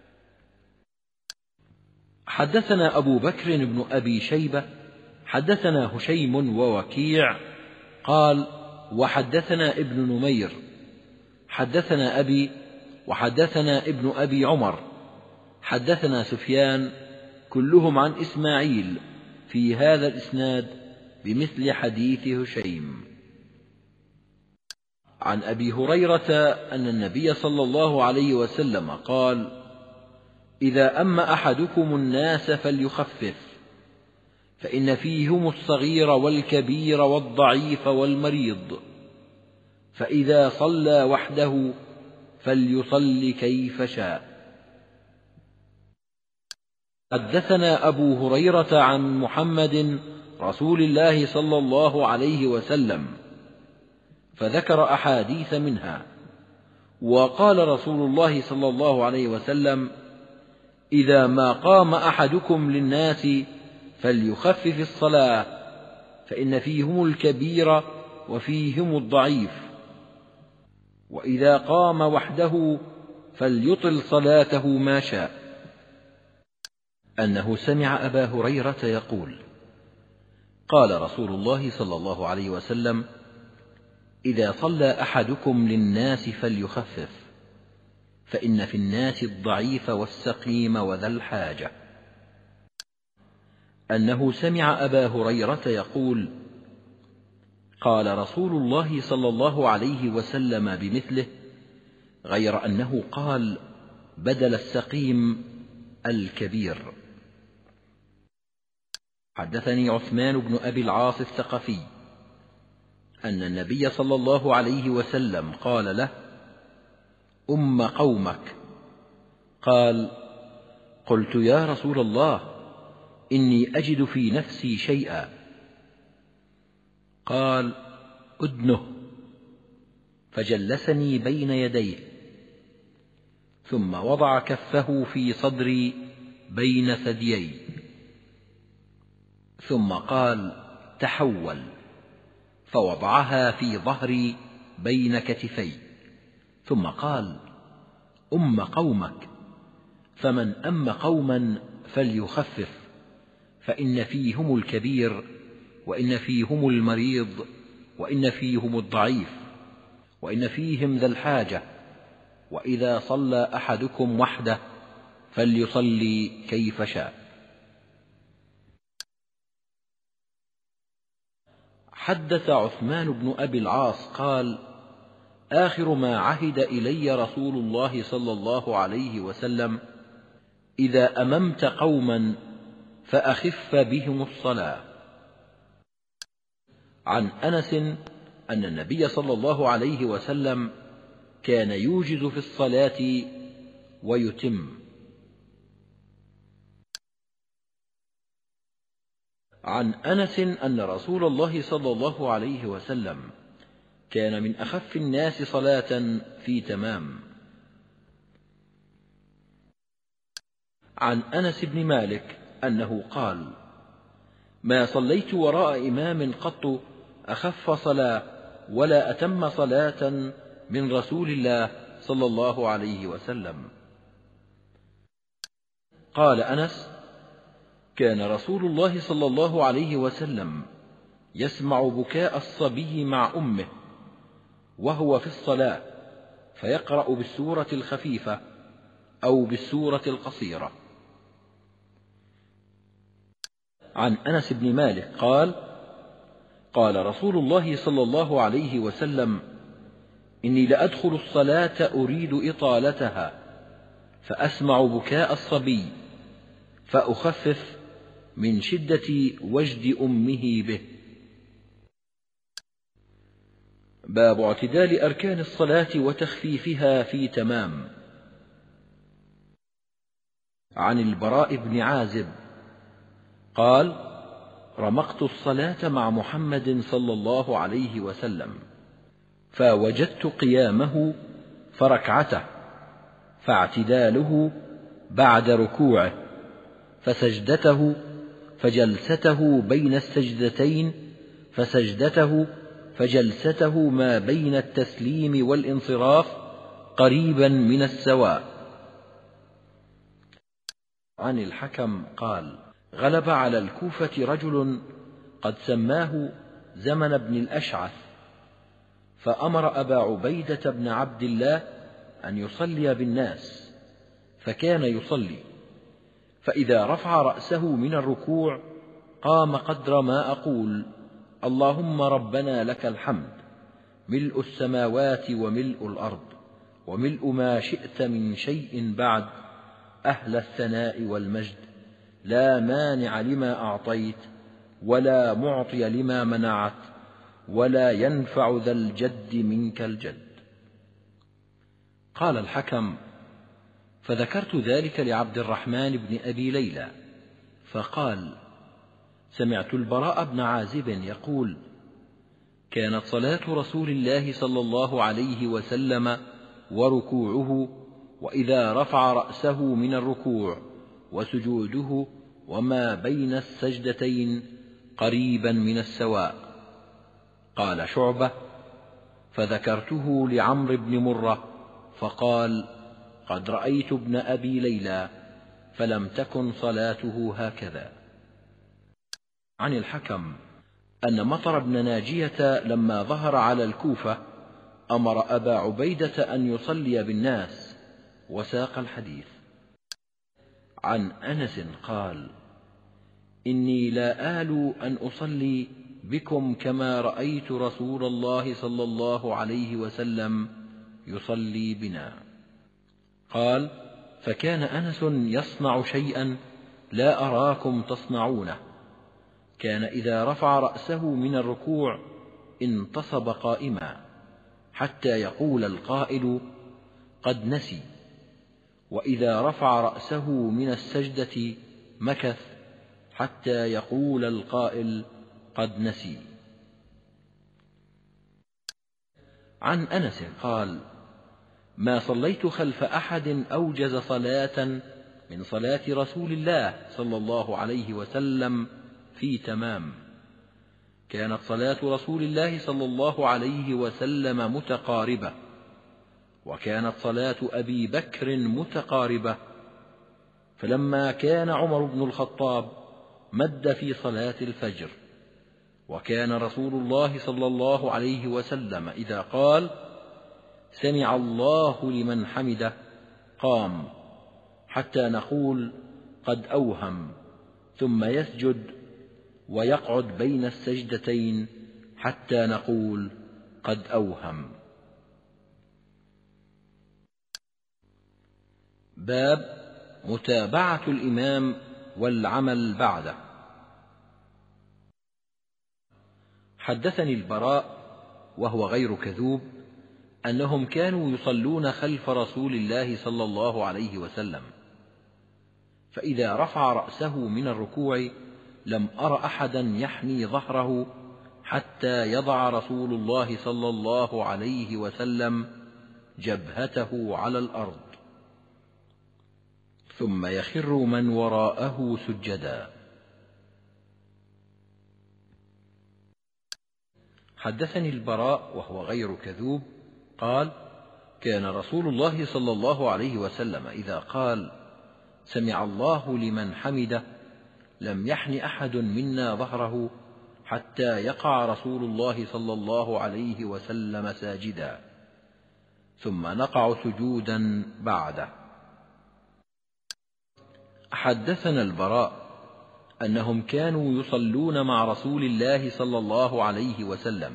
حدثنا أبو بكر بن أبي شيبة حدثنا هشيم ووكيع قال: وحدثنا ابن نمير حدثنا أبي وحدثنا ابن أبي عمر حدثنا سفيان كلهم عن إسماعيل في هذا الإسناد بمثل حديث هشيم. عن أبي هريرة أن النبي صلى الله عليه وسلم قال: إذا أما أحدكم الناس فليخفف، فإن فيهم الصغير والكبير والضعيف والمريض، فإذا صلى وحده فليصل كيف شاء. حدثنا أبو هريرة عن محمد رسول الله صلى الله عليه وسلم فذكر أحاديث منها، وقال رسول الله صلى الله عليه وسلم: إذا ما قام أحدكم للناس فليخفف الصلاة، فإن فيهم الكبير وفيهم الضعيف، وإذا قام وحده فليطل صلاته ما شاء. أنه سمع أبا هريرة يقول: قال رسول الله صلى الله عليه وسلم: إذا صلى أحدكم للناس فليخفف، فإن في الناس الضعيف والسقيم وذا الحاجة. أنه سمع أبا هريرة يقول: قال رسول الله صلى الله عليه وسلم بمثله، غير أنه قال بدل السقيم الكبير. حدثني عثمان بن أبي العاص الثقفي أن النبي صلى الله عليه وسلم قال له: أم قومك. قال: قلت يا رسول الله، إني أجد في نفسي شيئا. قال: أدنه. فجلسني بين يديه، ثم وضع كفه في صدري بين ثديي، ثم قال: تحول، فوضعها في ظهري بين كتفي، ثم قال: أم قومك. فمن أم قوما فليخفف، فإن فيهم الكبير، وإن فيهم المريض، وإن فيهم الضعيف، وإن فيهم ذا الحاجة، وإذا صلى أحدكم وحده فليصلي كيف شاء. حدث عثمان بن أبي العاص قال: آخر ما عهد إلي رسول الله صلى الله عليه وسلم: إذا أممت قوما فأخف بهم الصلاة. عن أنس أن النبي صلى الله عليه وسلم كان يوجز في الصلاة ويتم. عن أنس أن رسول الله صلى الله عليه وسلم كان من أخف الناس صلاة في تمام. عن أنس بن مالك أنه قال: ما صليت وراء إمام قط أخف صلاة ولا أتم صلاة من رسول الله صلى الله عليه وسلم. قال أنس: كان رسول الله صلى الله عليه وسلم يسمع بكاء الصبي مع أمه وهو في الصلاة، فيقرأ بالسورة الخفيفة أو بالسورة القصيرة. عن أنس بن مالك قال: قال رسول الله صلى الله عليه وسلم: إني لأدخل الصلاة أريد إطالتها، فأسمع بكاء الصبي فأخفف من شدة وجد أمه به. باب اعتدال أركان الصلاة وتخفيفها في تمام. عن البراء بن عازب قال: رمقت الصلاة مع محمد صلى الله عليه وسلم، فوجدت قيامه فركعته، فاعتداله بعد ركوعه، فسجدته، فجلسته بين السجدتين، فسجدته، فجلسته ما بين التسليم والانصراف قريبا من السواء. عن الحكم قال: غلب على الكوفة رجل قد سماه زمن بن الأشعث، فأمر أبا عبيدة بن عبد الله أن يصلي بالناس، فكان يصلي، فإذا رفع رأسه من الركوع قام قدر ما أقول: اللهم ربنا لك الحمد، ملء السماوات وملء الأرض وملء ما شئت من شيء بعد، أهل الثناء والمجد، لا مانع لما أعطيت ولا معطي لما منعت ولا ينفع ذا الجد منك الجد. قال الحكم: فذكرت ذلك لعبد الرحمن بن أبي ليلى، فقال: سمعت البراء بن عازب يقول: كانت صلاة رسول الله صلى الله عليه وسلم وركوعه، وإذا رفع رأسه من الركوع، وسجوده وما بين السجدتين قريبا من السواء. قال شعبة: فذكرته لعمرو بن مرة، فقال: قد رأيت ابن أبي ليلى، فلم تكن صلاته هكذا. عن الحكم أن مطر بن ناجية لما ظهر على الكوفة أمر أبا عبيدة أن يصلي بالناس، وساق الحديث. عن أنس قال: إني لا آل أن أصلي بكم كما رأيت رسول الله صلى الله عليه وسلم يصلي بنا. قال: فكان أنس يصنع شيئا لا أراكم تصنعونه، كان إذا رفع رأسه من الركوع انتصب قائما حتى يقول القائل: قد نسي، وإذا رفع رأسه من السجدة مكث حتى يقول القائل: قد نسي. عن أنس قال: ما صليت خلف أحد أوجز صلاة من صلاة رسول الله صلى الله عليه وسلم في تمام. كانت صلاة رسول الله صلى الله عليه وسلم متقاربة، وكانت صلاة أبي بكر متقاربة، فلما كان عمر بن الخطاب مد في صلاة الفجر، وكان رسول الله صلى الله عليه وسلم إذا قال سمع الله لمن حمده قام حتى نقول قد أوهم، ثم يسجد ويقعد بين السجدتين حتى نقول قد أوهم. باب متابعة الإمام والعمل بعده. حدثني البراء وهو غير كذوب أنهم كانوا يصلون خلف رسول الله صلى الله عليه وسلم، فإذا رفع رأسه من الركوع لم أر أحدا يحني ظهره حتى يضع رسول الله صلى الله عليه وسلم جبهته على الأرض، ثم يخر من وراءه سجدا. حدثني البراء وهو غير كذوب قال كان رسول الله صلى الله عليه وسلم إذا قال سمع الله لمن حمده لم يحن أحد منا ظهره حتى يقع رسول الله صلى الله عليه وسلم ساجدا، ثم نقع سجودا بعده. حدثنا البراء أنهم كانوا يصلون مع رسول الله صلى الله عليه وسلم،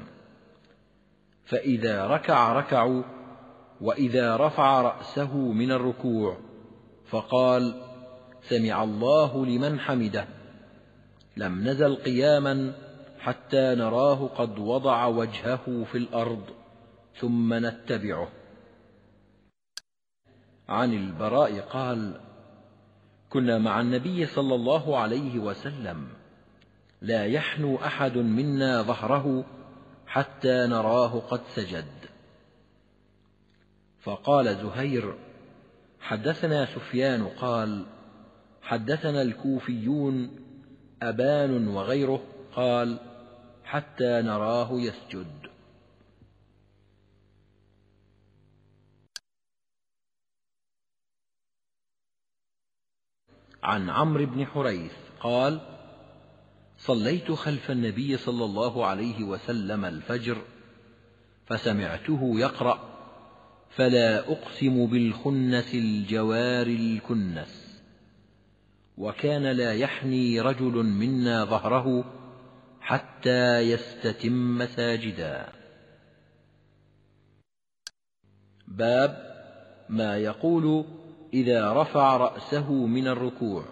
فإذا ركع ركعوا، وإذا رفع رأسه من الركوع فقال سمع الله لمن حمده لم نزل قياما حتى نراه قد وضع وجهه في الأرض ثم نتبعه. عن البراء قال كنا مع النبي صلى الله عليه وسلم لا يحنو أحد منا ظهره حتى نراه قد سجد. فقال زهير حدثنا سفيان قال حدثنا الكوفيون أبان وغيره قال حتى نراه يسجد. عن عمرو بن حريث قال صليت خلف النبي صلى الله عليه وسلم الفجر فسمعته يقرأ فلا أقسم بالخنس الجوار الكنس، وكان لا يحني رجل منا ظهره حتى يستتم ساجدا. باب ما يقول إذا رفع رأسه من الركوع.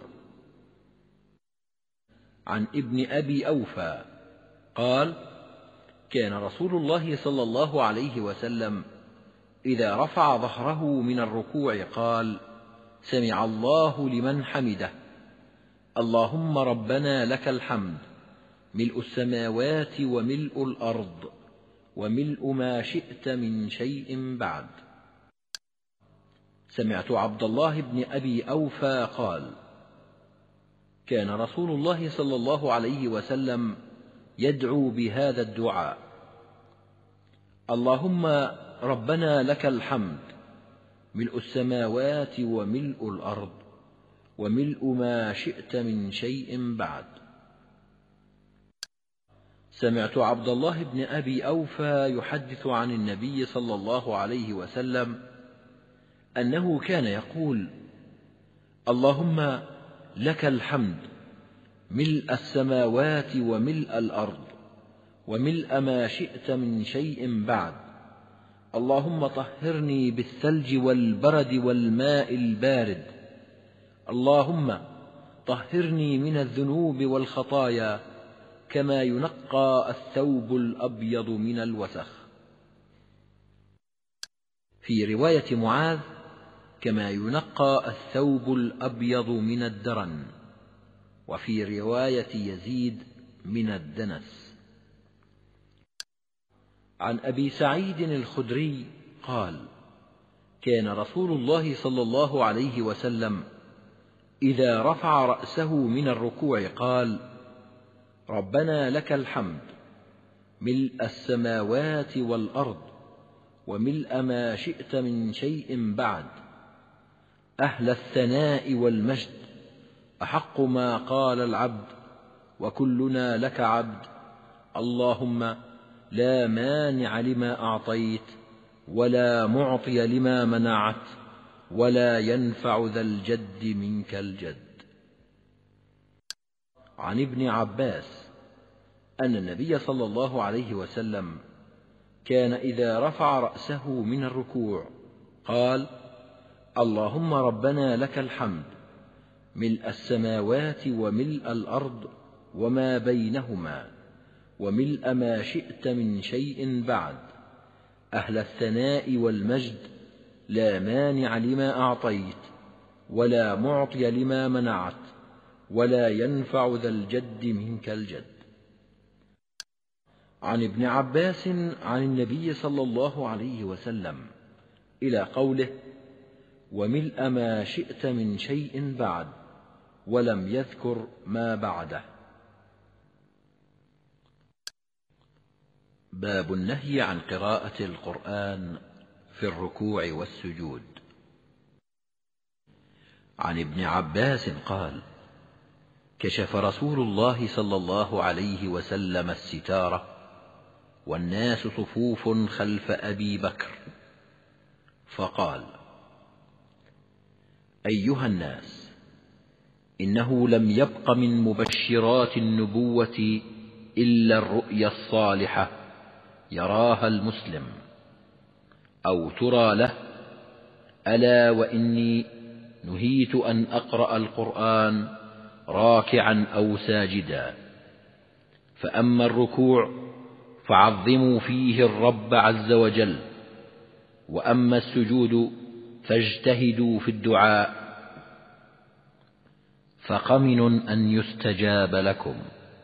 عن ابن أبي أوفى قال كان رسول الله صلى الله عليه وسلم إذا رفع ظهره من الركوع قال سمع الله لمن حمده اللهم ربنا لك الحمد ملء السماوات وملء الأرض وملء ما شئت من شيء بعد. سمعت عبد الله بن أبي أوفى قال كان رسول الله صلى الله عليه وسلم يدعو بهذا الدعاء اللهم ربنا لك الحمد ملء السماوات وملء الأرض وملء ما شئت من شيء بعد. سمعت عبد الله بن أبي أوفى يحدث عن النبي صلى الله عليه وسلم أنه كان يقول اللهم لك الحمد ملء السماوات وملء الأرض وملء ما شئت من شيء بعد، اللهم طهرني بالثلج والبرد والماء البارد، اللهم طهرني من الذنوب والخطايا كما ينقى الثوب الأبيض من الوسخ. في رواية معاذ كما ينقى الثوب الأبيض من الدرن، وفي رواية يزيد من الدنس. عن أبي سعيد الخدري قال كان رسول الله صلى الله عليه وسلم إذا رفع رأسه من الركوع قال ربنا لك الحمد ملء السماوات والأرض وملء ما شئت من شيء بعد، أهل الثناء والمجد أحق ما قال العبد وكلنا لك عبد، اللهم لا مانع لما أعطيت ولا معطي لما منعت ولا ينفع ذا الجد منك الجد. عن ابن عباس أن النبي صلى الله عليه وسلم كان إذا رفع رأسه من الركوع قال: اللهم ربنا لك الحمد ملء السماوات وملء الأرض وما بينهما وملء ما شئت من شيء بعد، أهل الثناء والمجد، لا مانع لما أعطيت ولا معطي لما منعت ولا ينفع ذا الجد منك الجد. عن ابن عباس عن النبي صلى الله عليه وسلم إلى قوله: وملء ما شئت من شيء بعد، ولم يذكر ما بعده. باب النهي عن قراءة القرآن في الركوع والسجود. عن ابن عباس قال: كشف رسول الله صلى الله عليه وسلم الستارة والناس صفوف خلف أبي بكر، فقال: أيها الناس، إنه لم يبق من مبشرات النبوة إلا الرؤيا الصالحة يراها المسلم أو ترى له، ألا وإني نهيت أن أقرأ القرآن راكعا أو ساجدا، فأما الركوع فعظموا فيه الرب عز وجل، وأما السجود فاجتهدوا في الدعاء، فقمن أن يستجاب لكم.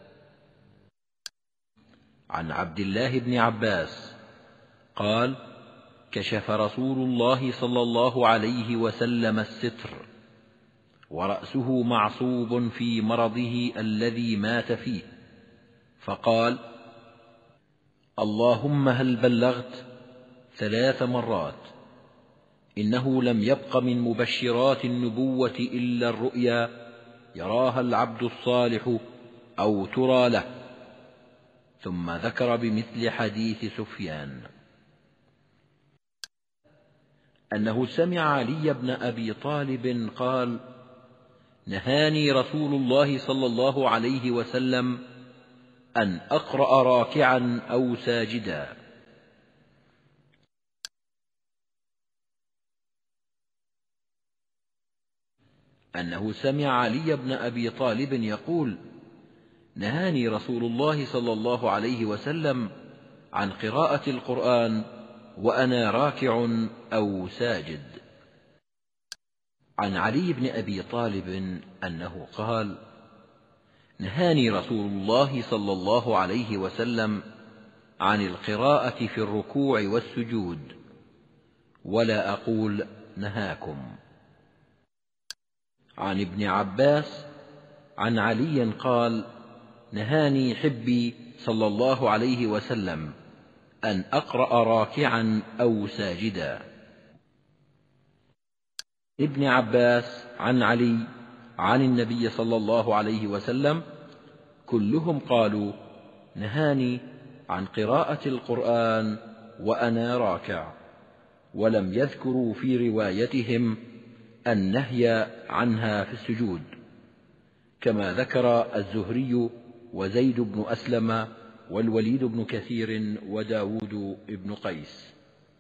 عن عبد الله بن عباس قال: كشف رسول الله صلى الله عليه وسلم الستر ورأسه معصوب في مرضه الذي مات فيه، فقال: اللهم هل بلغت 3 مرات. إنه لم يبق من مبشرات النبوة إلا الرؤيا يراها العبد الصالح أو ترى له. ثم ذكر بمثل حديث سفيان أنه سمع علي بن أبي طالب قال: نهاني رسول الله صلى الله عليه وسلم أن أقرأ راكعا أو ساجدا. أنه سمع علي بن أبي طالب يقول: نهاني رسول الله صلى الله عليه وسلم عن قراءة القرآن وأنا راكع أو ساجد. عن علي بن أبي طالب أنه قال: نهاني رسول الله صلى الله عليه وسلم عن القراءة في الركوع والسجود، ولا أقول نهاكم. عن ابن عباس عن علي قال: نهاني حبي صلى الله عليه وسلم أن أقرأ راكعا أو ساجدا. ابن عباس عن علي عن النبي صلى الله عليه وسلم كلهم قالوا: نهاني عن قراءة القرآن وأنا راكع، ولم يذكروا في روايتهم النهي عنها في السجود، كما ذكر الزهري وزيد بن أسلم والوليد بن كثير وداود بن قيس.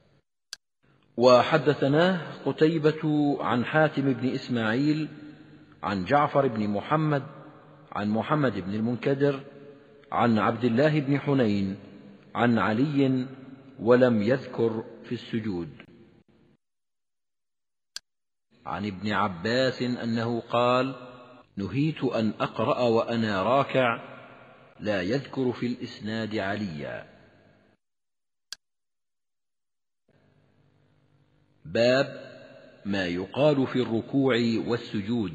وحدثناه قتيبة عن حاتم بن إسماعيل عن جعفر بن محمد عن محمد بن المنكدر عن عبد الله بن حنين عن علي، ولم يذكر في السجود. عن ابن عباس أنه قال: نهيت أن أقرأ وأنا راكع، لا يذكر في الإسناد عليا. باب ما يقال في الركوع والسجود.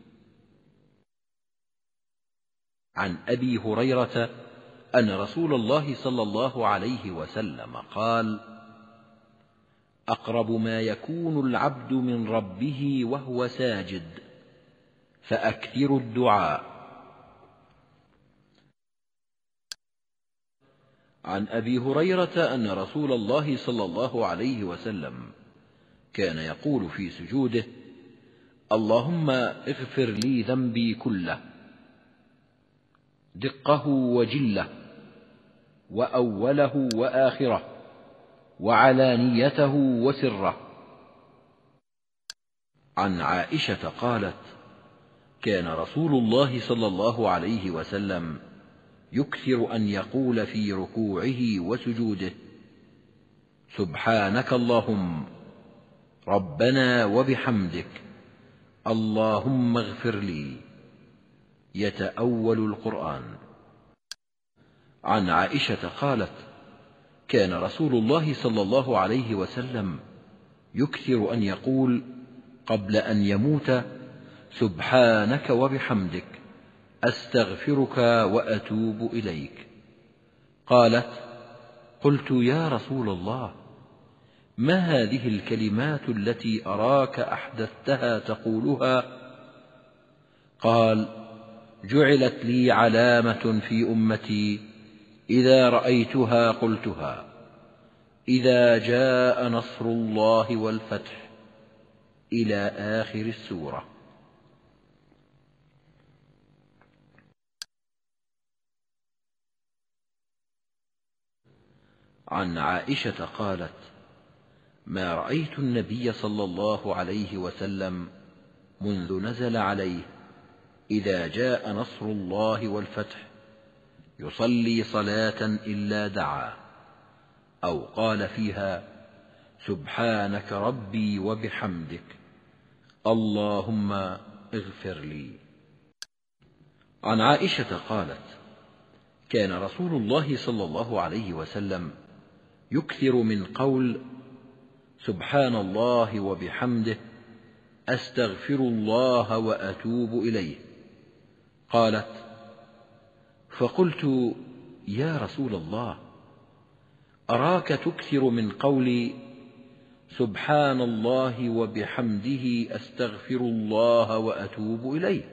عن أبي هريرة أن رسول الله صلى الله عليه وسلم قال: أقرب ما يكون العبد من ربه وهو ساجد، فأكثروا الدعاء. عن أبي هريرة أن رسول الله صلى الله عليه وسلم كان يقول في سجوده: اللهم اغفر لي ذنبي كله، دقه وجله، وأوله وآخره، وعلانيته وسره. عن عائشة قالت: كان رسول الله صلى الله عليه وسلم يكثر أن يقول في ركوعه وسجوده: سبحانك اللهم ربنا وبحمدك اللهم اغفر لي، يتأول القرآن. عن عائشة قالت: كان رسول الله صلى الله عليه وسلم يكثر أن يقول قبل أن يموت: سبحانك وبحمدك أستغفرك وأتوب إليك. قالت: قلت يا رسول الله، ما هذه الكلمات التي أراك أحدثتها تقولها؟ قال: جعلت لي علامة في أمتي إذا رأيتها قلتها: إذا جاء نصر الله والفتح، إلى آخر السورة. عن عائشة قالت: ما رأيت النبي صلى الله عليه وسلم منذ نزل عليه إذا جاء نصر الله والفتح يصلي صلاة إلا دعا، أو قال فيها: سبحانك ربي وبحمدك اللهم اغفر لي. عن عائشة قالت: كان رسول الله صلى الله عليه وسلم يكثر من قول: سبحان الله وبحمده أستغفر الله وأتوب إليه. قالت: فقلت يا رسول الله، أراك تكثر من قول سبحان الله وبحمده أستغفر الله وأتوب إليه.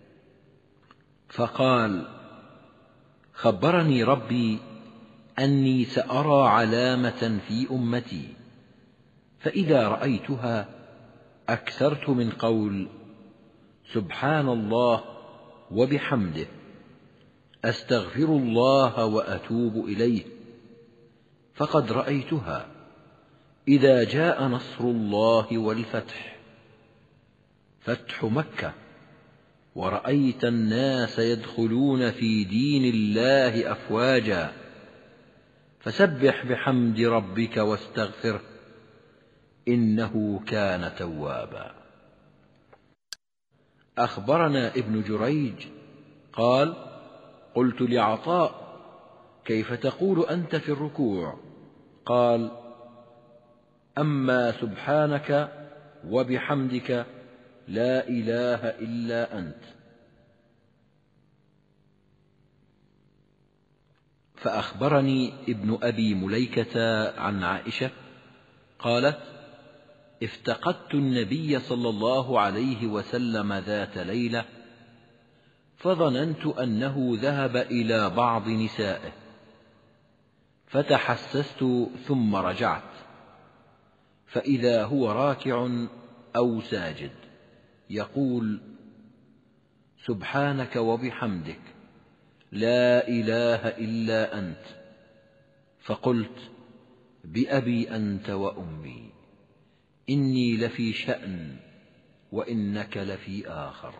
فقال: خبرني ربي أني سأرى علامة في أمتي، فإذا رأيتها أكثرت من قول سبحان الله وبحمده أستغفر الله وأتوب إليه، فقد رأيتها إذا جاء نصر الله والفتح، فتح مكة، ورأيت الناس يدخلون في دين الله أفواجا، فسبح بحمد ربك واستغفره إنه كان توابا. أخبرنا ابن جريج قال: قلت لعطاء: كيف تقول أنت في الركوع؟ قال: أما سبحانك وبحمدك لا إله إلا أنت. فأخبرني ابن أبي مليكة عن عائشة قالت: افتقدت النبي صلى الله عليه وسلم ذات ليلة، فظننت أنه ذهب إلى بعض نسائه، فتحسست ثم رجعت، فإذا هو راكع أو ساجد يقول: سبحانك وبحمدك لا إله إلا أنت. فقلت: بأبي أنت وأمي، إني لفي شأن وإنك لفي آخر.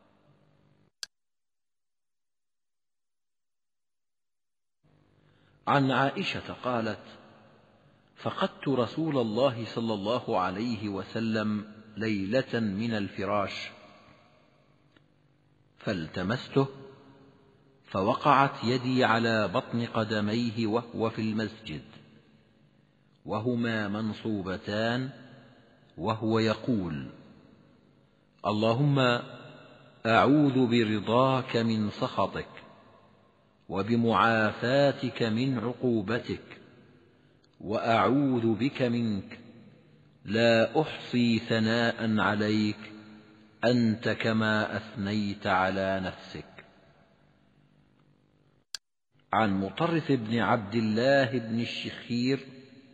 عن عائشة قالت: فقدت رسول الله صلى الله عليه وسلم ليلة من الفراش، فالتمسته، فوقعت يدي على بطن قدميه وهو في المسجد، وهما منصوبتان، وهو يقول: اللهم أعوذ برضاك من سخطك وبمعافاتك من عقوبتك، وأعوذ بك منك، لا أحصي ثناء عليك أنت كما أثنيت على نفسك. عن مطرف بن عبد الله بن الشخير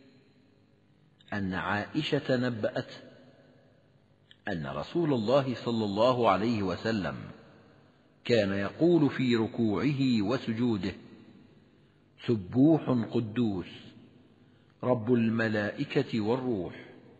أن عائشة نبأته أن رسول الله صلى الله عليه وسلم كان يقول في ركوعه وسجوده: سبوح قدوس رب الملائكة والروح.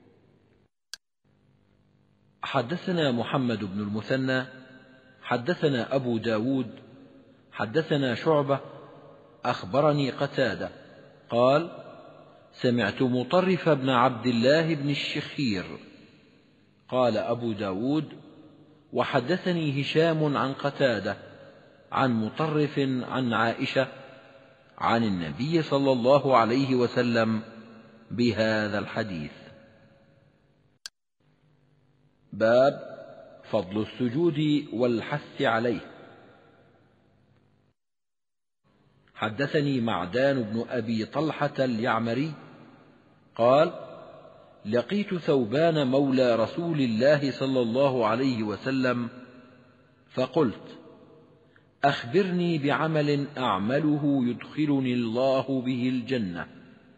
حدثنا محمد بن المثنى حدثنا أبو داود حدثنا شعبة أخبرني قتادة قال: سمعت مطرف بن عبد الله بن الشخير. قال أبو داود: وحدثني هشام عن قتادة عن مطرف عن عائشة عن النبي صلى الله عليه وسلم بهذا الحديث. باب فضل السجود والحث عليه. حدثني معدان بن أبي طلحة اليعمري قال: لقيت ثوبان مولى رسول الله صلى الله عليه وسلم فقلت: أخبرني بعمل أعمله يدخلني الله به الجنة.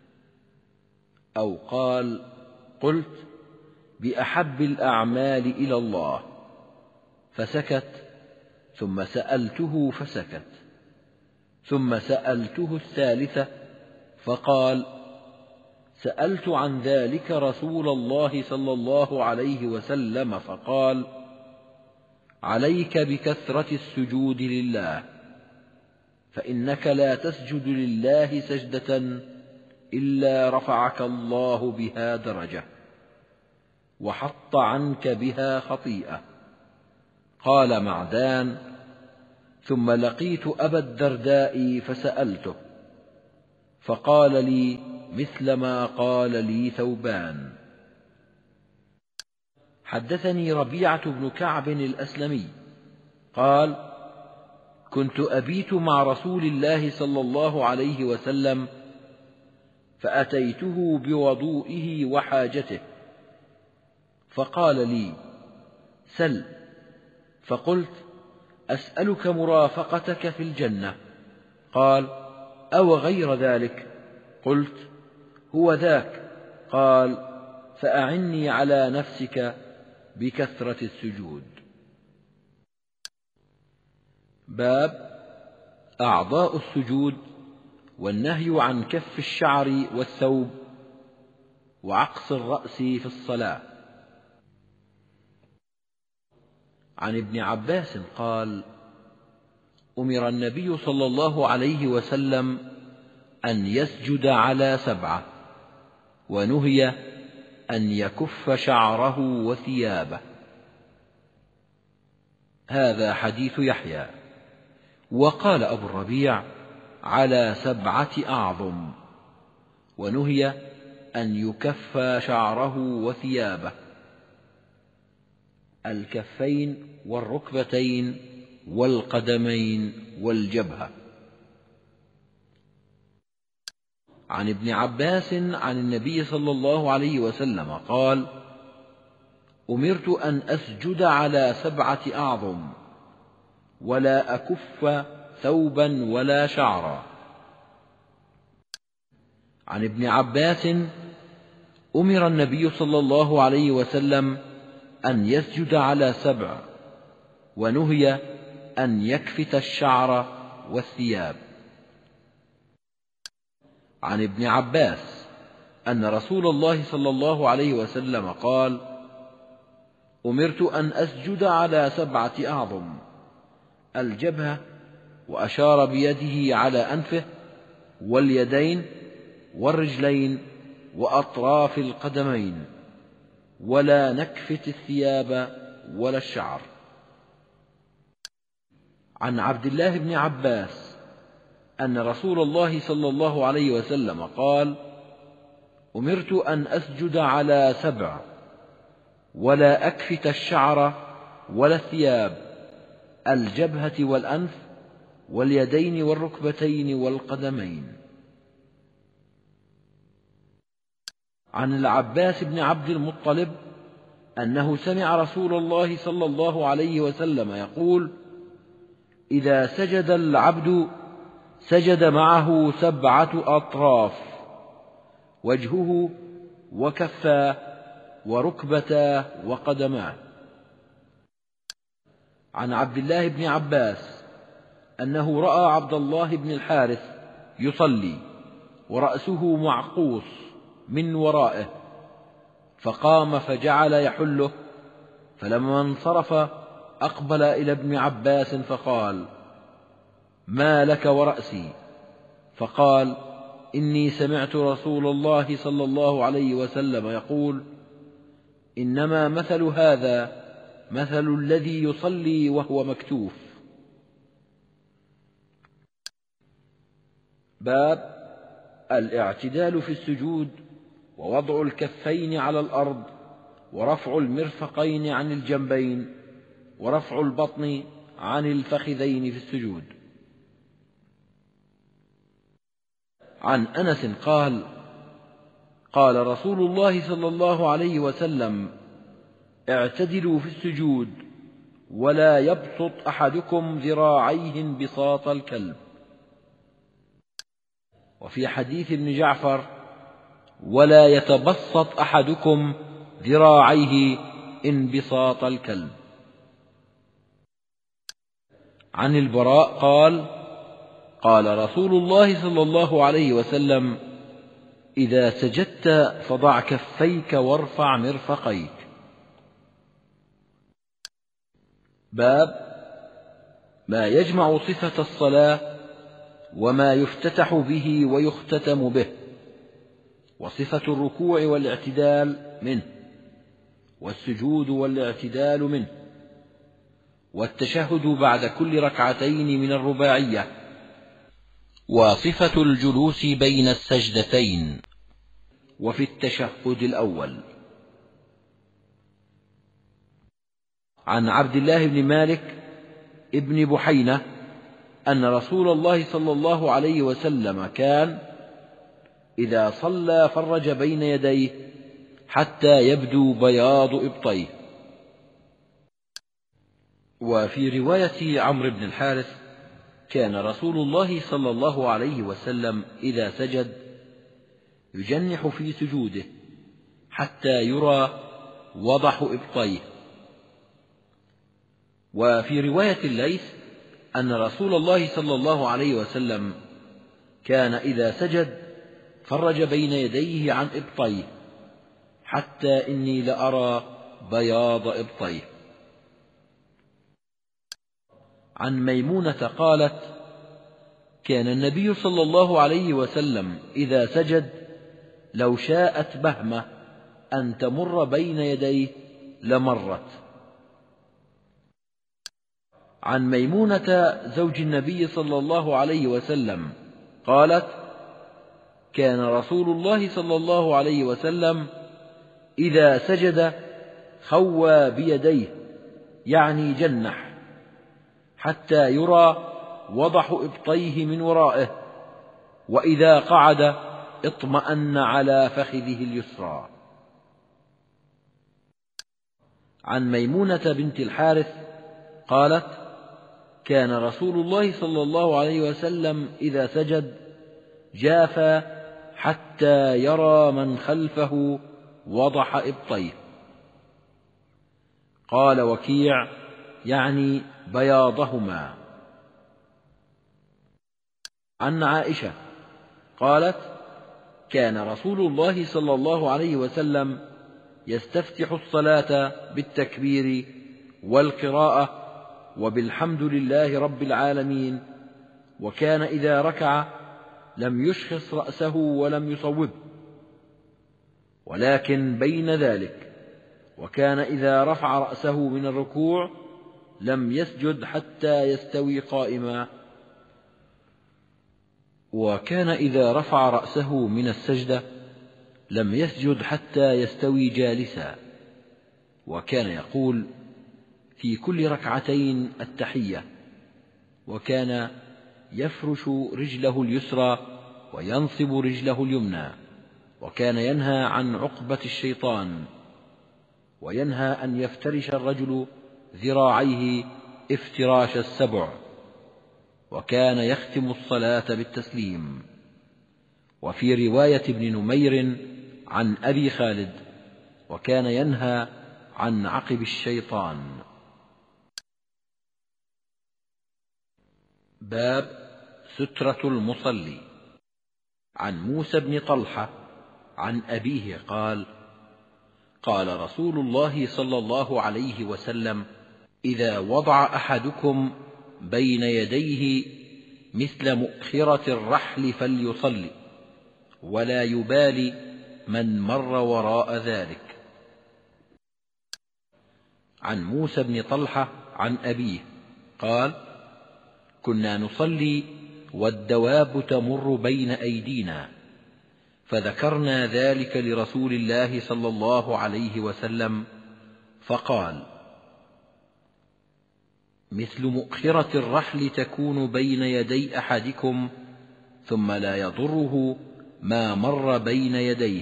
أو قال: قلت: بأحب الأعمال إلى الله. فسكت، ثم سألته فسكت، ثم سألته الثالثة فقال: سألت عن ذلك رسول الله صلى الله عليه وسلم فقال: عليك بكثرة السجود لله، فإنك لا تسجد لله سجدة إلا رفعك الله بها درجة وحط عنك بها خطيئة. قال معدان: ثم لقيت أبا الدرداء فسألته فقال لي مثل ما قال لي ثوبان. حدثني ربيعة بن كعب الأسلمي قال: كنت أبيت مع رسول الله صلى الله عليه وسلم فأتيته بوضوئه وحاجته فقال لي: سل. فقلت: أسألك مرافقتك في الجنة. قال: أو غير ذلك؟ قلت: هو ذاك. قال: فأعني على نفسك بكثرة السجود. باب أعضاء السجود والنهي عن كف الشعر والثوب وعقص الرأس في الصلاة. عن ابن عباس قال: أمر النبي صلى الله عليه وسلم أن يسجد على 7، ونهي أن يكف شعره وثيابه. هذا حديث يحيى. وقال أبو الربيع: على 7 أعظم، ونهي أن يكف شعره وثيابه: الكفين والركبتين والقدمين والجبهة. عن ابن عباس عن النبي صلى الله عليه وسلم قال: أمرت أن أسجد على 7 أعظم، ولا أكف ثوبا ولا شعرا. عن ابن عباس: أمر النبي صلى الله عليه وسلم أن يسجد على 7، ونهي أن يكفت الشعر والثياب. عن ابن عباس أن رسول الله صلى الله عليه وسلم قال: أمرت أن أسجد على 7 أعظم: الجبهة، وأشار بيده على أنفه، واليدين، والرجلين، وأطراف القدمين، ولا نكفت الثياب ولا الشعر. عن عبد الله بن عباس أن رسول الله صلى الله عليه وسلم قال: أمرت أن أسجد على 7، ولا أكفت الشعر ولا الثياب: الجبهة والأنف، واليدين والركبتين والقدمين. عن العباس بن عبد المطلب أنه سمع رسول الله صلى الله عليه وسلم يقول: إذا سجد العبد سجد معه 7 أطراف: وجهه وكفاه وركبتاه وقدماه. عن عبد الله بن عباس أنه رأى عبد الله بن الحارث يصلي ورأسه معقوس من ورائه، فقام فجعل يحله، فلما انصرف أقبل إلى ابن عباس فقال: ما لك ورأسي؟ فقال: إني سمعت رسول الله صلى الله عليه وسلم يقول: إنما مثل هذا مثل الذي يصلي وهو مكتوف. باب الاعتدال في السجود، ووضع الكفين على الأرض، ورفع المرفقين عن الجنبين، ورفع البطن عن الفخذين في السجود. عن أنس قال: قال رسول الله صلى الله عليه وسلم: اعتدلوا في السجود، ولا يبسط أحدكم ذراعيه انبساط الكلب. وفي حديث ابن جعفر: ولا يتبسط أحدكم ذراعيه انبساط الكلب. عن البراء قال: قال رسول الله صلى الله عليه وسلم: إذا سجدت فضع كفيك وارفع مرفقيك. باب ما يجمع صفة الصلاة وما يفتتح به ويختتم به، وصفة الركوع والاعتدال منه، والسجود والاعتدال منه، والتشهد بعد كل ركعتين من الرباعية، وصفة الجلوس بين السجدتين، وفي التشهد الأول. عن عبد الله بن مالك ابن بحينة أن رسول الله صلى الله عليه وسلم كان إذا صلى فرج بين يديه حتى يبدو بياض إبطيه. وفي رواية عمرو بن الحارث: كان رسول الله صلى الله عليه وسلم إذا سجد يجنح في سجوده حتى يرى وضح إبطيه. وفي رواية الليث أن رسول الله صلى الله عليه وسلم كان إذا سجد فرج بين يديه عن إبطيه حتى إني لأرى بياض إبطيه. عن ميمونة قالت: كان النبي صلى الله عليه وسلم إذا سجد لو شاءت بهمة أن تمر بين يديه لمرت. عن ميمونة زوج النبي صلى الله عليه وسلم قالت: كان رسول الله صلى الله عليه وسلم إذا سجد خوى بيديه، يعني جنح، حتى يرى وضح إبطيه من ورائه، وإذا قعد اطمأن على فخذه اليسرى. عن ميمونة بنت الحارث قالت: كان رسول الله صلى الله عليه وسلم إذا سجد جافى حتى يرى من خلفه وضح إبطيه. قال وكيع: يعني بياضهما. عن عائشة قالت: كان رسول الله صلى الله عليه وسلم يستفتح الصلاة بالتكبير والقراءة وبالحمد لله رب العالمين، وكان إذا ركع لم يشخص رأسه ولم يصوبه، ولكن بين ذلك، وكان إذا رفع رأسه من الركوع لم يسجد حتى يستوي قائما، وكان إذا رفع رأسه من السجدة لم يسجد حتى يستوي جالسا، وكان يقول في كل ركعتين التحية، وكان يفرش رجله اليسرى وينصب رجله اليمنى، وكان ينهى عن عقبة الشيطان، وينهى أن يفترش الرجل ذراعيه افتراش السبع، وكان يختم الصلاة بالتسليم. وفي رواية ابن نمير عن أبي خالد: وكان ينهى عن عقب الشيطان. باب سترة المصلي. عن موسى بن طلحة عن أبيه قال: قال رسول الله صلى الله عليه وسلم: إذا وضع أحدكم بين يديه مثل مؤخرة الرحل فليصلي، ولا يبالي من مر وراء ذلك. عن موسى بن طلحة عن أبيه قال: كنا نصلي والدواب تمر بين أيدينا، فذكرنا ذلك لرسول الله صلى الله عليه وسلم، فقال: مثل مؤخرة الرحل تكون بين يدي أحدكم، ثم لا يضره ما مر بين يديه.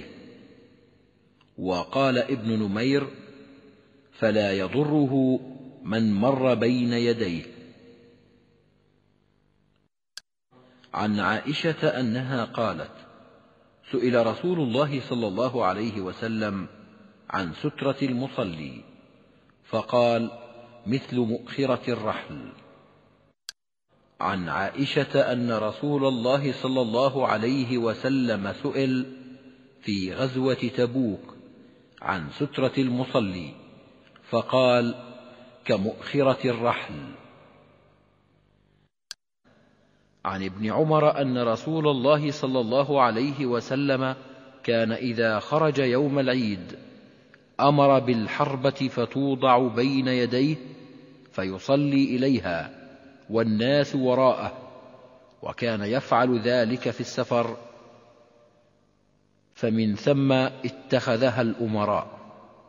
وقال ابن نمير: فلا يضره من مر بين يديه. عن عائشة أنها قالت: سئل رسول الله صلى الله عليه وسلم عن سترة المصلي، فقال: مثل مؤخرة الرحل. عن عائشة أن رسول الله صلى الله عليه وسلم سئل في غزوة تبوك عن سترة المصلي، فقال: كمؤخرة الرحل. عن ابن عمر أن رسول الله صلى الله عليه وسلم كان إذا خرج يوم العيد أمر بالحربة فتوضع بين يديه فيصلي إليها والناس وراءه، وكان يفعل ذلك في السفر، فمن ثم اتخذها الأمراء.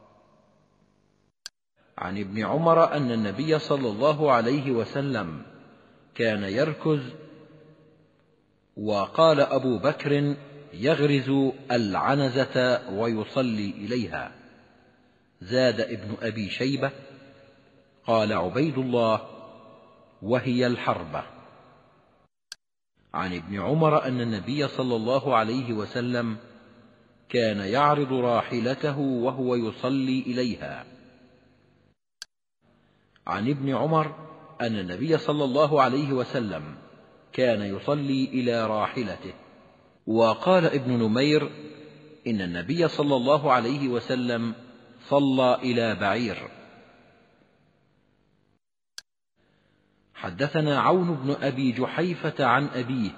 عن ابن عمر أن النبي صلى الله عليه وسلم كان يركز، وقال أبو بكر: يغرز العنزة ويصلي إليها. زاد ابن أبي شيبة: قال عبيد الله: وهي الحربة. عن ابن عمر أن النبي صلى الله عليه وسلم كان يعرض راحلته وهو يصلي إليها. عن ابن عمر أن النبي صلى الله عليه وسلم كان يصلي إلى راحلته. وقال ابن نمير: إن النبي صلى الله عليه وسلم صلى إلى بعير. حدثنا عون بن أبي جحيفة عن أبيه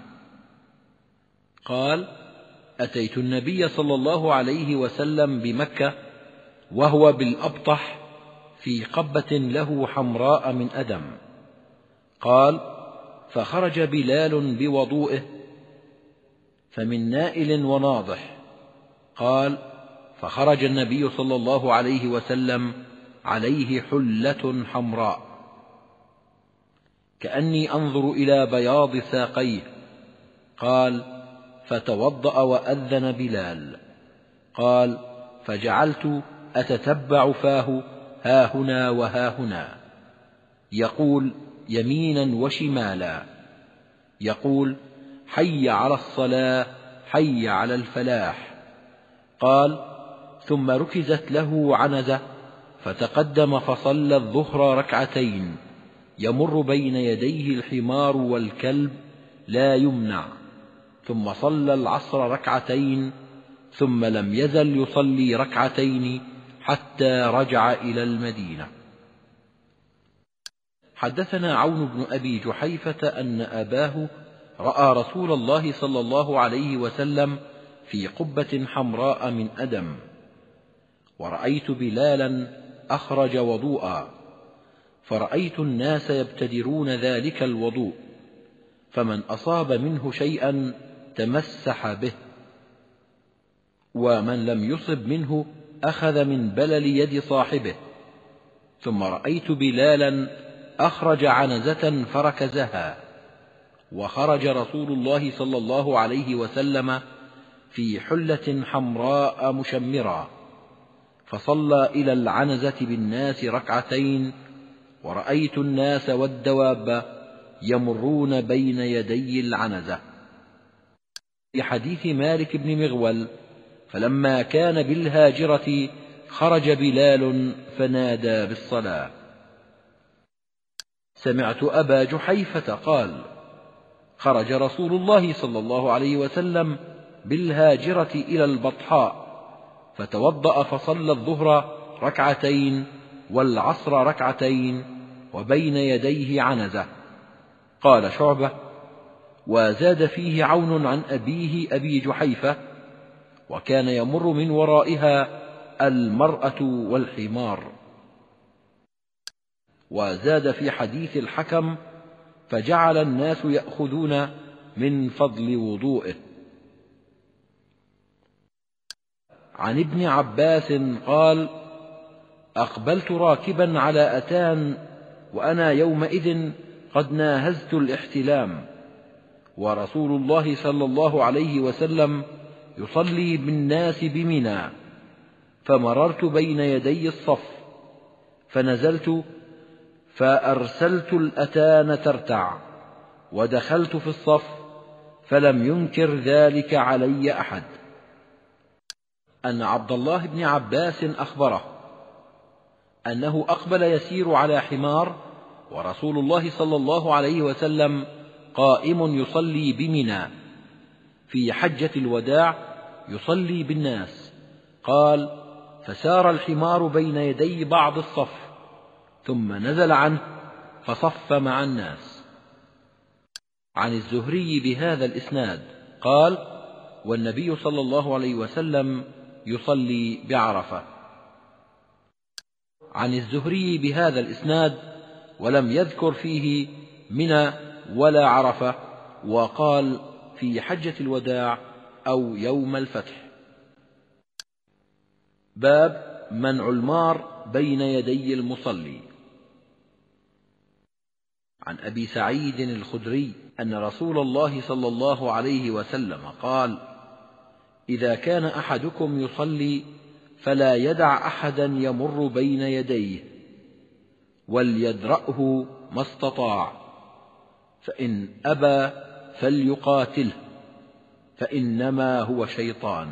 قال: أتيت النبي صلى الله عليه وسلم بمكة وهو بالأبطح في قبة له حمراء من أدم. قال: فخرج بلال بوضوئه، فمن نائل وناضح. قال: فخرج النبي صلى الله عليه وسلم عليه حلة حمراء كأني أنظر إلى بياض ساقيه. قال: فتوضأ وأذن بلال. قال: فجعلت أتتبع فاه هاهنا وهاهنا، يقول يمينا وشمالا، يقول: حي على الصلاة، حي على الفلاح. قال: ثم ركزت له عنزة فتقدم فصلى الظهر ركعتين، يمر بين يديه الحمار والكلب لا يمنع، ثم صلى العصر ركعتين، ثم لم يزل يصلي ركعتين حتى رجع إلى المدينة. حدثنا عون بن أبي جحيفة أن أباه رأى رسول الله صلى الله عليه وسلم في قبة حمراء من أدم، ورأيت بلالا أخرج وضوءا، فرأيت الناس يبتدرون ذلك الوضوء، فمن أصاب منه شيئا تمسح به، ومن لم يصب منه أخذ من بلل يد صاحبه. ثم رأيت بلالا أخرج عنزة فركزها، وخرج رسول الله صلى الله عليه وسلم في حلة حمراء مشمرة، فصلى إلى العنزة بالناس ركعتين، ورأيت الناس والدواب يمرون بين يدي العنزة. في حديث مالك بن مغول: فلما كان بالهاجرة خرج بلال فنادى بالصلاة. سمعت أبا جحيفة قال: خرج رسول الله صلى الله عليه وسلم بالهاجرة إلى البطحاء، فتوضأ فصلى الظهر ركعتين والعصر ركعتين وبين يديه عنزة. قال شعبة: وزاد فيه عون عن أبيه أبي جحيفة: وكان يمر من ورائها المرأة والحمار. وزاد في حديث الحكم: فجعل الناس يأخذون من فضل وضوئه. عن ابن عباس قال: أقبلت راكبا على أتان، وأنا يومئذ قد ناهزت الاحتلام، ورسول الله صلى الله عليه وسلم يصلي بالناس بمنى، فمررت بين يدي الصف، فنزلت فأرسلت الأتان ترتع، ودخلت في الصف، فلم ينكر ذلك علي أحد. أن عبد الله بن عباس أخبره أنه أقبل يسير على حمار، ورسول الله صلى الله عليه وسلم قائم يصلي بمنى في حجة الوداع يصلي بالناس. قال: فسار الحمار بين يدي بعض الصف، ثم نزل عنه فصف مع الناس. عن الزهري بهذا الإسناد قال: والنبي صلى الله عليه وسلم يصلي بعرفة. عن الزهري بهذا الإسناد ولم يذكر فيه منى ولا عرفة، وقال: في حجة الوداع أو يوم الفتح. باب منع المار بين يدي المصلي. عن أبي سعيد الخدري أن رسول الله صلى الله عليه وسلم قال: إذا كان أحدكم يصلي فلا يدع أحدا يمر بين يديه، وليدرأه ما استطاع، فإن أبى فليقاتله، فإنما هو شيطان.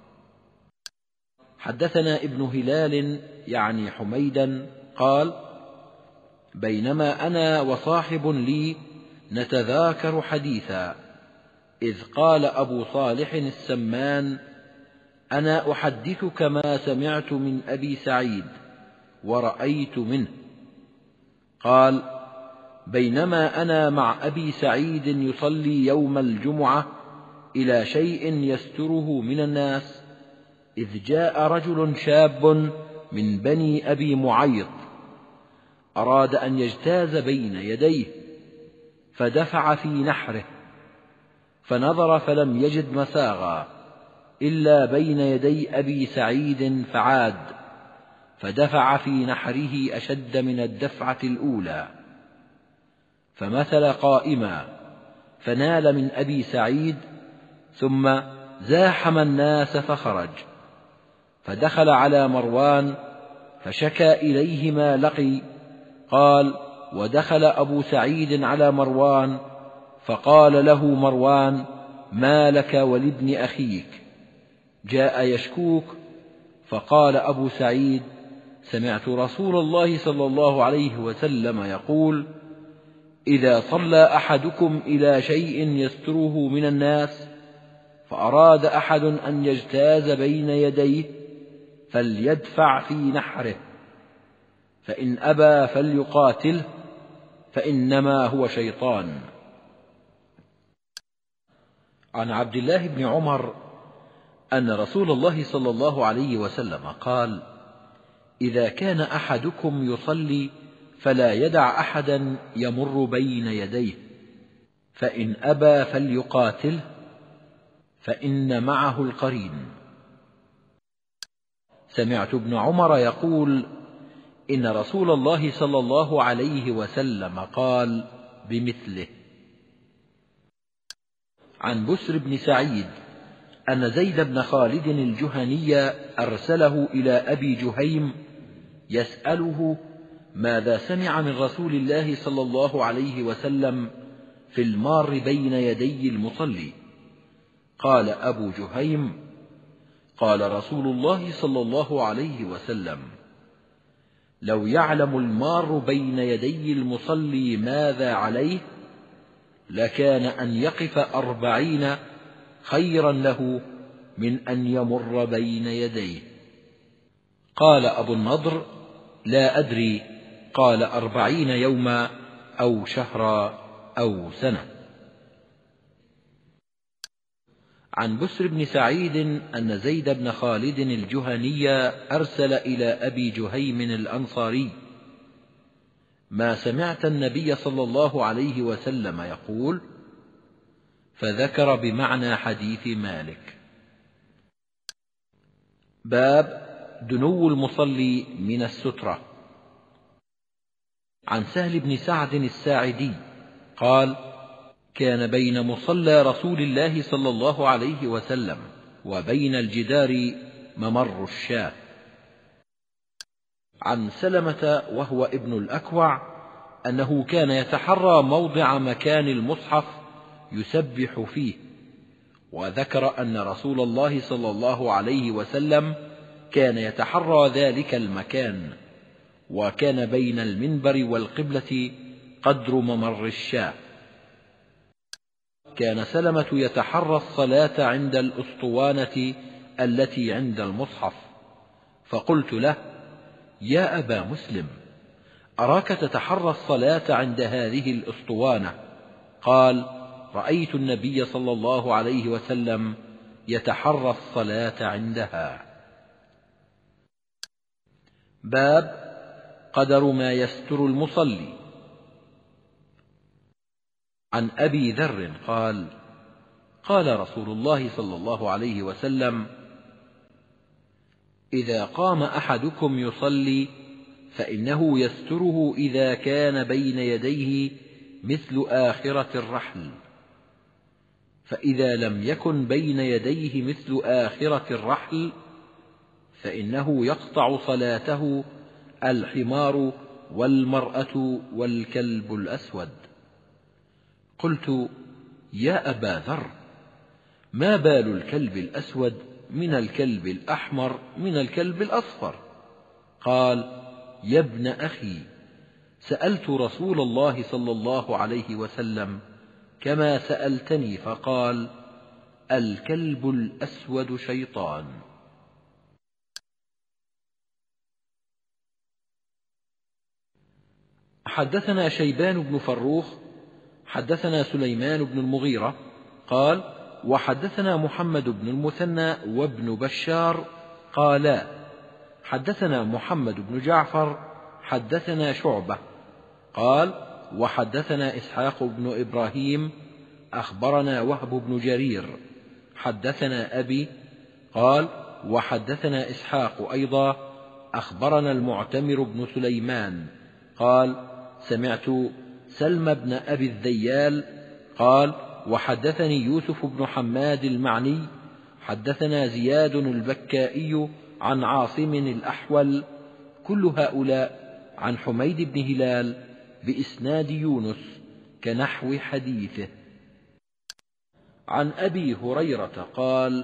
حدثنا ابن هلال يعني حميدا قال: بينما أنا وصاحب لي نتذاكر حديثا، إذ قال أبو صالح السمان: أنا أحدثك ما سمعت من أبي سعيد ورأيت منه. قال: بينما أنا مع أبي سعيد يصلي يوم الجمعة إلى شيء يستره من الناس، إذ جاء رجل شاب من بني أبي معيط، أراد أن يجتاز بين يديه، فدفع في نحره، فنظر فلم يجد مساغا إلا بين يدي أبي سعيد، فعاد فدفع في نحره أشد من الدفعة الأولى، فمثل قائما، فنال من أبي سعيد، ثم زاحم الناس فخرج، فدخل على مروان فشكى إليه ما لقي. قال: ودخل أبو سعيد على مروان فقال له مروان: ما لك ولابن أخيك؟ جاء يشكوك. فقال أبو سعيد: سمعت رسول الله صلى الله عليه وسلم يقول: إذا صلى أحدكم إلى شيء يستره من الناس، فأراد أحد أن يجتاز بين يديه، فليدفع في نحره، فإن أبى فليقاتله، فإنما هو شيطان. عن عبد الله بن عمر أن رسول الله صلى الله عليه وسلم قال: إذا كان أحدكم يصلي فلا يدع أحدا يمر بين يديه، فإن أبى فليقاتله، فإن معه القرين. سمعت ابن عمر يقول: إن رسول الله صلى الله عليه وسلم قال بمثله. عن بسر بن سعيد أن زيد بن خالد الجهني أرسله إلى أبي جهيم يسأله ماذا سمع من رسول الله صلى الله عليه وسلم في المار بين يدي المصلي. قال أبو جهيم: قال رسول الله صلى الله عليه وسلم: لو يعلم المار بين يدي المصلي ماذا عليه لكان أن يقف 40 خيرا له من أن يمر بين يديه. قال أبو النضر: لا أدري، قال 40 يوما أو شهرا أو سنة. عن بسر بن سعيد أن زيد بن خالد الجهني أرسل إلى أبي جهيم الأنصاري: ما سمعت النبي صلى الله عليه وسلم يقول؟ فذكر بمعنى حديث مالك. باب دنو المصلي من السترة. عن سهل بن سعد الساعدي قال: كان بين مصلى رسول الله صلى الله عليه وسلم وبين الجدار ممر الشاة. عن سلمة وهو ابن الأكوع أنه كان يتحرى موضع مكان المصحف يسبح فيه، وذكر أن رسول الله صلى الله عليه وسلم كان يتحرى ذلك المكان، وكان بين المنبر والقبلة قدر ممر الشاة. كان سلمة يتحرى الصلاة عند الأسطوانة التي عند المصحف، فقلت له: يا أبا مسلم، أراك تتحرى الصلاة عند هذه الأسطوانة. قال: رأيت النبي صلى الله عليه وسلم يتحرى الصلاة عندها. باب قدر ما يستر المصلي. عن أبي ذر قال: قال رسول الله صلى الله عليه وسلم: إذا قام أحدكم يصلي فإنه يستره إذا كان بين يديه مثل آخرة الرحل، فإذا لم يكن بين يديه مثل آخرة الرحل فإنه يقطع صلاته الحمار والمرأة والكلب الأسود. قلت: يا أبا ذر، ما بال الكلب الأسود من الكلب الأحمر من الكلب الأصفر؟ قال: يا ابن أخي، سألت رسول الله صلى الله عليه وسلم كما سألتني، فقال: الكلب الأسود شيطان. حدثنا شيبان بن فروخ حدثنا سليمان بن المغيرة قال: وحدثنا محمد بن المثنى وابن بشار قالا: حدثنا محمد بن جعفر حدثنا شعبة قال: وحدثنا إسحاق بن إبراهيم أخبرنا وهب بن جرير حدثنا أبي قال: وحدثنا إسحاق أيضا أخبرنا المعتمر بن سليمان قال: سمعت سلم بن أبي الذيال قال: وحدثني يوسف بن حماد المعني حدثنا زياد البكائي عن عاصم الأحول، كل هؤلاء عن حميد بن هلال بإسناد يونس كنحو حديثه. عن أبي هريرة قال: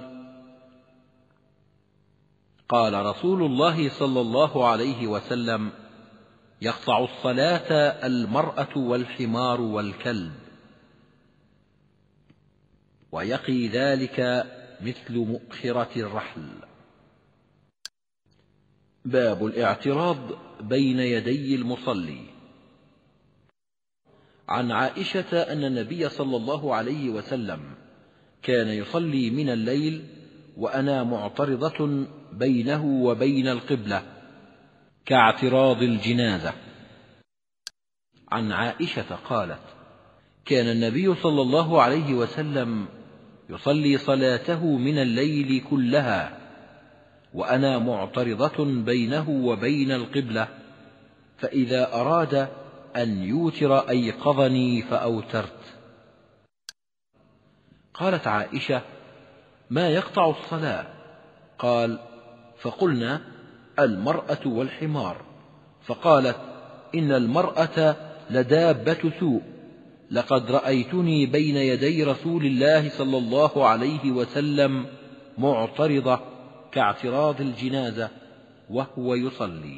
قال رسول الله صلى الله عليه وسلم: يقطع الصلاة المرأة والحمار والكلب، ويقي ذلك مثل مؤخرة الرحل. باب الاعتراض بين يدي المصلي. عن عائشة أن النبي صلى الله عليه وسلم كان يصلي من الليل وأنا معترضة بينه وبين القبلة كاعتراض الجنازة. عن عائشة قالت: كان النبي صلى الله عليه وسلم يصلي صلاته من الليل كلها وأنا معترضة بينه وبين القبلة، فإذا أراد أن يوتر أيقظني فأوترت. قالت عائشة: ما يقطع الصلاة؟ قال: فقلنا: المرأة والحمار. فقالت: إن المرأة لدابة سوء، لقد رأيتني بين يدي رسول الله صلى الله عليه وسلم معترضة كاعتراض الجنازة وهو يصلي.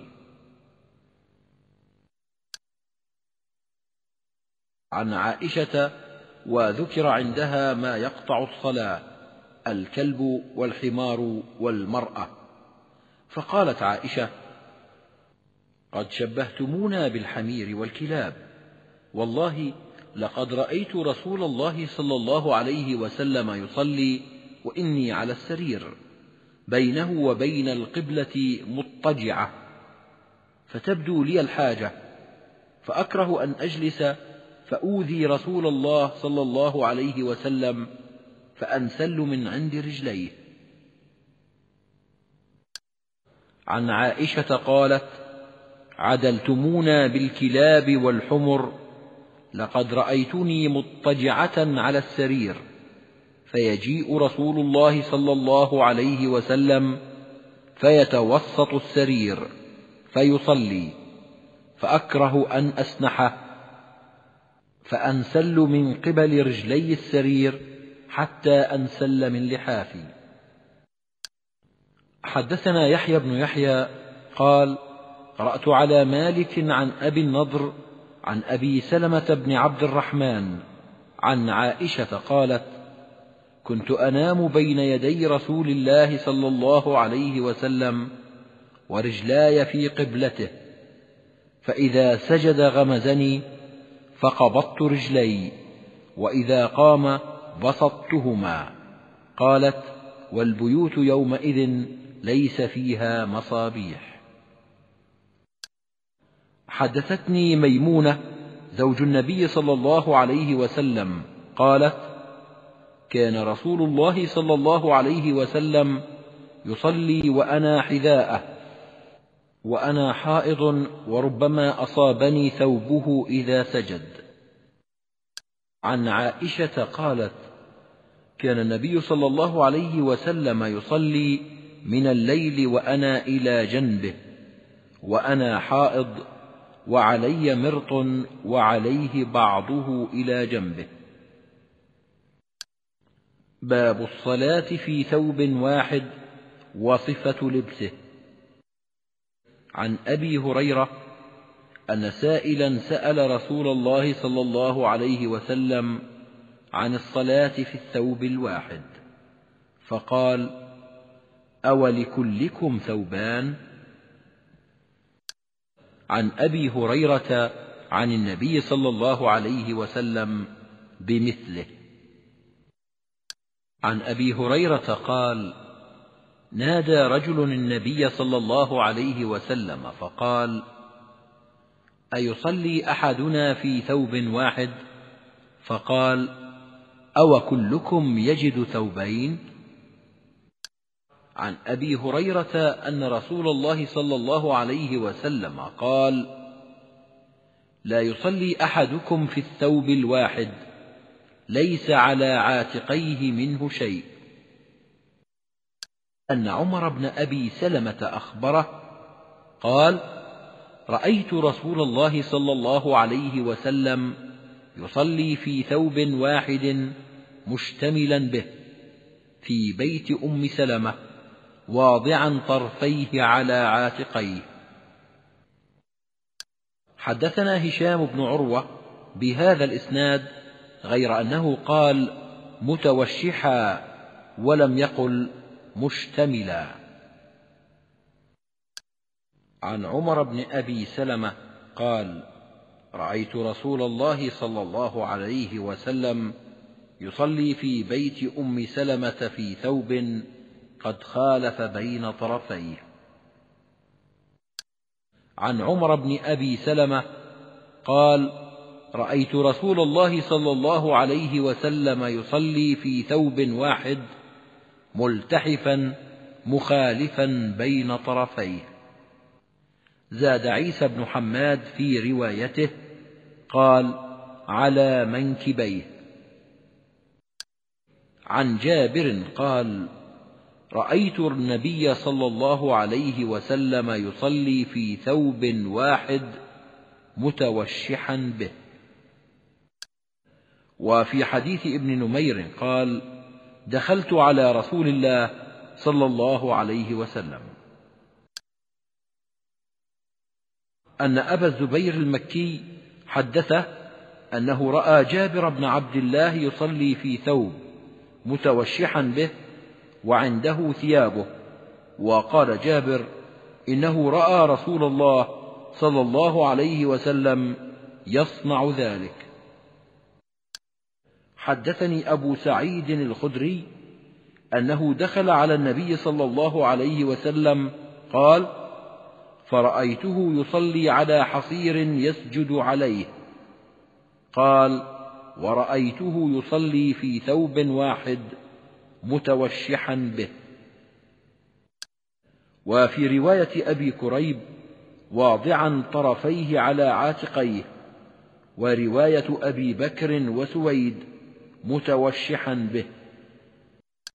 عن عائشة: وذكر عندها ما يقطع الصلاة: الكلب والحمار والمرأة. فقالت عائشة: قد شبهتمونا بالحمير والكلاب، والله لقد رأيت رسول الله صلى الله عليه وسلم يصلي وإني على السرير بينه وبين القبلة مضطجعة، فتبدو لي الحاجة، فأكره أن أجلس فأوذي رسول الله صلى الله عليه وسلم فأنسل من عند رجليه. عن عائشة قالت: عدلتمونا بالكلاب والحمر، لقد رأيتني مضطجعة على السرير، فيجيء رسول الله صلى الله عليه وسلم فيتوسط السرير فيصلي، فأكره أن أسنحه فأنسل من قبل رجلي السرير حتى أنسل من لحافي. حدثنا يحيى بن يحيى قال: قرأت على مالك عن أبي النضر عن أبي سلمة بن عبد الرحمن عن عائشة قالت: كنت أنام بين يدي رسول الله صلى الله عليه وسلم ورجلاي في قبلته، فإذا سجد غمزني فقبضت رجلي، وإذا قام بسطتهما. قالت: والبيوت يومئذ ليس فيها مصابيح. حدثتني ميمونة زوج النبي صلى الله عليه وسلم قالت: كان رسول الله صلى الله عليه وسلم يصلي وأنا حذاءه وأنا حائض، وربما أصابني ثوبه إذا سجد. عن عائشة قالت: كان النبي صلى الله عليه وسلم يصلي من الليل وأنا إلى جنبه وأنا حائض، وعلي مرط وعليه بعضه إلى جنبه. باب الصلاة في ثوب واحد وصفة لبسه. عن أبي هريرة أن سائلا سأل رسول الله صلى الله عليه وسلم عن الصلاة في الثوب الواحد، فقال: أولكلكم ثوبان؟ عن أبي هريرة عن النبي صلى الله عليه وسلم بمثله. عن أبي هريرة قال: نادى رجل النبي صلى الله عليه وسلم فقال: أيصلي أحدنا في ثوب واحد؟ فقال: أوكلكم يجد ثوبين؟ عن أبي هريرة أن رسول الله صلى الله عليه وسلم قال: لا يصلي أحدكم في الثوب الواحد ليس على عاتقيه منه شيء. أن عمر بن أبي سلمة أخبره قال: رأيت رسول الله صلى الله عليه وسلم يصلي في ثوب واحد مشتملا به في بيت أم سلمة واضعا طرفيه على عاتقيه. حدثنا هشام بن عروة بهذا الإسناد، غير أنه قال متوشحا ولم يقل مشتملا. عن عمر بن أبي سلمة قال: رأيت رسول الله صلى الله عليه وسلم يصلي في بيت أم سلمة في ثوب قد خالف بين طرفيه. عن عمر بن أبي سلمة قال: رأيت رسول الله صلى الله عليه وسلم يصلي في ثوب واحد ملتحفا مخالفا بين طرفيه. زاد عيسى بن حماد في روايته قال: على منكبيه. عن جابر قال: رأيت النبي صلى الله عليه وسلم يصلي في ثوب واحد متوشحا به. وفي حديث ابن نمير قال: دخلت على رسول الله صلى الله عليه وسلم. أن أبا الزبير المكي حدثه أنه رأى جابر بن عبد الله يصلي في ثوب متوشحا به وعنده ثيابه، وقال جابر: إنه رأى رسول الله صلى الله عليه وسلم يصنع ذلك. حدثني أبو سعيد الخدري أنه دخل على النبي صلى الله عليه وسلم قال: فرأيته يصلي على حصير يسجد عليه. قال: ورأيته يصلي في ثوب واحد متوشحا به. وفي رواية أبي كريب: واضعا طرفيه على عاتقيه. ورواية أبي بكر وسويد: متوشحا به.